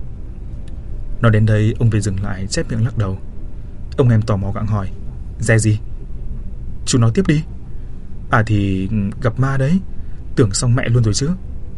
Nói đến đây, ông về dừng lại, chép miệng lắc đầu. Ông em tò mò gặng hỏi: Dè gì? Chú nói tiếp đi. À thì gặp ma đấy. Tưởng xong mẹ luôn rồi chứ.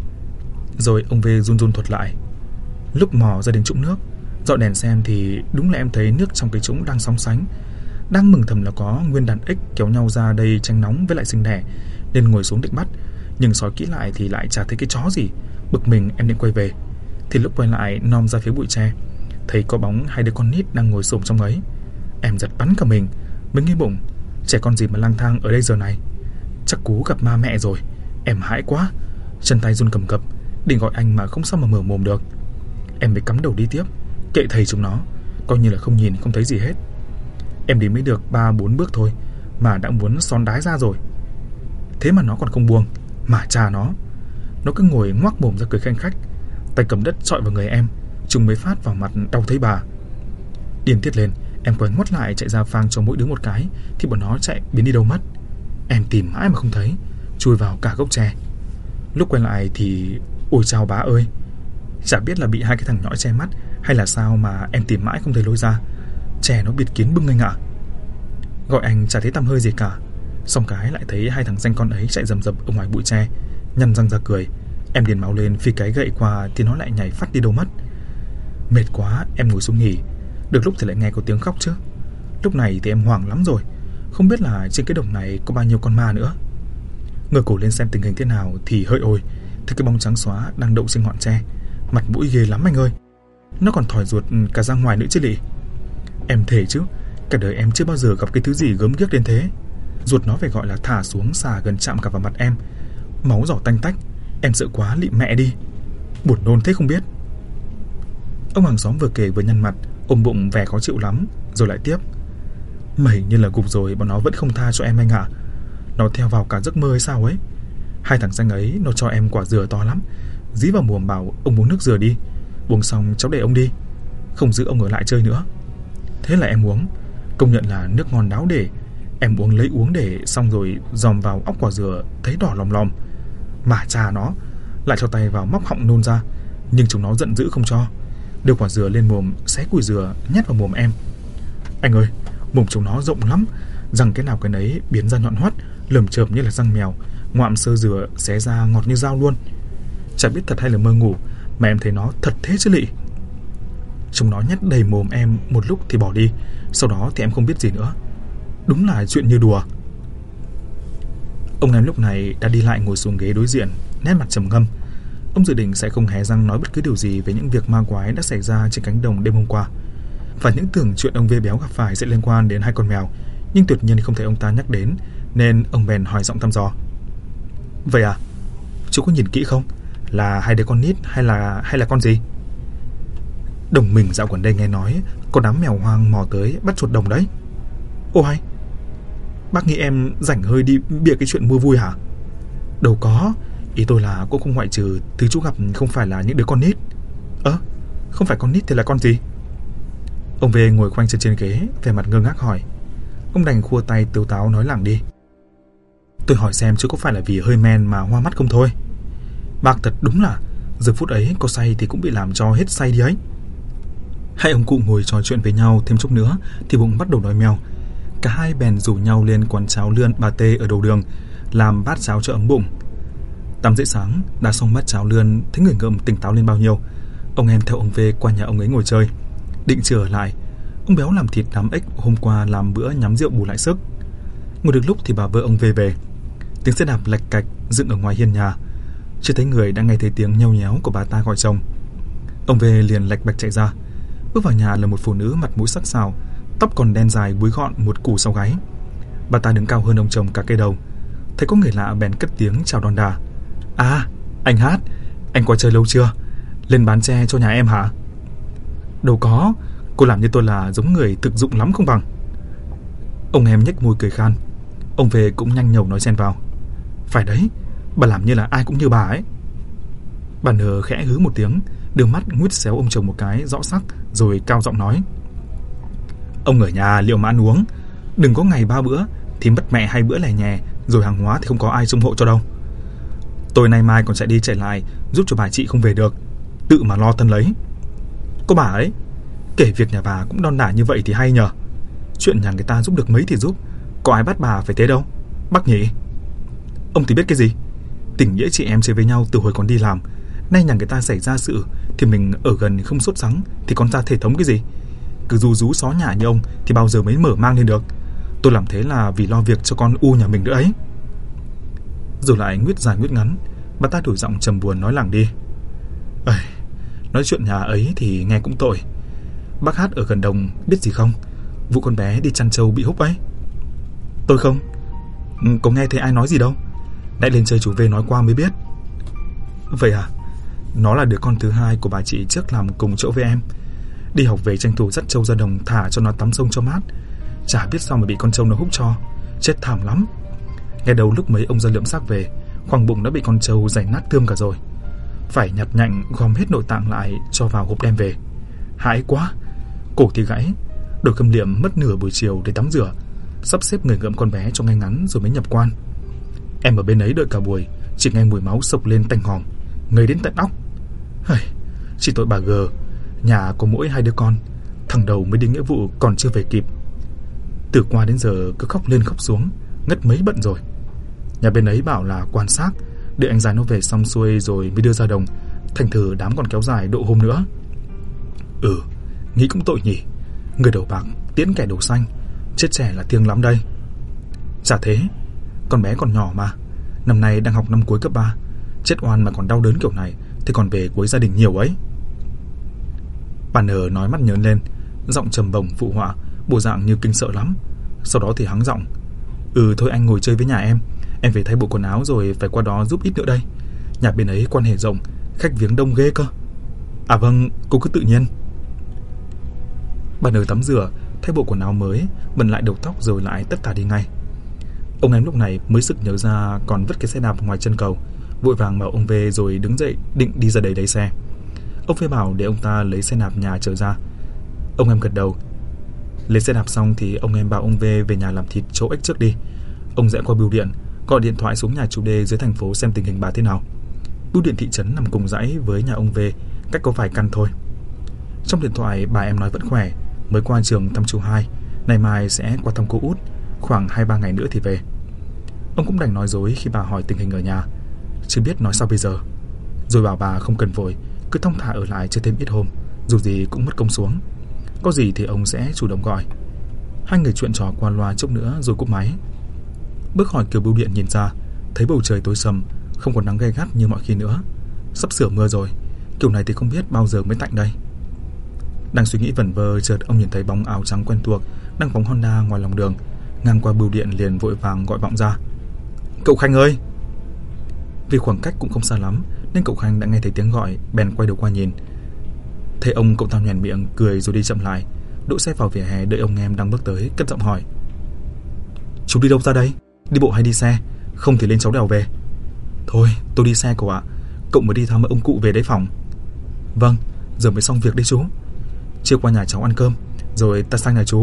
Rồi ông về run run thuật lại. Lúc mò ra đến trũng nước, dọi đèn xem thì đúng là em thấy nước trong cái trũng đang sóng sánh. Đang mừng thầm là có nguyên đàn ếch kéo nhau ra đây tranh nóng với lại sinh đẻ, nên ngồi xuống định bắt. Nhưng soi kỹ lại thì lại chả thấy cái chó gì. Bực mình em định quay về, thì lúc quay lại nom ra phía bụi tre, thấy có bóng hai đứa con nít đang ngồi xổm trong ấy. Em giật bắn cả mình, mới nghĩ bụng, trẻ con gì mà lang thang ở đây giờ này. Chắc cú gặp ma mẹ rồi. Em hãi quá, chân tay run cầm cập, định gọi anh mà không sao mà mở mồm được. Em mới cắm đầu đi tiếp, kệ thầy chúng nó, coi như là không nhìn không thấy gì hết. Em đi mới được 3-4 bước thôi mà đã muốn xón đái ra rồi. Thế mà nó còn không buông, mà cha nó cứ ngồi ngoác mồm ra cười khanh khách, tay cầm đất chọi vào người em, trùng mấy phát vào mặt đau thấy bà. Điên tiết lên, em quay ngoắt lại chạy ra phang cho mỗi đứa một cái, thì bọn nó chạy biến đi đâu mất. Em tìm mãi mà không thấy, chui vào cả gốc tre. Lúc quay lại thì ôi chao bá ơi, chả biết là bị hai cái thằng nhõi che mắt hay là sao mà em tìm mãi không thấy lối ra. Tre nó bịt kín bưng anh ạ. Gọi anh chả thấy tăm hơi gì cả. Xong cái lại thấy hai thằng danh con ấy chạy rầm rập ở ngoài bụi tre, nhăn răng ra cười. Em điền máu lên phi cái gậy qua thì nó lại nhảy phát đi đâu mất. Mệt quá, em ngồi xuống nghỉ. Được lúc thì lại nghe có tiếng khóc chứ. Lúc này thì em hoảng lắm rồi, không biết là trên cái đồng này có bao nhiêu con ma nữa. Ngửa cổ lên xem tình hình thế nào thì hỡi ôi, thấy cái bóng trắng xóa đang đậu trên ngọn tre. Mặt mũi ghê lắm anh ơi. Nó còn thòi ruột cả ra ngoài nữa chứ lị. Em thề chứ, cả đời em chưa bao giờ gặp cái thứ gì gớm ghiếc đến thế. Ruột nó phải gọi là thả xuống xà gần chạm cả vào mặt em. Máu giỏ tanh tách. Em sợ quá lị mẹ đi. Buồn nôn thế không biết. Ông hàng xóm vừa kể vừa nhăn mặt, ôm bụng vẻ khó chịu lắm. Rồi lại tiếp: Mày như là gục rồi bọn nó vẫn không tha cho em anh ạ. Nó theo vào cả giấc mơ hay sao ấy. Hai thằng danh ấy nó cho em quả dừa to lắm, dí vào mồm bảo ông uống nước dừa đi. Uống xong cháu để ông đi, không giữ ông ở lại chơi nữa. Thế là em uống. Công nhận là nước ngon đáo để. Em uống lấy uống để xong rồi dòm vào óc quả dừa, thấy đỏ lòm lòm. Mà cha nó lại cho tay vào móc họng nôn ra, nhưng chúng nó giận dữ không cho. Đưa quả dừa lên mồm, xé cùi dừa nhét vào mồm em. Anh ơi, mồm chúng nó rộng lắm, răng cái nào cái nấy biến ra nhọn hoắt, lởm chởm như là răng mèo. Ngoạm sơ dừa xé ra ngọt như dao luôn. Chả biết thật hay là mơ ngủ mà em thấy nó thật thế chứ lị. Chúng nó nhét đầy mồm em một lúc thì bỏ đi. Sau đó thì em không biết gì nữa. Đúng là chuyện như đùa. Ông em lúc này đã đi lại ngồi xuống ghế đối diện, nét mặt trầm ngâm. Ông dự định sẽ không hé răng nói bất cứ điều gì về những việc ma quái đã xảy ra trên cánh đồng đêm hôm qua, và những tưởng chuyện ông Vê béo gặp phải sẽ liên quan đến hai con mèo. Nhưng tuyệt nhiên không thấy ông ta nhắc đến, nên ông bèn hỏi giọng thăm dò: Vậy à, chú có nhìn kỹ không? Là hai đứa con nít hay là con gì? Đồng mình dạo gần đây nghe nói có đám mèo hoang mò tới bắt chuột đồng đấy. Ô hay, bác nghĩ em rảnh hơi đi bịa cái chuyện mua vui hả? Đâu có, ý tôi là cũng không ngoại trừ thứ chú gặp không phải là những đứa con nít. Không phải con nít thì là con gì? Ông về ngồi khoanh chân trên ghế, vẻ mặt ngơ ngác hỏi. Ông đành khua tay tếu táo nói lảng đi: Tôi hỏi xem chứ có phải là vì hơi men mà hoa mắt không thôi. Bác thật đúng là giờ phút ấy có say thì cũng bị làm cho hết say đi ấy. Hai ông cụ ngồi trò chuyện với nhau thêm chút nữa thì bụng bắt đầu đói meo. Cả hai bèn rủ nhau lên quán cháo lươn bà Tê ở đầu đường, làm bát cháo cho ấm bụng. Tắm dậy sáng, đã xong bát cháo lươn, thấy người ngợm tỉnh táo lên bao nhiêu. Ông em theo ông về qua nhà ông ấy ngồi chơi. Định trở lại, ông béo làm thịt đám ếch hôm qua làm bữa nhắm rượu bù lại sức. Ngồi được lúc thì bà vợ ông về. Tiếng xe đạp lạch cạch dựng ở ngoài hiên nhà. Chưa thấy người đã nghe thấy tiếng nheo nhéo của bà ta gọi chồng. Ông về liền lạch bạch chạy ra. Bước vào nhà là một phụ nữ mặt mũi sắc sảo, tóc còn đen dài búi gọn một củ sau gáy. Bà ta đứng cao hơn ông chồng cả cây đầu. Thấy có người lạ bèn cất tiếng chào đon đả. À, anh Hát, anh qua chơi lâu chưa? Lên bán tre cho nhà em hả? Đâu có, cô làm như tôi là giống người thực dụng lắm không bằng. Ông em nhếch môi cười khan. Ông về cũng nhanh nhẩu nói xen vào. Phải đấy, bà làm như là ai cũng như bà ấy. Bà Nờ khẽ hứ một tiếng, đưa mắt nguýt xéo ông chồng một cái rõ sắc, rồi cao giọng nói. Ông ở nhà liệu mà ăn uống, đừng có ngày 3 bữa thì mất mẹ 2 bữa lẻ nhè, rồi hàng hóa thì không có ai trông hộ cho đâu. Tôi nay mai còn chạy đi chạy lại giúp cho bà chị không về được, tự mà lo thân lấy. Cô bà ấy, kể việc nhà bà cũng đon đả như vậy thì hay nhờ. Chuyện nhà người ta giúp được mấy thì giúp, có ai bắt bà phải thế đâu, bác nhỉ? Ông thì biết cái gì? Tình nghĩa chị em chơi với nhau từ hồi còn đi làm. Nay nhà người ta xảy ra sự thì mình ở gần không sốt sắng thì còn ra thể thống cái gì? Cứ rú rú xó nhả như ông thì bao giờ mới mở mang lên được. Tôi làm thế là vì lo việc cho con U nhà mình nữa ấy. Rồi lại nguyết dài nguyết ngắn, bà ta đổi giọng trầm buồn nói lảng đi. Nói chuyện nhà ấy thì nghe cũng tội. Bác Hát ở gần đồng biết gì không? Vụ con bé đi chăn trâu bị húc ấy. Tôi không có nghe thấy ai nói gì đâu. Nãy lên chơi chú về nói qua mới biết. Vậy à? Nó là đứa con thứ hai của bà chị trước làm cùng chỗ với em. Đi học về tranh thủ dắt trâu ra đồng thả cho nó tắm sông cho mát. Chả biết sao mà bị con trâu nó húc cho. Chết thảm lắm. Nghe đầu lúc mấy ông ra lượm xác về, khoang bụng đã bị con trâu giày nát tươm cả rồi. Phải nhặt nhạnh gom hết nội tạng lại cho vào hộp đem về. Hãi quá. Cổ thì gãy. Đổi câm liệm mất nửa buổi chiều để tắm rửa, sắp xếp người ngợm con bé cho ngay ngắn rồi mới nhập quan. Em ở bên ấy đợi cả buổi, chỉ nghe mùi máu sộc lên tanh hòm, ngấy đến tận óc. Chỉ tội bà G, nhà có mỗi 2 đứa con, thằng đầu mới đi nghĩa vụ còn chưa về kịp. Từ qua đến giờ cứ khóc lên khóc xuống, ngất mấy bận rồi. Nhà bên ấy bảo là quan sát, đợi anh già nó về xong xuôi rồi mới đưa ra đồng, thành thử đám còn kéo dài độ hôm nữa. Nghĩ cũng tội nhỉ. Người đầu bạc tiễn kẻ đầu xanh, chết trẻ là thiêng lắm đây. Chả thế, con bé còn nhỏ mà, năm nay đang học năm cuối cấp 3. Chết oan mà còn đau đớn kiểu này thì còn về cuối gia đình nhiều ấy. Bà Nờ nói mắt nhớn lên, giọng trầm bổng phụ họa, bộ dạng như kinh sợ lắm. Sau đó thì hắng giọng. Thôi anh ngồi chơi với nhà em về thay bộ quần áo rồi phải qua đó giúp ít nữa đây. Nhà bên ấy quan hệ rộng, khách viếng đông ghê cơ. À vâng, cô cứ tự nhiên. Bà Nờ tắm rửa, thay bộ quần áo mới, bần lại đầu tóc rồi lại tất tả đi ngay. Ông em lúc này mới sực nhớ ra còn vứt cái xe đạp ngoài chân cầu, vội vàng bảo ông V rồi đứng dậy định đi ra đấy xe. Ông V bảo để ông ta lấy xe đạp nhà chở ra. Ông em gật đầu. Lấy xe đạp xong thì ông em bảo ông V về nhà làm thịt chỗ ếch trước đi. Ông rẽ qua bưu điện, gọi điện thoại xuống nhà chú D dưới thành phố xem tình hình bà thế nào. Bưu điện thị trấn nằm cùng dãy với nhà ông V, cách có vài căn thôi. Trong điện thoại bà em nói vẫn khỏe, mới qua trường thăm chú Hai, nay mai sẽ qua thăm cô út, khoảng 2-3 ngày nữa thì về. Ông cũng đành nói dối khi bà hỏi tình hình ở nhà, chưa biết nói sao bây giờ. Rồi bảo bà không cần vội, cứ thong thả ở lại chơi thêm ít hôm, dù gì cũng mất công xuống. Có gì thì ông sẽ chủ động gọi. Hai người chuyện trò qua loa chốc nữa rồi cúp máy. Bước khỏi cửa bưu điện nhìn ra, thấy bầu trời tối sầm, không còn nắng gay gắt như mọi khi nữa. Sắp sửa mưa rồi, kiểu này thì không biết bao giờ mới tạnh đây. Đang suy nghĩ vẩn vơ, chợt ông nhìn thấy bóng áo trắng quen thuộc đang phóng Honda ngoài lòng đường, ngang qua bưu điện liền vội vàng gọi vọng ra. Cậu Khanh ơi! Vì khoảng cách cũng không xa lắm nên cậu Khanh đã nghe thấy tiếng gọi, bèn quay đầu qua nhìn. Thấy ông, cậu ta nhoẻn miệng cười rồi đi chậm lại, đỗ xe vào vỉa hè đợi ông em đang bước tới, cất giọng hỏi. Chú đi đâu ra đây? Đi bộ hay đi xe? Không thì lên cháu đèo về. Thôi tôi đi xe cậu ạ. Cậu mới đi thăm ông cụ về đấy phòng. Vâng, giờ mới xong việc đấy chú. Chưa qua nhà cháu ăn cơm rồi ta sang nhà chú.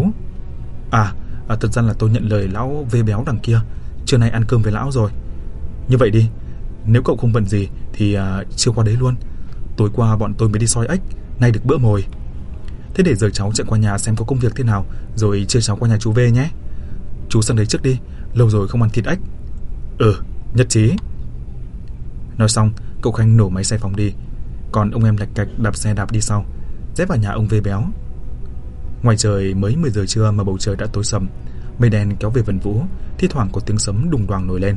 Thật ra là tôi nhận lời lão V béo đằng kia, trưa nay ăn cơm với lão rồi. Như vậy đi, nếu cậu không bận gì thì chưa qua đấy luôn. Tối qua bọn tôi mới đi soi ếch, nay được bữa mồi. Thế để giờ cháu chạy qua nhà xem có công việc thế nào, rồi chưa cháu qua nhà chú V nhé. Chú sang đấy trước đi, lâu rồi không ăn thịt ếch. Nhất trí. Nói xong, cậu Khanh nổ máy xe phóng đi, còn ông em lạch cạch đạp xe đạp đi sau, rẽ vào nhà ông V béo. Ngoài trời mới 10 giờ trưa mà bầu trời đã tối sầm, mây đen kéo về vần vũ, thi thoảng có tiếng sấm đùng đoàng nổi lên.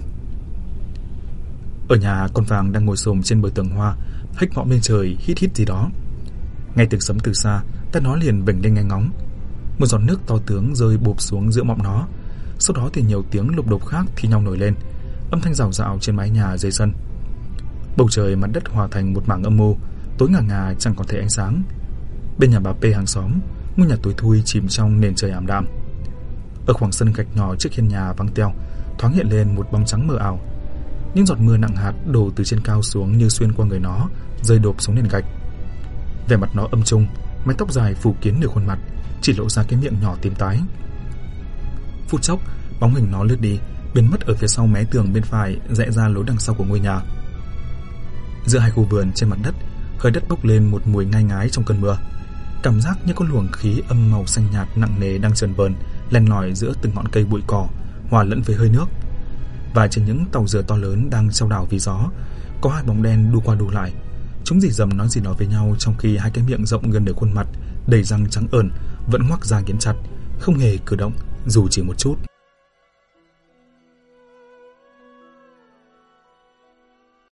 Ở nhà, con Vàng đang ngồi xổm trên bờ tường hoa, hếch mõm lên trời hít hít gì đó. Nghe tiếng sấm từ xa, tay nó liền vểnh lên nghe ngóng. Một giọt nước to tướng rơi bộp xuống giữa mọng nó. Sau đó thì nhiều tiếng lục đục khác thi nhau nổi lên, âm thanh rào rạo trên mái nhà dưới sân. Bầu trời mặt đất hòa thành một mảng âm mưu, tối ngả ngà chẳng còn thấy ánh sáng. Bên nhà bà P hàng xóm, ngôi nhà tối thui chìm trong nền trời ảm đạm. Ở khoảng sân gạch nhỏ trước hiên nhà vắng teo, thoáng hiện lên một bóng trắng mờ ảo. Những giọt mưa nặng hạt đổ từ trên cao xuống như xuyên qua người nó, rơi đột xuống nền gạch. Vẻ mặt nó âm trùng, mái tóc dài phủ kín nửa khuôn mặt, chỉ lộ ra cái miệng nhỏ tím tái. Phút chốc, bóng hình nó lướt đi, biến mất ở phía sau mé tường bên phải rẽ ra lối đằng sau của ngôi nhà. Giữa hai khu vườn trên mặt đất, hơi đất bốc lên một mùi ngai ngái trong cơn mưa. Cảm giác như có luồng khí âm màu xanh nhạt nặng nề đang chờn vờn len lỏi giữa từng ngọn cây bụi cỏ, hòa lẫn với hơi nước. Và trên những tàu dừa to lớn đang chao đảo vì gió, có hai bóng đen đu qua đu lại. Chúng rì rầm nói gì đó với nhau, trong khi hai cái miệng rộng gần nửa khuôn mặt đầy răng trắng ởn vẫn ngoác ra nghiến chặt, không hề cử động dù chỉ một chút.